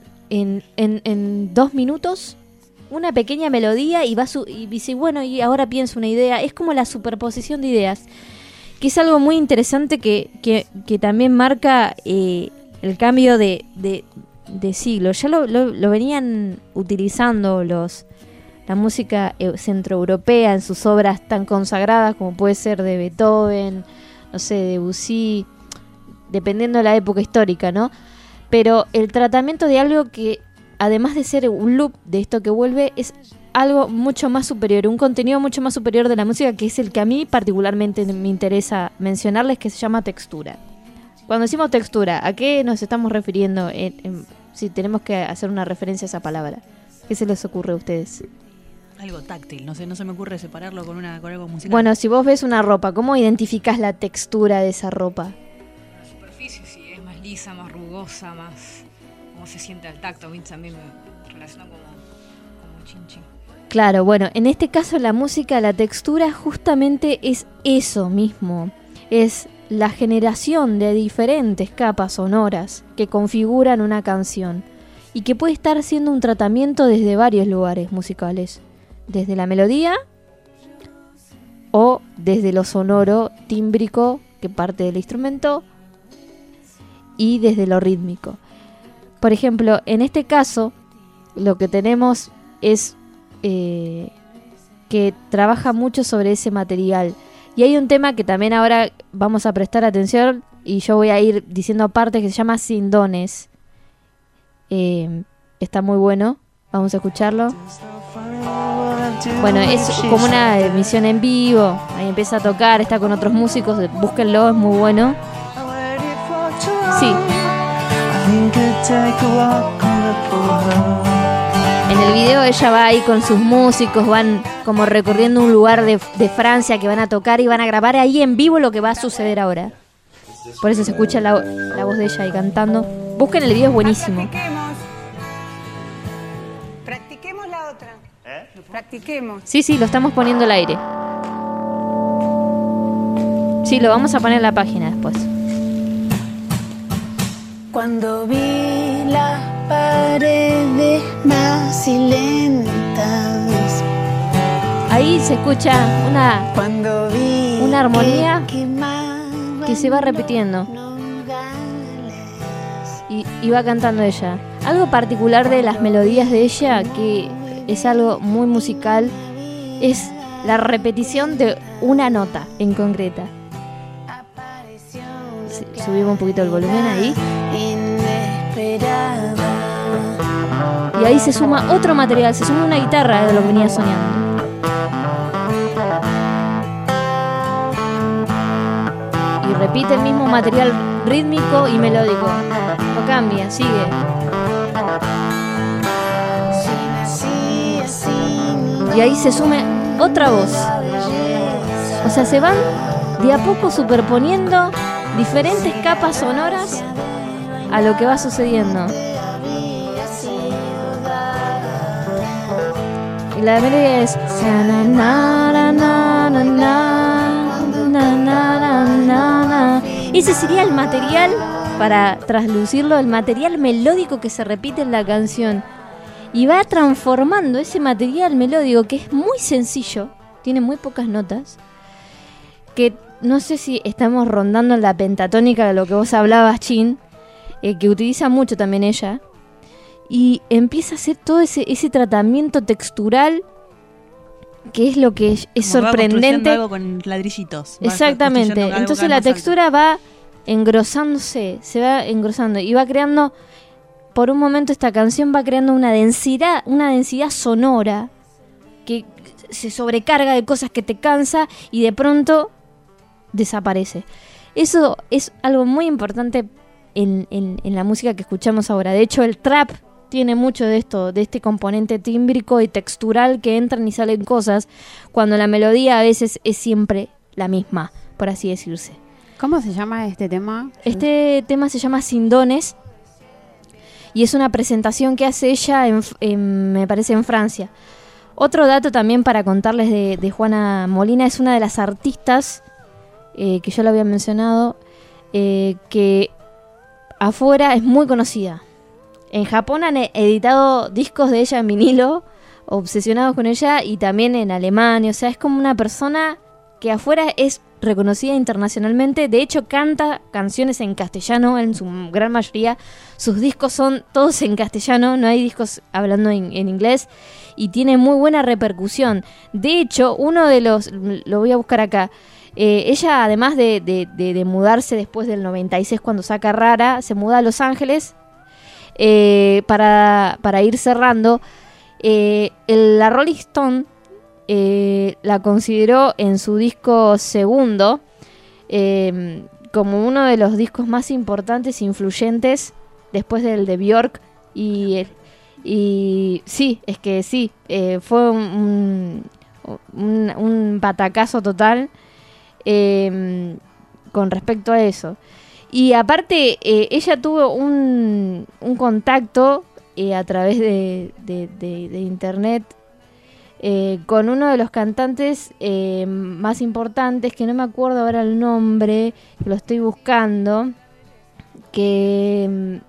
en 2 minutos una pequeña melodía y dice, bueno, y ahora pienso una idea. Es como la superposición de ideas, que es algo muy interesante que también marca el cambio de siglo. Ya lo venían utilizando la música centroeuropea en sus obras tan consagradas como puede ser de Beethoven, no sé, de Debussy, dependiendo de la época histórica, ¿no? Pero el tratamiento de algo que, además de ser un loop de esto que vuelve, es algo mucho más superior, un contenido mucho más superior de la música, que es el que a mí particularmente me interesa mencionarles, que se llama textura. Cuando decimos textura, ¿a qué nos estamos refiriendo si tenemos que hacer una referencia a esa palabra? ¿Qué se les ocurre a ustedes? Algo táctil, no sé, no se me ocurre separarlo con algo musical. Bueno, si vos ves una ropa, ¿cómo identificás la textura de esa ropa? La superficie, sí, es más lisa, más rugosa, más cómo se siente al tacto. A mí también me relaciona como chin-chin. Claro, bueno, en este caso la música, la textura justamente es eso mismo. Es la generación de diferentes capas sonoras que configuran una canción y que puede estar haciendo un tratamiento desde varios lugares musicales. Desde la melodía o desde lo sonoro, tímbrico, que parte del instrumento, y desde lo rítmico. Por ejemplo, en este caso, lo que tenemos es que trabaja mucho sobre ese material. Y hay un tema que también ahora vamos a prestar atención, y yo voy a ir diciendo aparte, que se llama Sin Dones. Está muy bueno, vamos a escucharlo. Bueno, es como una emisión en vivo, ahí empieza a tocar, está con otros músicos, búsquenlo, es muy bueno. Sí. En el video ella va ahí con sus músicos, van como recorriendo un lugar de Francia que van a tocar y van a grabar ahí en vivo lo que va a suceder ahora. Por eso se escucha la voz de ella ahí cantando. Busquen el video, es buenísimo. Practiquemos la otra. Practiquemos. Sí, lo estamos poniendo al aire. Sí, lo vamos a poner en la página después. Cuando vi las paredes más lentas, ahí se escucha una armonía que se va repitiendo y va cantando ella. Algo particular de las melodías de ella, que es algo muy musical, es la repetición de una nota en concreta. Subimos un poquito el volumen ahí. Y ahí se suma otro material, se suma una guitarra de lo que venía soñando. Y repite el mismo material rítmico y melódico. No cambia, sigue. Y ahí se suma otra voz. O sea, se van de a poco superponiendo diferentes capas sonoras a lo que va sucediendo. Y la melodía es ese sería el material, para traslucirlo, el material melódico que se repite en la canción. Y va transformando ese material melódico, que es muy sencillo, tiene muy pocas notas, que no sé si estamos rondando en la pentatónica de lo que vos hablabas, Chin, que utiliza mucho también ella, y empieza a hacer todo ese tratamiento textural, que es lo que es sorprendente. Algo con ladrillitos. Exactamente. Entonces la textura va engrosándose, se va engrosando y va creando, por un momento esta canción va creando una densidad sonora que se sobrecarga de cosas que te cansa y de pronto desaparece. Eso es algo muy importante en la música que escuchamos ahora. De hecho, el trap tiene mucho de esto, de este componente tímbrico y textural, que entran y salen cosas, cuando la melodía a veces es siempre la misma, por así decirse. ¿Cómo se llama este tema? Este tema se llama Sin Dones y es una presentación que hace ella me parece en Francia. Otro dato también para contarles de Juana Molina: es una de las artistas que yo lo había mencionado, que afuera es muy conocida. En Japón han editado discos de ella en vinilo, obsesionados con ella, y también en Alemania. O sea, es como una persona que afuera es reconocida internacionalmente. De hecho, canta canciones en castellano en su gran mayoría. Sus discos son todos en castellano, no hay discos hablando en inglés, y tiene muy buena repercusión. De hecho, uno de los, lo voy a buscar acá, ella, además de mudarse después del 96, cuando saca Rara, se muda a Los Ángeles, para ir cerrando. La Rolling Stone la consideró en su disco segundo como uno de los discos más importantes e influyentes después del de Björk, y sí, es que sí, fue un batacazo total con respecto a eso. Y aparte, ella tuvo un contacto a través de internet con uno de los cantantes más importantes, que no me acuerdo ahora el nombre, que lo estoy buscando, que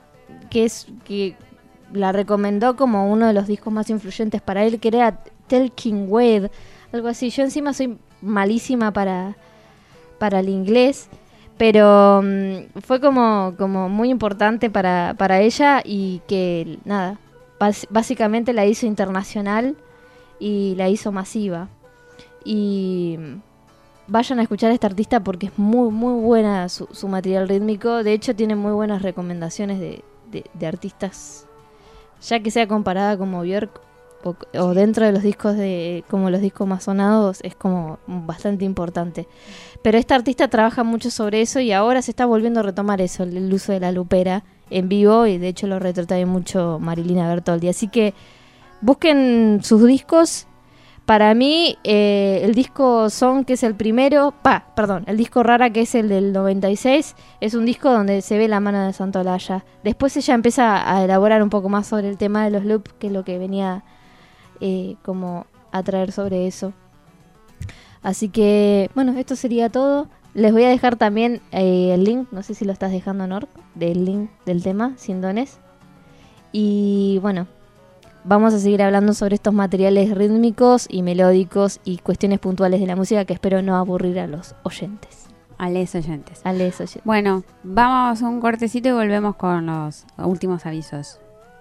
la recomendó como uno de los discos más influyentes para él, que era Talking Wed, algo así. Yo encima soy malísima para el inglés, pero fue como muy importante para ella, y que nada, básicamente la hizo internacional y la hizo masiva. Y vayan a escuchar a esta artista porque es muy muy buena su material rítmico. De hecho, tiene muy buenas recomendaciones de artistas, ya que sea comparada como Björk o dentro de los discos como los discos más sonados, es como bastante importante. Pero esta artista trabaja mucho sobre eso, y ahora se está volviendo a retomar eso, el uso de la lupera en vivo, y de hecho lo retrata bien mucho Marilina Bertoldi. Así que busquen sus discos. Para mí, el disco Son, que es el primero, el disco Rara, que es el del 96, es un disco donde se ve la mano de Santolaya. Después ella empieza a elaborar un poco más sobre el tema de los loops, que es lo que venía como a traer sobre eso. Así que, bueno, esto sería todo. Les voy a dejar también el link, no sé si lo estás dejando, Nor, del link del tema, Sindones. Y bueno, vamos a seguir hablando sobre estos materiales rítmicos y melódicos y cuestiones puntuales de la música que espero no aburrir a los oyentes. A les oyentes. A les oyentes. Bueno, vamos a un cortecito y volvemos con los últimos avisos.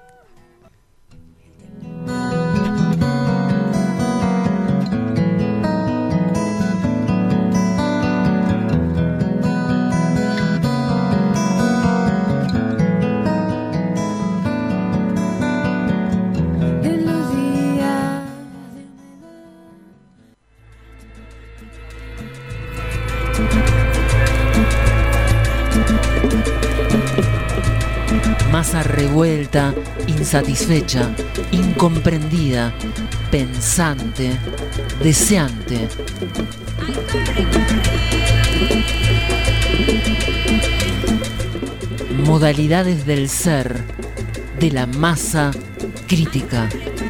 Masa revuelta, insatisfecha, incomprendida, pensante, deseante. Modalidades del ser, de la masa crítica.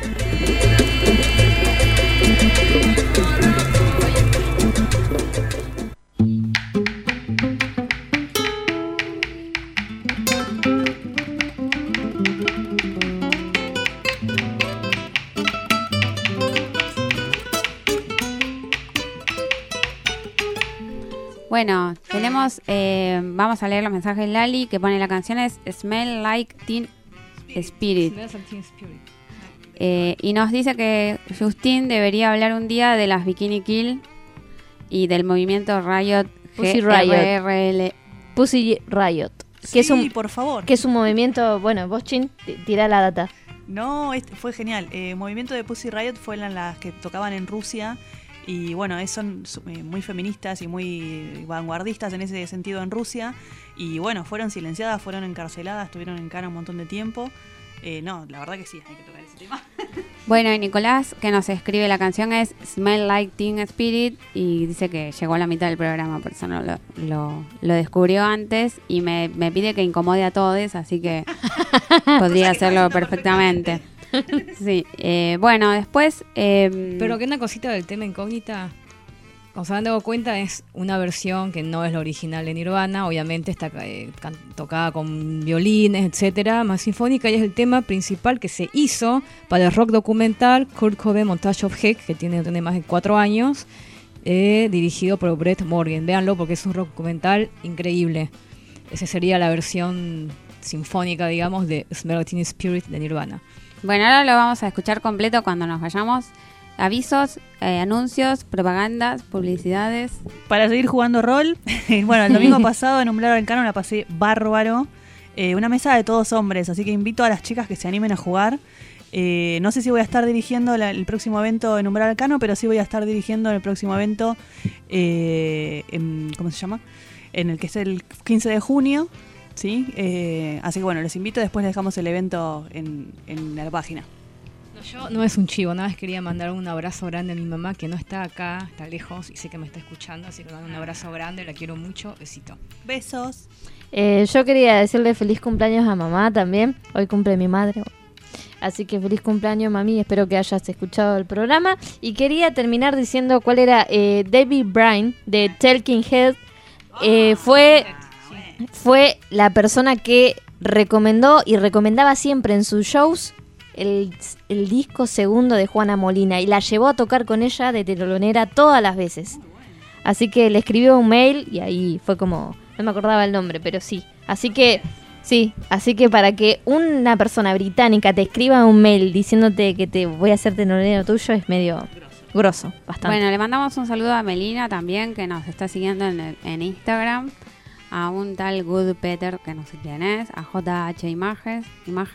Bueno, tenemos, vamos a leer los mensajes de Lali, que pone la canción es Smell Like Teen Spirit. Y nos dice que Justin debería hablar un día de las Bikini Kill y del movimiento Riot. Pussy Riot. Pussy Riot. Que Sí, por favor. Que es un movimiento, bueno, vos, Chin, tira la data. No, fue genial. Movimiento de Pussy Riot fueron las que tocaban en Rusia. Y bueno, son muy feministas y muy vanguardistas en ese sentido en Rusia. Y bueno, fueron silenciadas, fueron encarceladas, estuvieron en cana un montón de tiempo. No, la verdad que sí, hay que tocar ese tema. Bueno, y Nicolás, que nos escribe la canción es Smell Like Teen Spirit. Y dice que llegó a la mitad del programa, por eso no lo descubrió antes. Y me pide que incomode a todos, así que podría hacerlo perfectamente. Sí, bueno, después... Pero que una cosita del tema Incógnita, como se han dado cuenta, es una versión que no es la original de Nirvana, obviamente está tocada con violines, etcétera, más sinfónica, y es el tema principal que se hizo para el rock documental Kurt Cobain Montage of Heck, que tiene más de 4 años, dirigido por Brett Morgen. Véanlo porque es un rock documental increíble. Esa sería la versión sinfónica, digamos, de Smell Like Teen Spirit de Nirvana. Bueno, ahora lo vamos a escuchar completo cuando nos vayamos. Avisos, anuncios, propagandas, publicidades. Para seguir jugando rol, bueno, el domingo pasado en Umbral Arcano la pasé bárbaro. Una mesa de todos hombres, así que invito a las chicas que se animen a jugar. No sé si voy a estar dirigiendo el próximo evento en Umbral Arcano, pero sí voy a estar dirigiendo en el próximo evento, ¿cómo se llama? En el que es el 15 de junio. ¿Sí? Así que bueno, les invito, después les dejamos el evento en la página. Yo no es un chivo, nada más quería mandar un abrazo grande a mi mamá que no está acá, está lejos y sé que me está escuchando, así que le mando un abrazo grande, la quiero mucho, besito. Besos. Yo quería decirle feliz cumpleaños a mamá también, hoy cumple mi madre. Así que feliz cumpleaños, mami, espero que hayas escuchado el programa. Y quería terminar diciendo cuál era David Bryan de Talking Heads. Fue la persona que recomendó y recomendaba siempre en sus shows el disco segundo de Juana Molina y la llevó a tocar con ella de telonera todas las veces. Así que le escribió un mail y ahí fue como, no me acordaba el nombre, pero sí. Así que para que una persona británica te escriba un mail diciéndote que te voy a hacer telonero tuyo es medio grosso, bastante. Bueno, le mandamos un saludo a Melina también, que nos está siguiendo en Instagram. A un tal Good Peter, que no sé quién es, a JH Imágenes,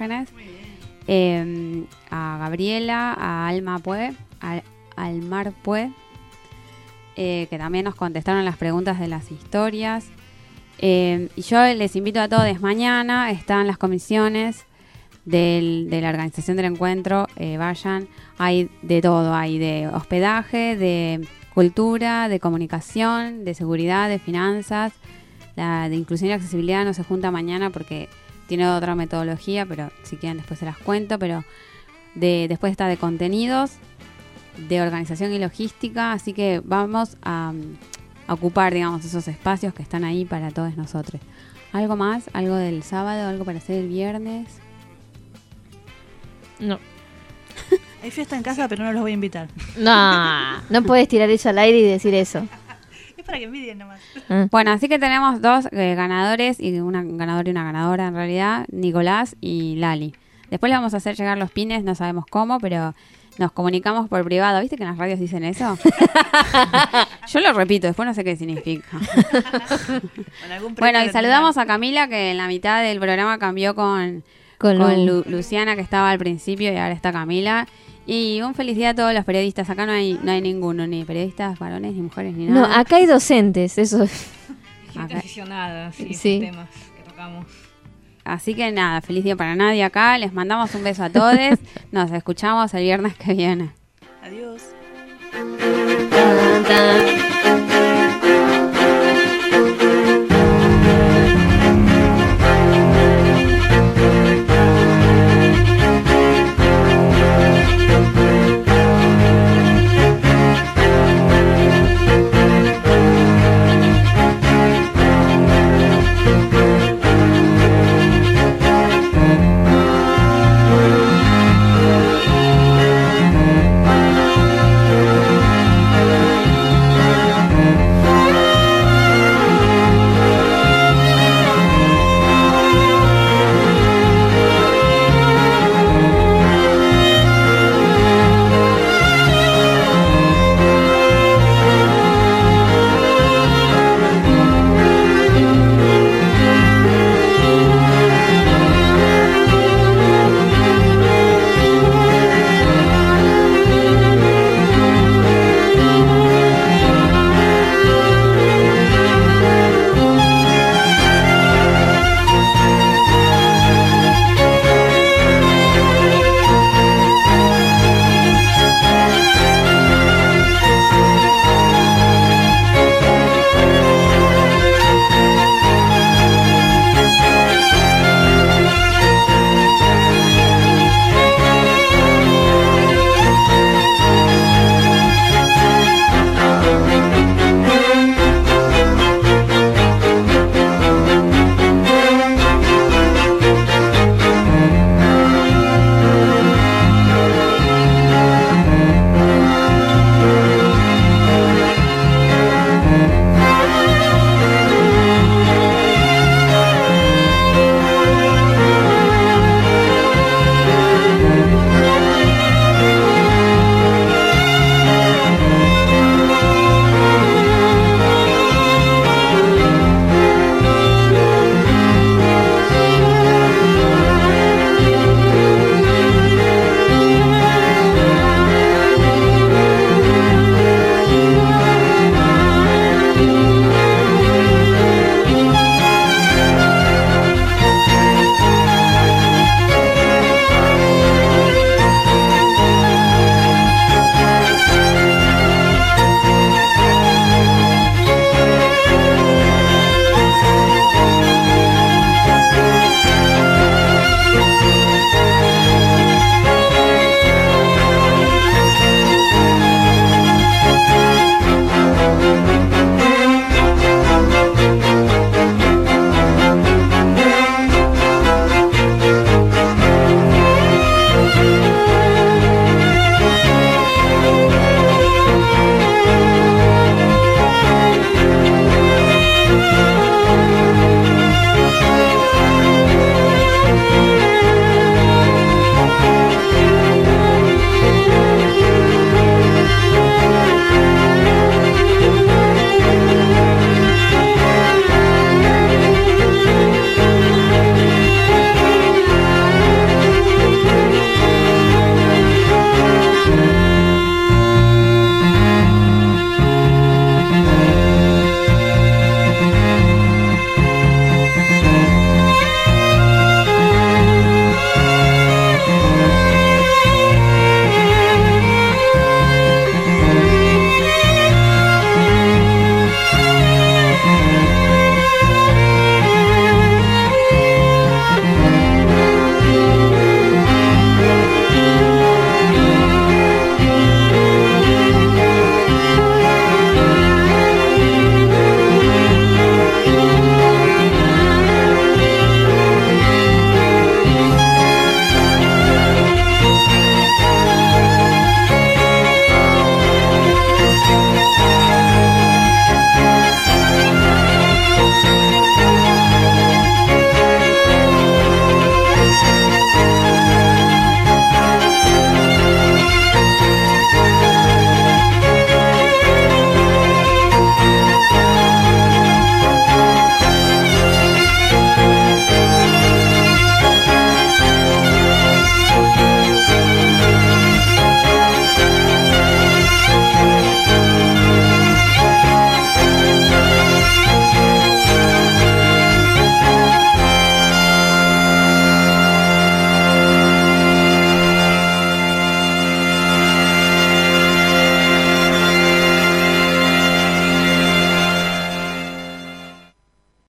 a Gabriela, a Alma Pue, a Almar Pue, que también nos contestaron las preguntas de las historias. Y yo les invito a todos, mañana están las comisiones de la organización del encuentro, vayan, hay de todo, hay de hospedaje, de cultura, de comunicación, de seguridad, de finanzas. La de inclusión y accesibilidad no se junta mañana porque tiene otra metodología, pero si quieren después se las cuento. Pero después está de contenidos, de organización y logística, así que vamos a ocupar, digamos, esos espacios que están ahí para todos nosotros. ¿Algo más? ¿Algo del sábado? ¿Algo para hacer el viernes? No. Hay fiesta en casa, pero no los voy a invitar. No puedes tirar eso al aire y decir eso. Es para que envidien nomás. Bueno, así que tenemos dos ganadores, y un ganador y una ganadora en realidad, Nicolás y Lali. Después le vamos a hacer llegar los pines, no sabemos cómo, pero nos comunicamos por privado. ¿Viste que en las radios dicen eso? Yo lo repito, después no sé qué significa. Bueno, y saludamos a Camila, que en la mitad del programa cambió con Luciana, que estaba al principio, y ahora está Camila. Y un feliz día a todos los periodistas. Acá no hay ninguno, ni periodistas varones, ni mujeres, ni nada. No, acá hay docentes, eso. Gente aficionada, sí, Sí. esos temas que tocamos. Así que nada, feliz día para nadie acá. Les mandamos un beso a todos. Nos escuchamos el viernes que viene. Adiós.